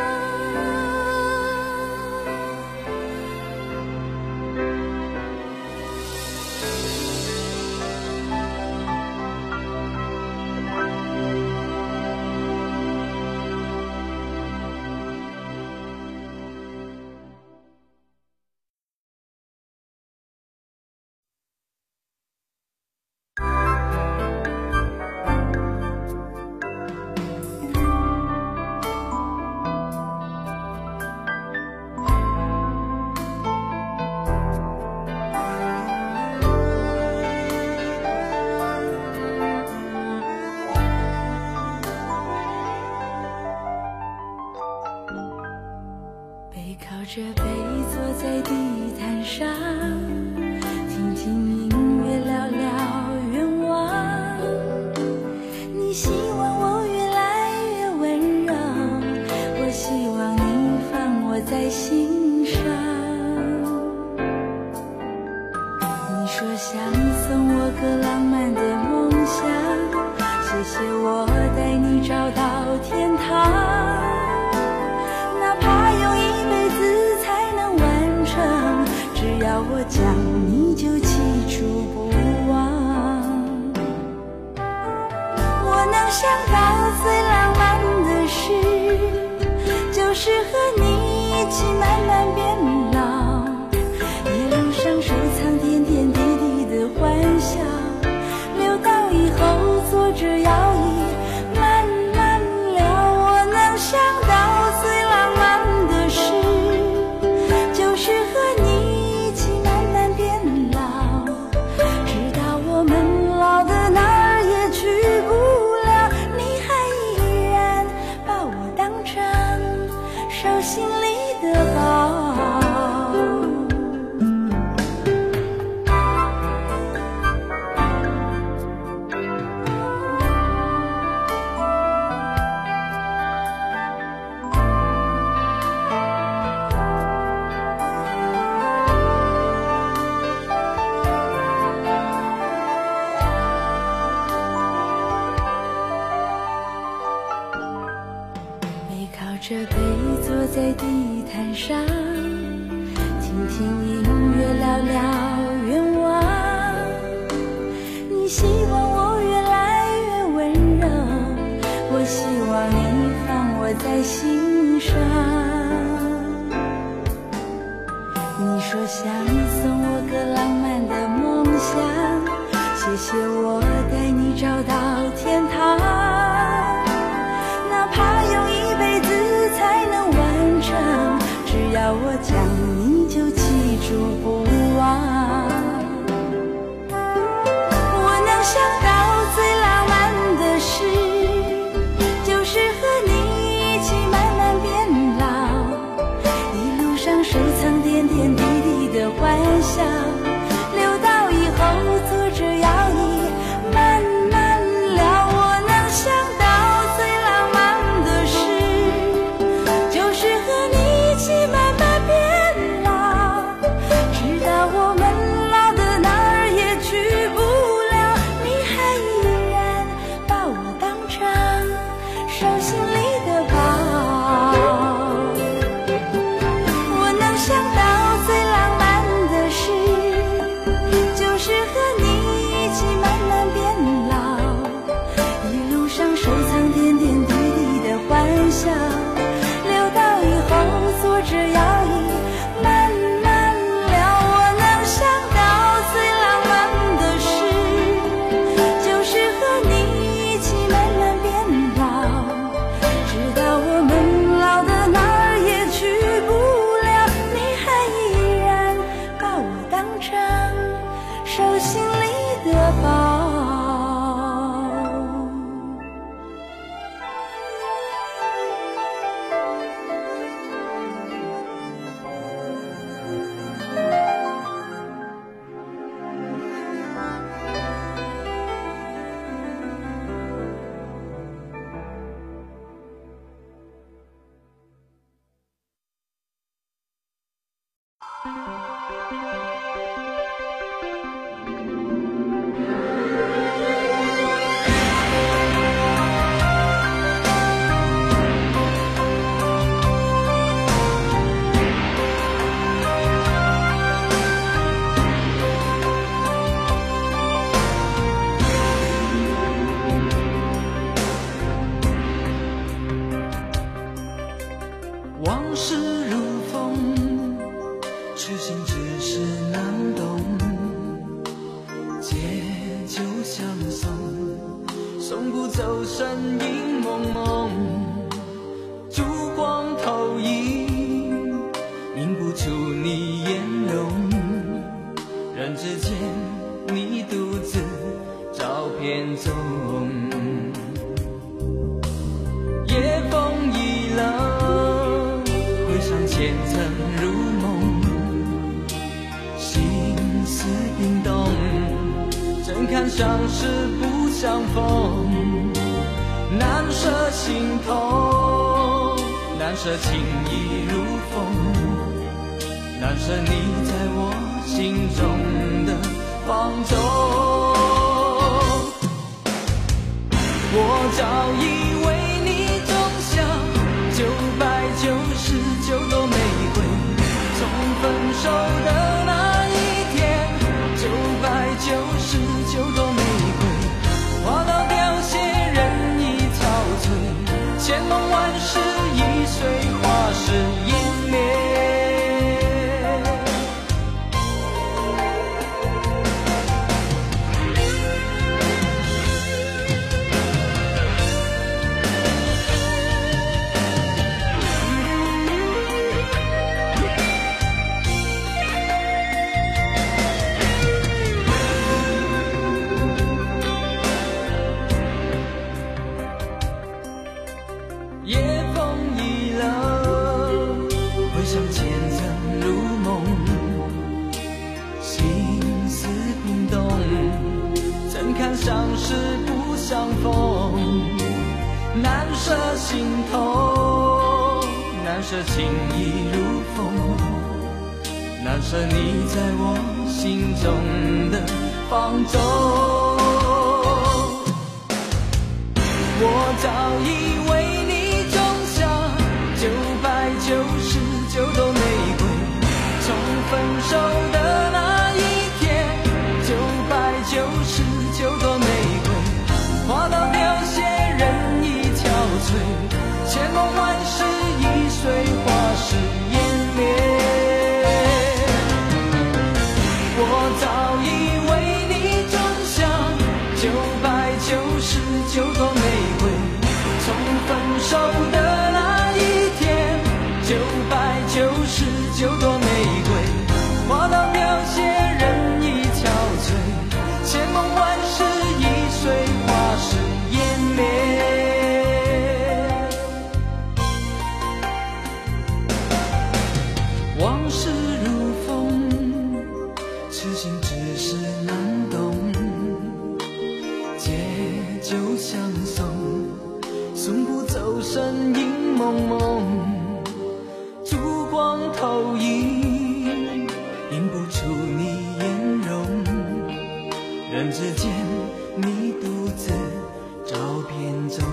背靠着背坐在地毯上，听听音乐，聊聊愿望。你希望我越来越温柔，我希望你放我在心上。你说想送我个浪漫的梦想，谢谢我带你找到天堂。哪怕用一辈子才能完成，只要我讲你就记住不忘。我能想到最浪漫的事，就是和你一起慢慢变老，一路上收藏点点滴滴的欢笑，留到以后坐着摇椅慢慢聊。我能想到最浪漫的事，就是和你一起慢慢变老，直到我们老的哪儿也去不了，你还依然把我当成手心里的宝。 着杯坐在地毯上，听听音乐，聊聊愿望。你希望我越来越温柔，我希望你放我在心上。你说想送我个浪漫的梦想，谢谢我带你找到天堂，哪怕用一辈子才能完成，只要我讲你就记住不忘。我能想到最浪漫的事，就是和你一起慢慢变老，一路上收藏点点滴滴的欢笑，留到以后坐着摇椅慢慢聊。我能想到最浪漫的事，就是和你一起慢慢变老，直到我们老的哪儿也去不了，你还依然把我当成手心里的宝。我能想到最浪漫的事，就是和你一起慢慢变老，一路上收藏点点滴滴的欢笑，留到以后坐着摇椅慢慢聊。我能想到最浪漫的事，就是和你一起慢慢变老，直到我们老的哪儿也去不了，你还依然把我当成手心里的宝。 往事如风，痴心只是难懂，借酒相送，送不走身影蒙蒙，烛光投影，映不出你颜容，人之间你独自照片中，夜风已冷，回想前曾如梦，心思冰冻，怎堪相识不相逢，难舍心痛，难舍情意如风，难舍你在我心中的放纵。我早已为你种下999朵玫瑰，从分手的那一天，999朵玫瑰花到凋谢，人已憔悴，千梦万世易碎，花事湮灭。夜风已冷，回想前曾如梦，心思冰冻，怎堪相识不相逢，难舍心痛，难舍情意如风，难舍你在我心中的放纵。我早已为你种下千梦万世易碎，花时湮灭。我早已为你种下999朵玫瑰，从分手的那一天，999朵玫瑰，花到凋谢，人已憔悴，千梦万世易碎，花时湮灭。往事如风，痴心只是难懂，借酒相送，送不走身影蒙蒙，烛光投影，映不出你颜容，人之间你独自照片中。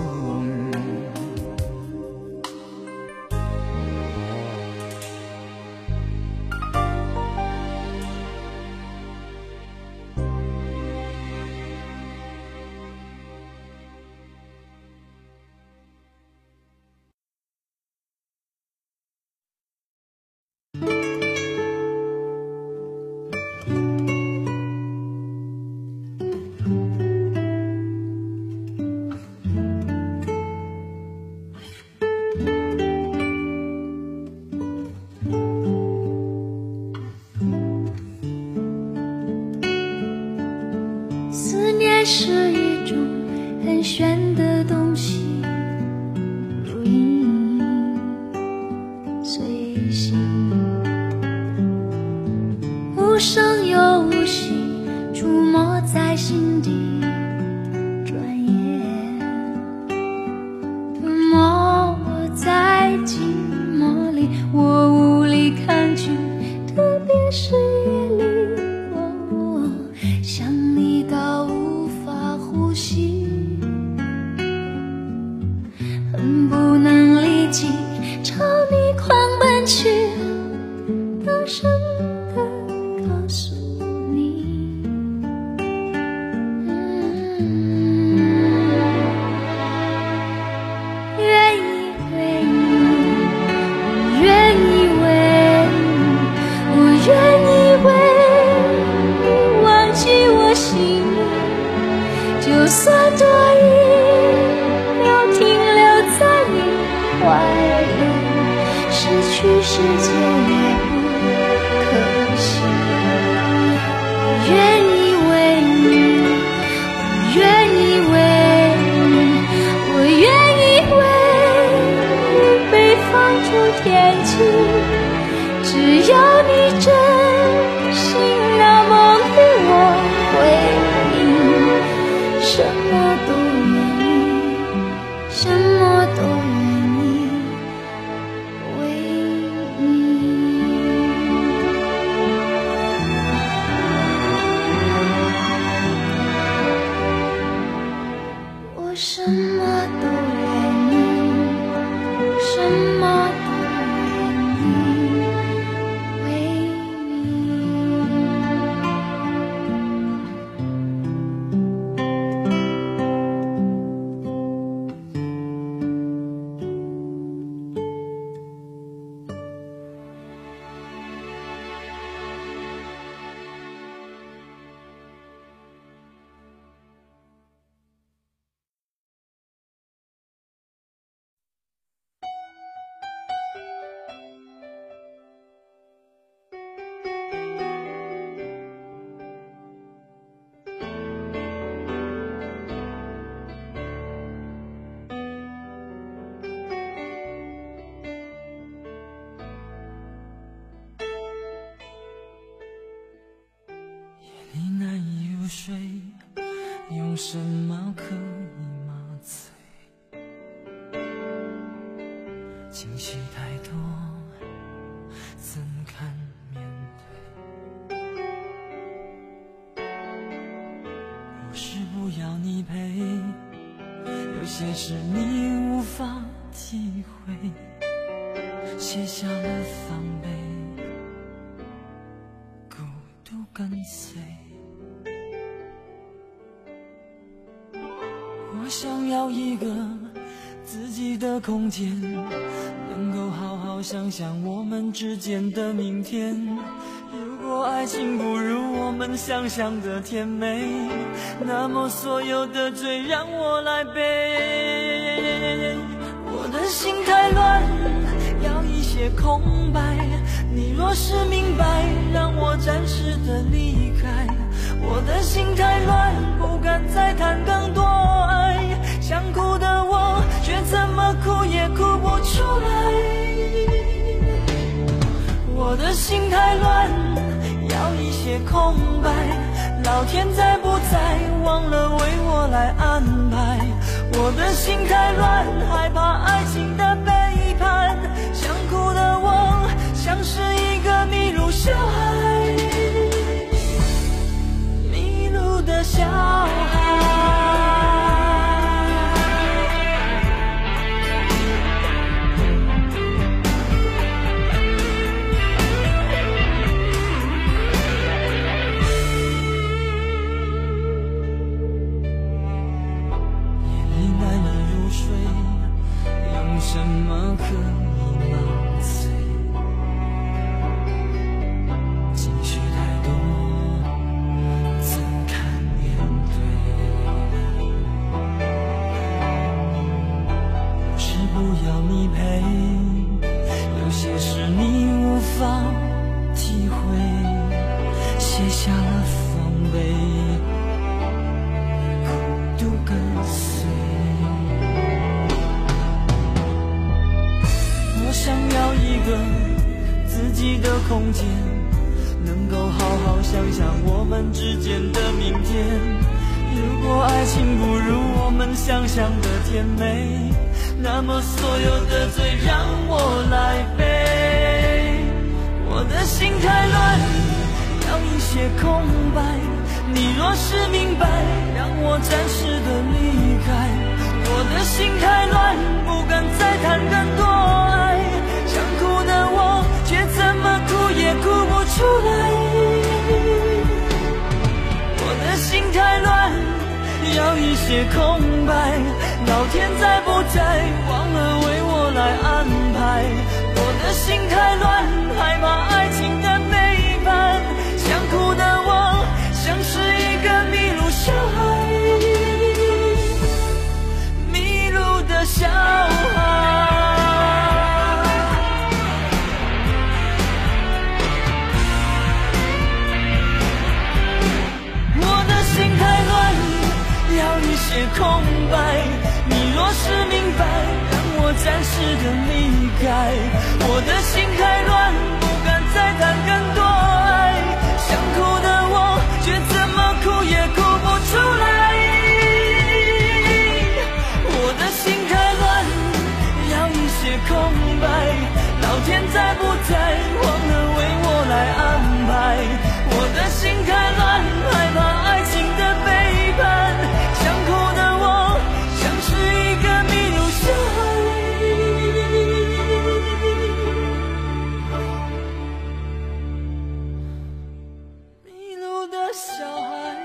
是一种很玄的东西，如影随形，无声又无息，出没在心底，转眼吞没我在寂寞里，我无力抗拒，特别是夜里，想你到呼吸，恨不能立即朝你狂奔去，大声地告诉你，愿意为你，我愿意为你，我愿意为你忘记我心里。就算多疑，留停留在你怀里，失去世界也不可惜。我愿意为你，我愿意为你，我愿意为你被放逐天际，只要你真心那梦与我回应。什么都愿意，什么都愿意为你。我什么都愿意，什么都愿意为你。 睡，用什么可以麻醉？情绪太多，怎堪面对？不是不要你陪，有些事你无法体会，卸下了防备，孤独跟随。我想要一个自己的空间，能够好好想想我们之间的明天。如果爱情不如我们想象的甜美，那么所有的罪让我来背。我的心太乱，要一些空白，你若是明白，让我暂时的离开。我的心太乱，不敢再谈更多爱，想哭的我却怎么哭也哭不出来。我的心太乱，要一些空白，老天在不在忘了为我来安排。我的心太乱，害怕爱情的背叛，想哭的我像是一个迷路小孩，迷路的小孩。什么可以麻醉？情绪太多，怎堪面对？不是不要你陪，有些事你无法体会，卸下了防备，孤独跟随。想要一个自己的空间，能够好好想想我们之间的明天。如果爱情不如我们想象的甜美，那么所有的罪让我来背。我的心太乱，要一些空白，你若是明白，让我暂时的离开。我的心太乱，不敢再谈更多爱，想哭的我却怎么哭也哭不出来。我的心太乱，要一些空白，老天在不在忘了为我来安排。我的心太乱，害怕爱情的背叛，想哭的我像是一个迷路小孩，小孩。我的心太乱，要一些空白，你若是明白，让我暂时的离开。我的心太乱，不敢再谈更多爱，想哭的我却怎么哭也哭不出来。空白，老天在不在忘了为我来安排。我的心太乱，害怕爱情的背叛，想哭的我像是一个迷路小孩，迷路的小孩。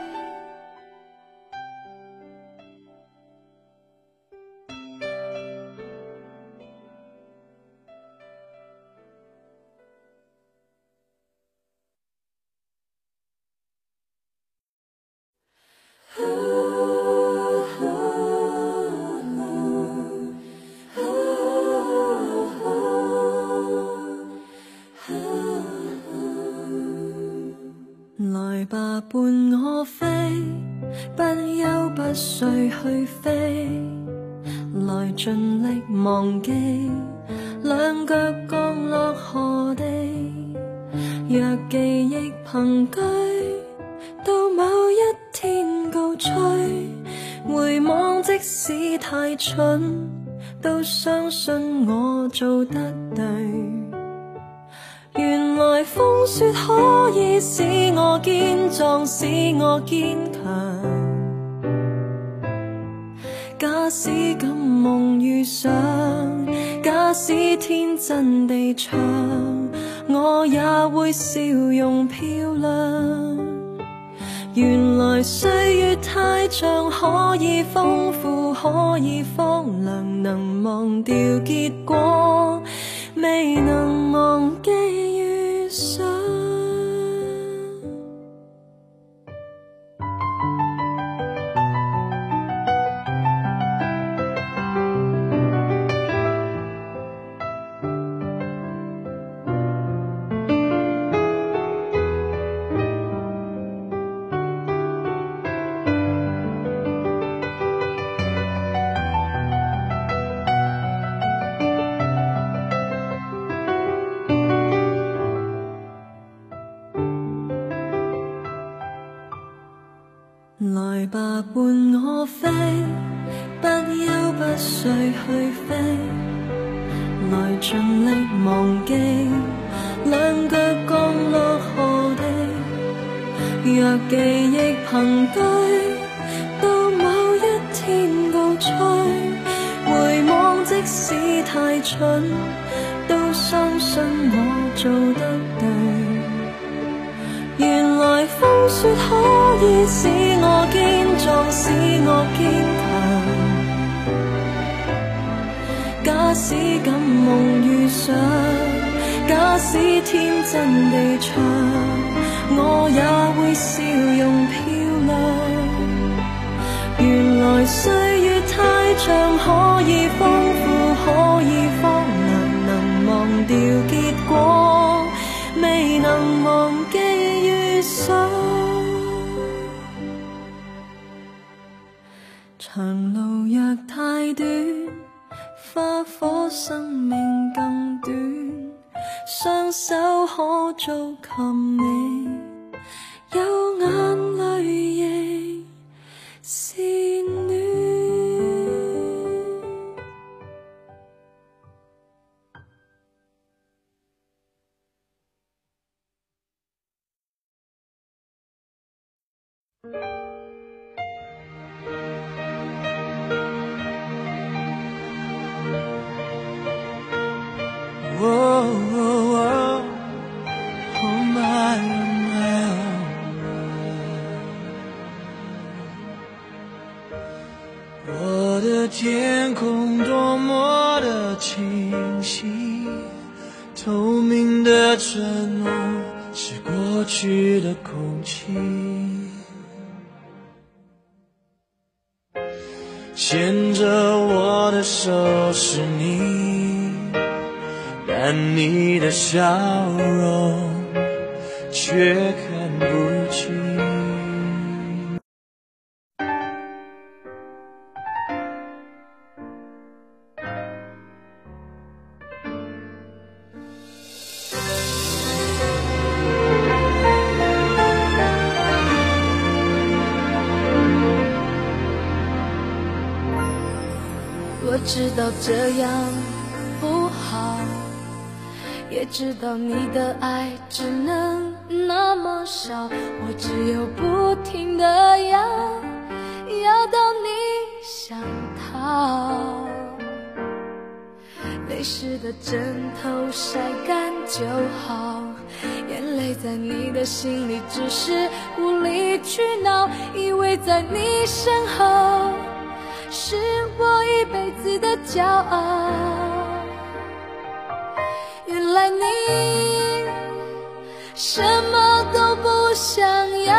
來吧，伴我飛，不休不睡去飛，來盡力忘記，兩腳降落何地。若記憶憑據，到某一天告吹，回望即使太蠢，都相信我做得對。原來風雪可以使我堅壯，使我堅強。假使敢夢遇上，假使天真地唱，我也會笑容漂亮。 原來歲月太長，可以豐富，可以荒涼，能忘掉結果，未能忘記遇上。來吧，伴我飛，不休不睡去飛，來盡力忘記兩腳降落何地。若記憶憑據，到某一天告吹，回望即使太蠢，都相信我做得對。原來風雪可以使我堅壯，使我堅強。假使敢夢遇上，假使天真地唱，我也會笑容漂亮。原來歲月太長，可以豐富，可以荒涼，能忘掉結果，未能忘記遇上。長路若太短，花火生命更短，雙手可做琴美，有眼淚亦是暖。 我的天空多么的清晰，透明的承诺是过去的空气，牵着我的手是你，但你的笑容却看不清。 我知道这样不好，也知道你的爱只能那么少，我只有不停地要到你想逃。泪湿的枕头晒干就好，眼泪在你的心里只是无理取闹，以为在你身后是我一辈子的骄傲，原来你什么都不想要。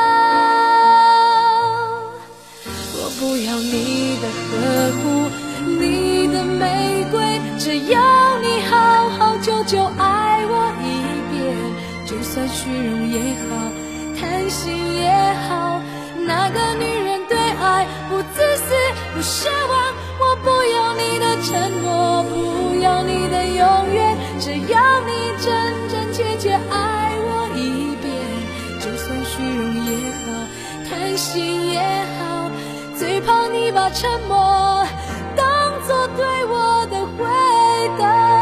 我不要你的呵护，你的玫瑰，只要你好好久久爱我一遍，就算虚荣也好，贪心也好，那个女人对爱不自私不奢望，我不要你的承诺，不要你的永远，只要你真真切切爱我一遍，就算虚荣也好，贪心也好，最怕你把沉默当作对我的回答。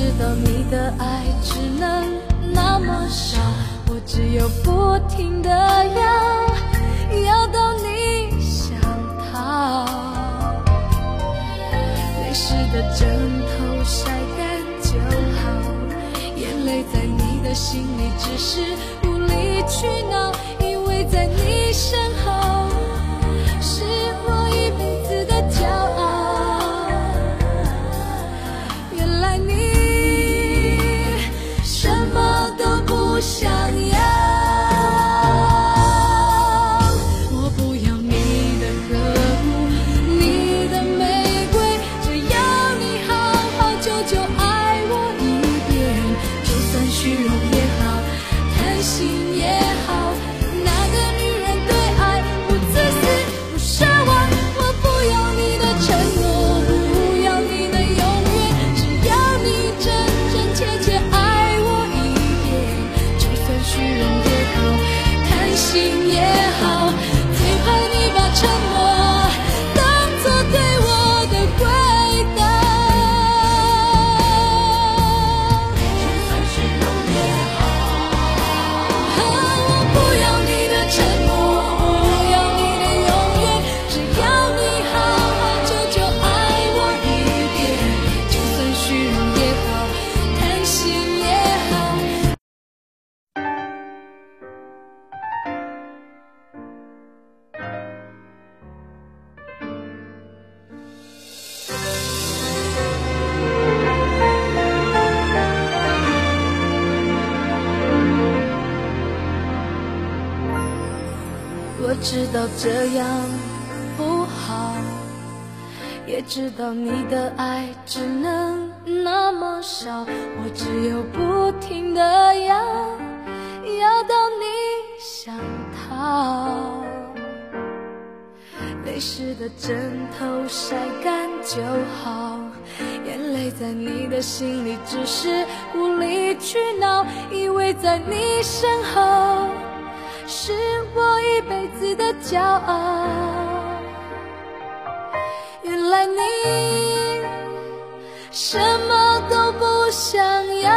知道你的爱只能那么少，我只有不停地要到你想逃。泪湿的枕头晒干就好，眼泪在你的心里只是无理取闹，因为在你身后是我一辈子的骄傲。原来你什么都不想要，我不要你的呵护，你的玫瑰，只要你好好久久爱我一遍。就算虚荣也好，贪心也好，那个女人对爱不自私不奢望。我不要你的承诺，不要你的永远，只要你真真切切爱我一遍。就算虚荣也好，贪心也好，最怕你把沉默当作对我的回答。就算虚荣也好，我不要你的承诺，不要你的永远，只要你好好久久爱我一遍。就算虚荣也好，贪心也好。我知道这样不好，也知道你的爱只能那么少，我只有不停地要到你想逃。泪湿的枕头晒干就好，眼泪在你的心里只是无理取闹，因为在你身后是我一辈子的骄傲。原来你什么都不想要，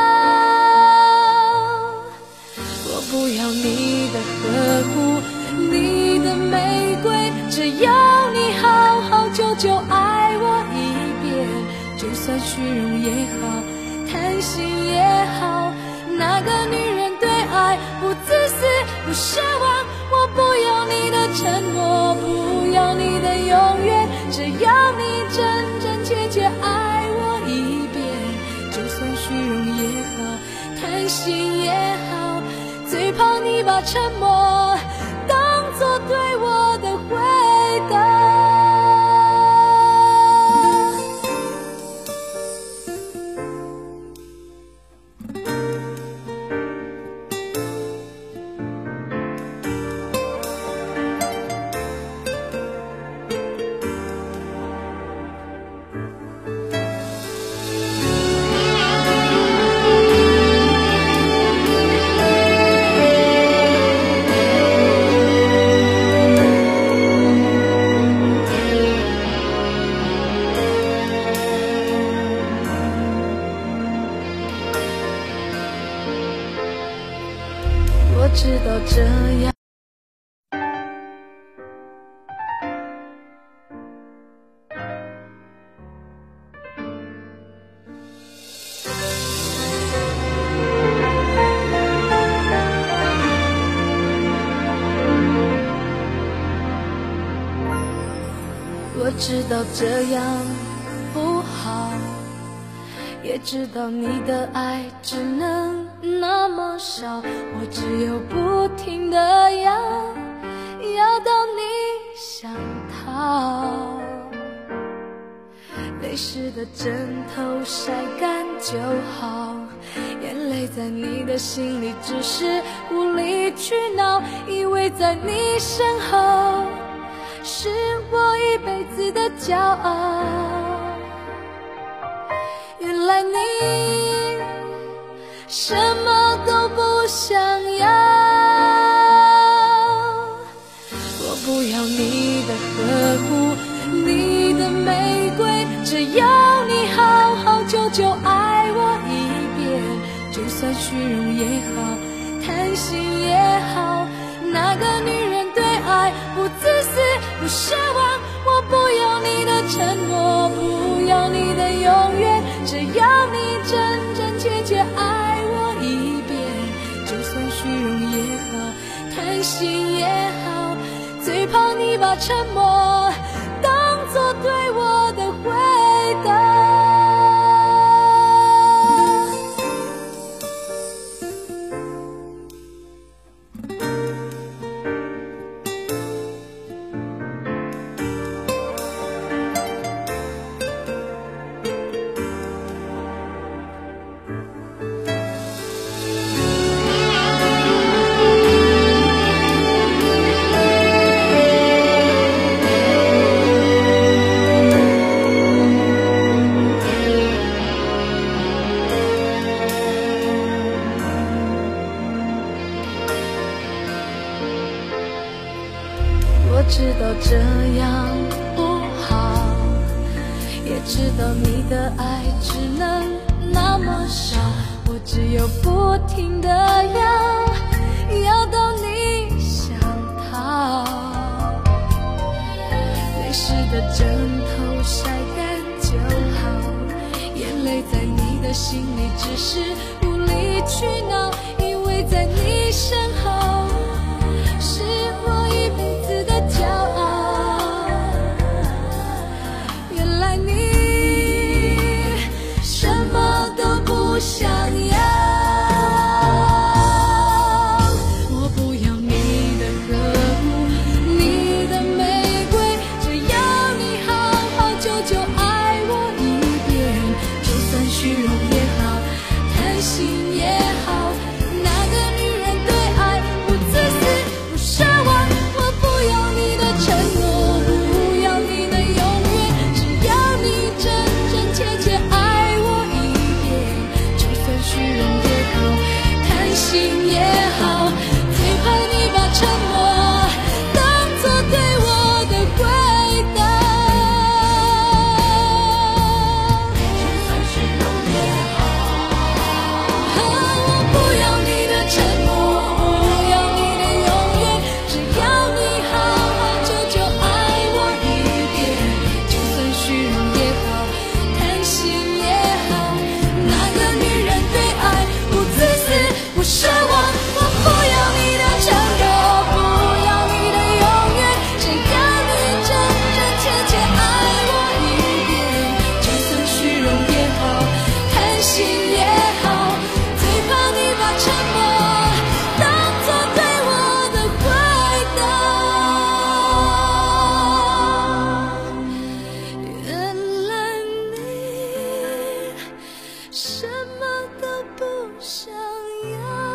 我不要你的呵护，你的玫瑰，只要你好好久久爱我一遍。就算虚荣也好，贪心也好，那个女人对爱不自私不奢望。我不要你的承诺，不要你的永远，只要你真真切切爱我一遍。就算虚荣也好，贪心也好，最怕你把沉默当作对我的回答。我知道这样我知道这样不好，也知道你的爱只能那么少，我只有不停地要到你想逃。泪湿的枕头晒干就好，眼泪在你的心里只是无理取闹，因为在你身后是我一辈子的骄傲。原来你什么都不想要，我不要你的呵护，你的玫瑰，只要你好好久久爱我就算虚荣也好，贪心也好，那个女人对爱不自私不奢望。我不要你的承诺，不要你的永远，只要你真真切切爱我一遍。就算虚荣也好，贪心也好，最怕你把沉默当作对我的回答。我知道这样不好，也知道你的爱只能那么少，我只有不停地要到你想逃。泪湿的枕头晒干就好，眼泪在你的心里只是无理取闹，因为在你身后是我一辈子的骄傲。原来你什么都不想要，我不要你的呵护，你的玫瑰，只要你好好久久爱我一遍。就算虚荣也好，贪心也好，那个女人对爱不自私不奢望。我不要你的承诺，不要你的永远，只要你真真切切爱我一遍。就算虚荣也好，贪心也好，最怕你把沉默当作对我的回答。就算虚荣也好，我不要你的承诺，不要你的永远，只要你好好久久爱我一遍。就算虚荣也好，贪心也好，那个女人对爱不自私不奢望。我不要你的承诺，不要你的永远，只要你真真切切爱我一遍。就算虚荣也好，贪心也好，最怕你把沉默当作对我的回答。原来你什么都不想要。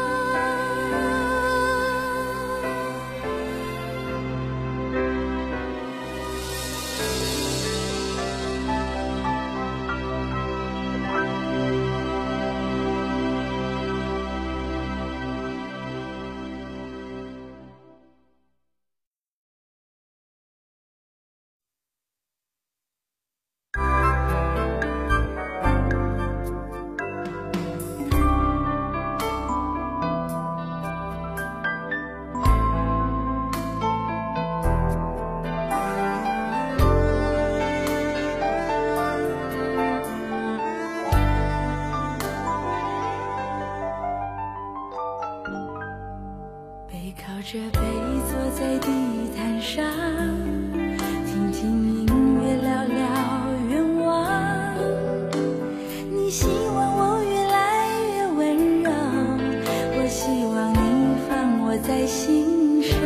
背靠着背坐在地毯上，听听音乐，聊聊愿望。你希望我越来越温柔，我希望你放我在心上。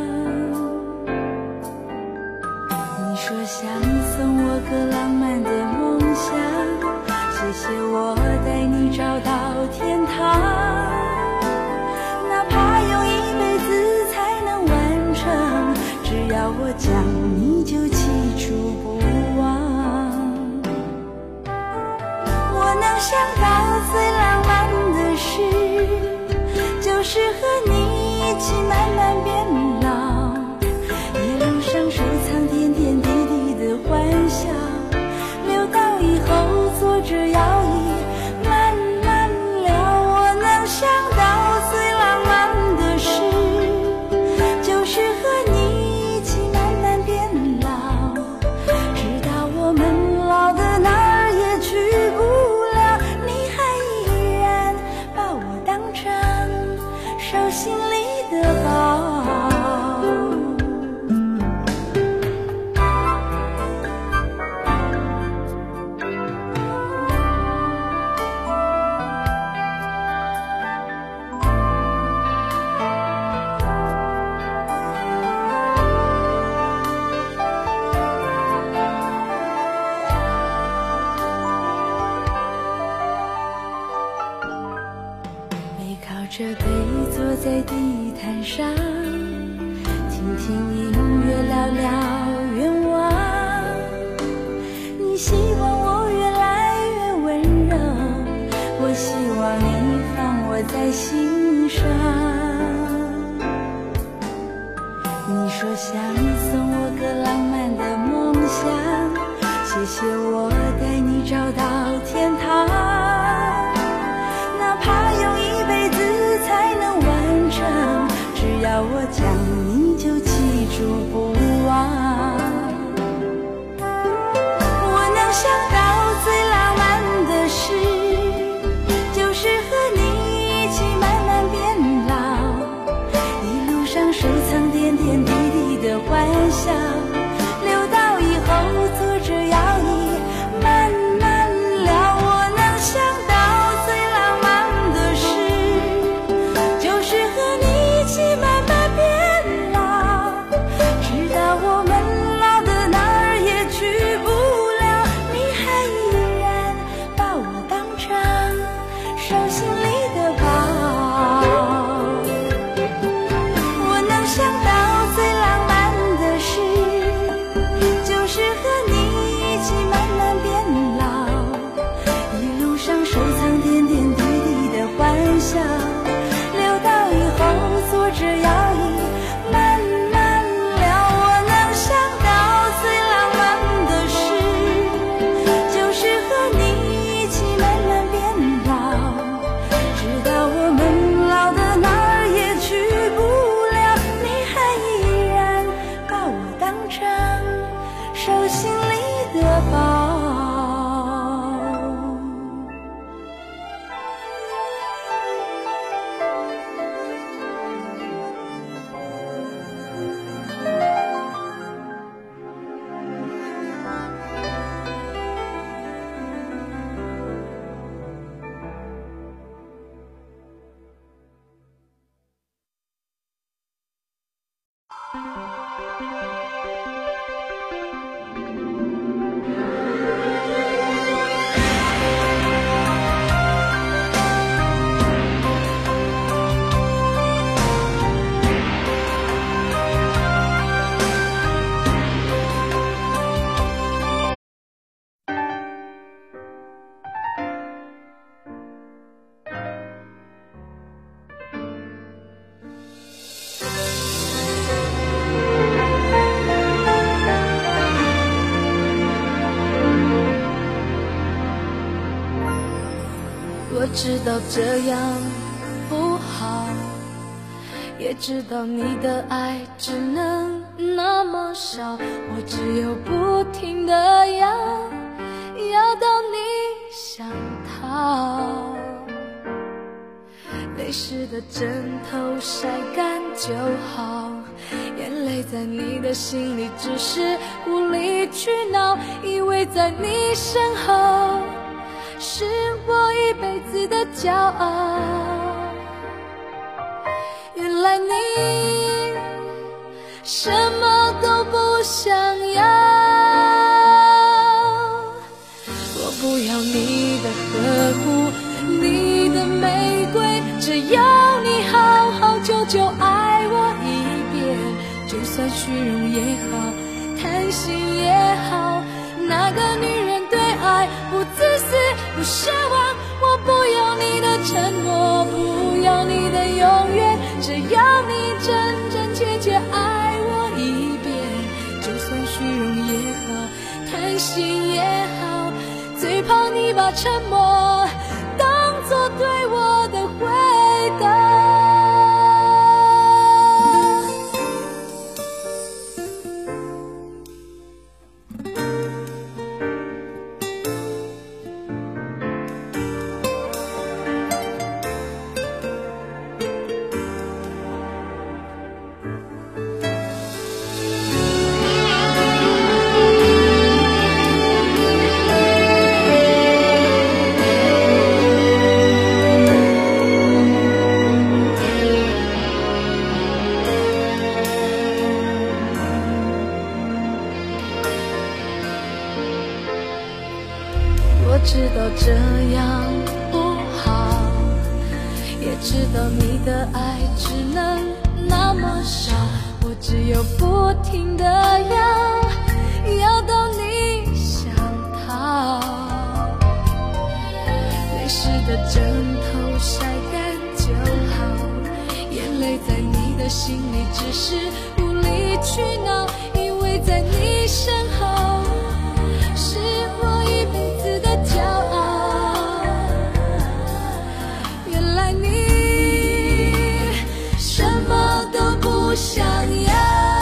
你说想送我个浪漫的梦想，谢谢我带你找到天堂。哪怕用一辈子才能完成，只要我讲你就记住不忘。我能想到最浪漫的事，就是和你一起慢慢变老，一路上收藏点点滴滴的欢笑，留到以后坐着摇椅慢慢聊。我心里的宝。这杯坐在地毯上，听听音乐，聊聊愿望。你希望我越来越温柔，我希望你放我在心上。你说想送我个浪漫的梦想，谢谢我带你找到天堂，哪怕用一辈子才能完成，只要我讲你就记住不忘。我能想到最浪漫的事，就是和你一起慢慢变老，一路上收藏点点滴滴的欢笑，留到以后坐着摇椅慢慢聊。我能想到最浪漫的事，就是和你一起慢慢变老，直到我们老的哪儿也去不了，你还依然把我当成手心里的宝。我能想到最浪漫的事，就是和你一起慢慢变老，一路上收藏点点滴滴的欢笑，留到以后坐着摇椅慢慢聊。我能想到最浪漫的事，就是和你一起慢慢变老，直到我们老的哪儿也去不了，你还依然把我当成手心里的宝。 我知道这样不好，也知道你的爱只能那么少，我只有不停地要到你想逃。泪湿的枕头晒干就好，眼泪在你的心里只是无理取闹，以为在你身后是我一辈子的骄傲，原来你什么都不想要。我不要你的呵护，你的玫瑰，只要你好好久久爱我一遍，就算虚荣也好，贪心也好，那个女人对爱不自私不奢望，我不要你的承诺，不要你的永远，只要你真真切切爱我一遍，就算虚荣也好，贪心也好，最怕你把沉默当作对我的回答。 知道你的爱只能那么少，我只有不停地要到你想逃。泪湿的枕头晒干就好，眼泪在你的心里只是无理取闹，因为在你身后是我一辈子的骄傲。原来你什么都不想要，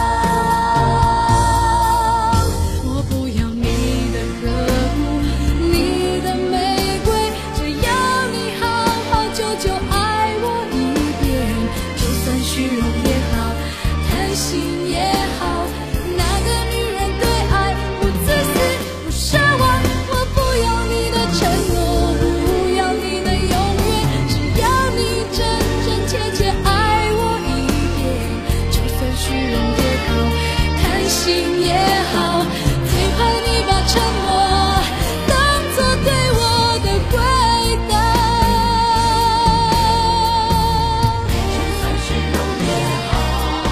我不要你的呵护，你的玫瑰，只要你好好久久爱我一遍，就算虚荣也好，贪心也好，那个女人对爱不自私不奢望，我不要你的承诺，不要你的永远，只要你真真切切爱我一遍，就算虚荣也好，贪心也好，最怕你把沉默当作对我的回答。就算虚荣也好，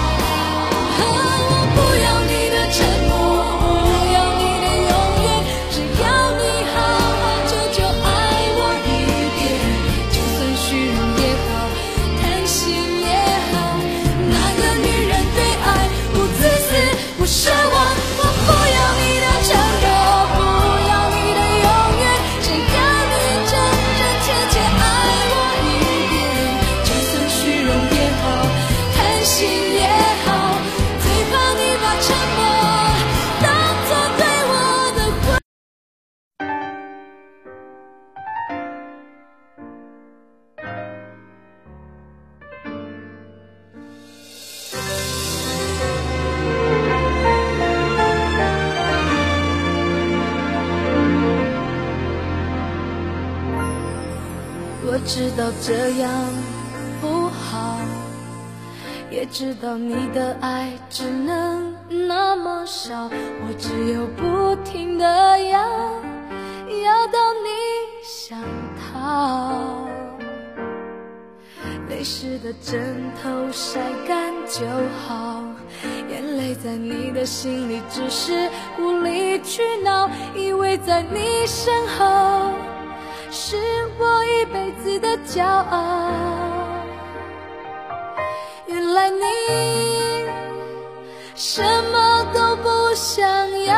我不要你的承诺，不要你的永远，只要你好好久久爱我一遍，就算虚荣也好，贪心也好，那个女人对爱不自私不奢望，我不要你的承诺，不要你的永远，只要你真真切切爱我一遍，就算虚荣也好，贪心也好，最怕你把沉默当作对我的回。我知道这样不好，也知道你的爱只能那么少，我只有不停地要到你想逃。泪湿的枕头晒干就好，眼泪在你的心里只是无理取闹，以为在你身后是我一辈子的骄傲。原来你什么都不想要，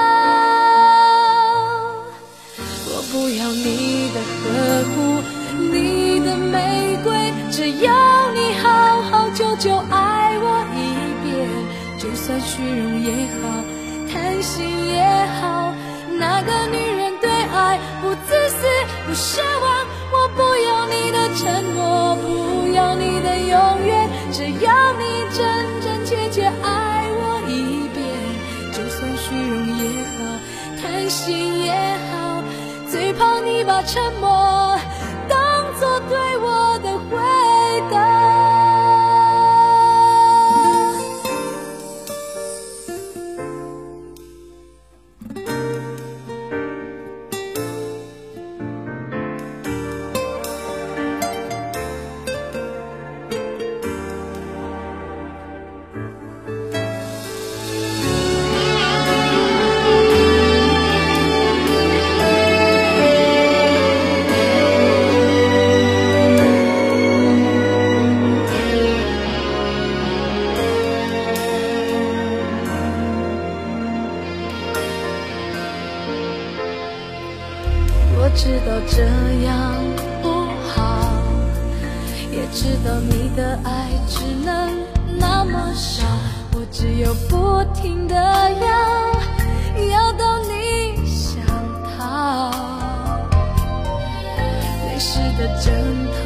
我不要你的呵护，你的玫瑰，只要你好好久久爱我一遍，就算虚荣也好，贪心也好，那个女人对爱不自私不奢望，我不要你的承诺，不要你的永远，只要你真真切切爱我一遍，就算虚荣也好，贪心也好，最怕你把沉默当作对我的回答。我知道这样不好，也知道你的爱只能那么少，我只有不停地要到你想逃。泪湿的枕